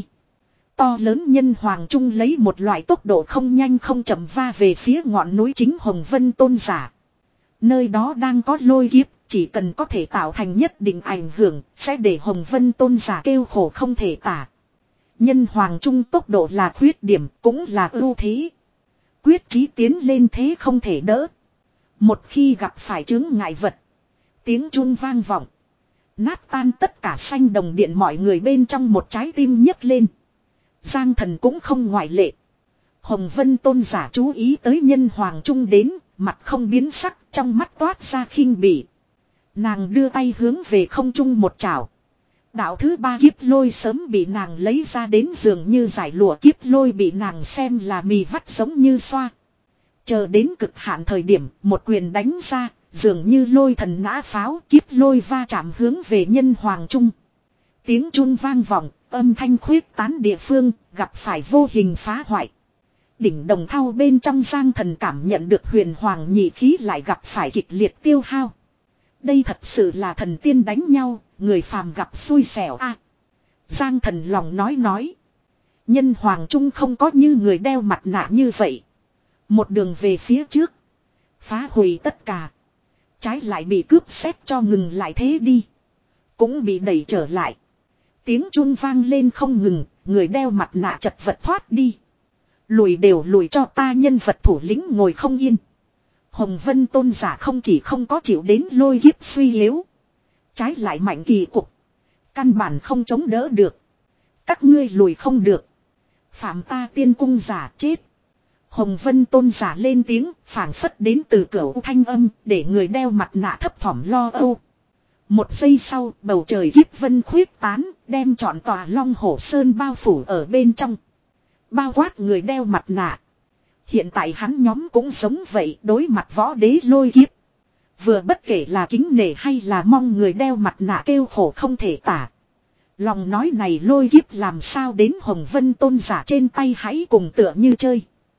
To lớn nhân hoàng trung lấy một loại tốc độ không nhanh không chậm va về phía ngọn núi chính Hồng Vân Tôn giả. Nơi đó đang có lôi kiếp, chỉ cần có thể tạo thành nhất định ảnh hưởng, sẽ để Hồng Vân Tôn giả kêu khổ không thể tả. Nhân hoàng trung tốc độ là khuyết điểm, cũng là ưu thế. Quyết chí tiến lên thế không thể đỡ. Một khi gặp phải chướng ngại vật, tiếng chuông vang vọng. Nát tan tất cả xanh đồng điện, mọi người bên trong một trái tim nhấc lên. Giang thần cũng không ngoại lệ. Hồng Vân Tôn giả chú ý tới nhân hoàng trung đến, mặt không biến sắc, trong mắt toát ra khinh bỉ. Nàng đưa tay hướng về không trung một chảo. Đạo thứ ba kiếp lôi sớm bị nàng lấy ra đến, dường như giải lụa kiếp lôi bị nàng xem là mì vắt giống như xoa. Chờ đến cực hạn thời điểm, một quyền đánh ra, dường như lôi thần nã pháo, kiếp lôi va chạm hướng về nhân hoàng trung. Tiếng chuông vang vọng, âm thanh khuyết tán địa phương, gặp phải vô hình phá hoại. Đỉnh đồng thau bên trong Giang thần cảm nhận được huyền hoàng nhị khí lại gặp phải kịch liệt tiêu hao. Đây thật sự là thần tiên đánh nhau, người phàm gặp xui xẻo a. À, Giang thần lòng nói nói. Nhân hoàng trung không có như người đeo mặt nạ như vậy. Một đường về phía trước. Phá hủy tất cả. Trái lại bị cướp xét cho ngừng lại thế đi. Cũng bị đẩy trở lại. Tiếng chuông vang lên không ngừng, người đeo mặt nạ chật vật thoát đi. Lùi đều lùi cho ta, nhân vật thủ lĩnh ngồi không yên. Hồng Vân Tôn giả không chỉ không có chịu đến lôi kiếp suy yếu. Trái lại mạnh kỳ cục. Căn bản không chống đỡ được. Các ngươi lùi không được. Phạm ta tiên cung giả chết. Hồng Vân Tôn giả lên tiếng, phảng phất đến từ cửu thanh âm, để người đeo mặt nạ thấp thỏm lo âu. Một giây sau, bầu trời kiếp vân khuyết tán, đem trọn tòa Long Hổ Sơn bao phủ ở bên trong. Bao quát người đeo mặt nạ. Hiện tại hắn nhóm cũng giống vậy, đối mặt võ đế lôi kiếp. Vừa bất kể là kính nể hay là mong người đeo mặt nạ kêu khổ không thể tả. Lòng nói này lôi kiếp làm sao đến Hồng Vân Tôn giả trên tay hãy cùng tựa như chơi.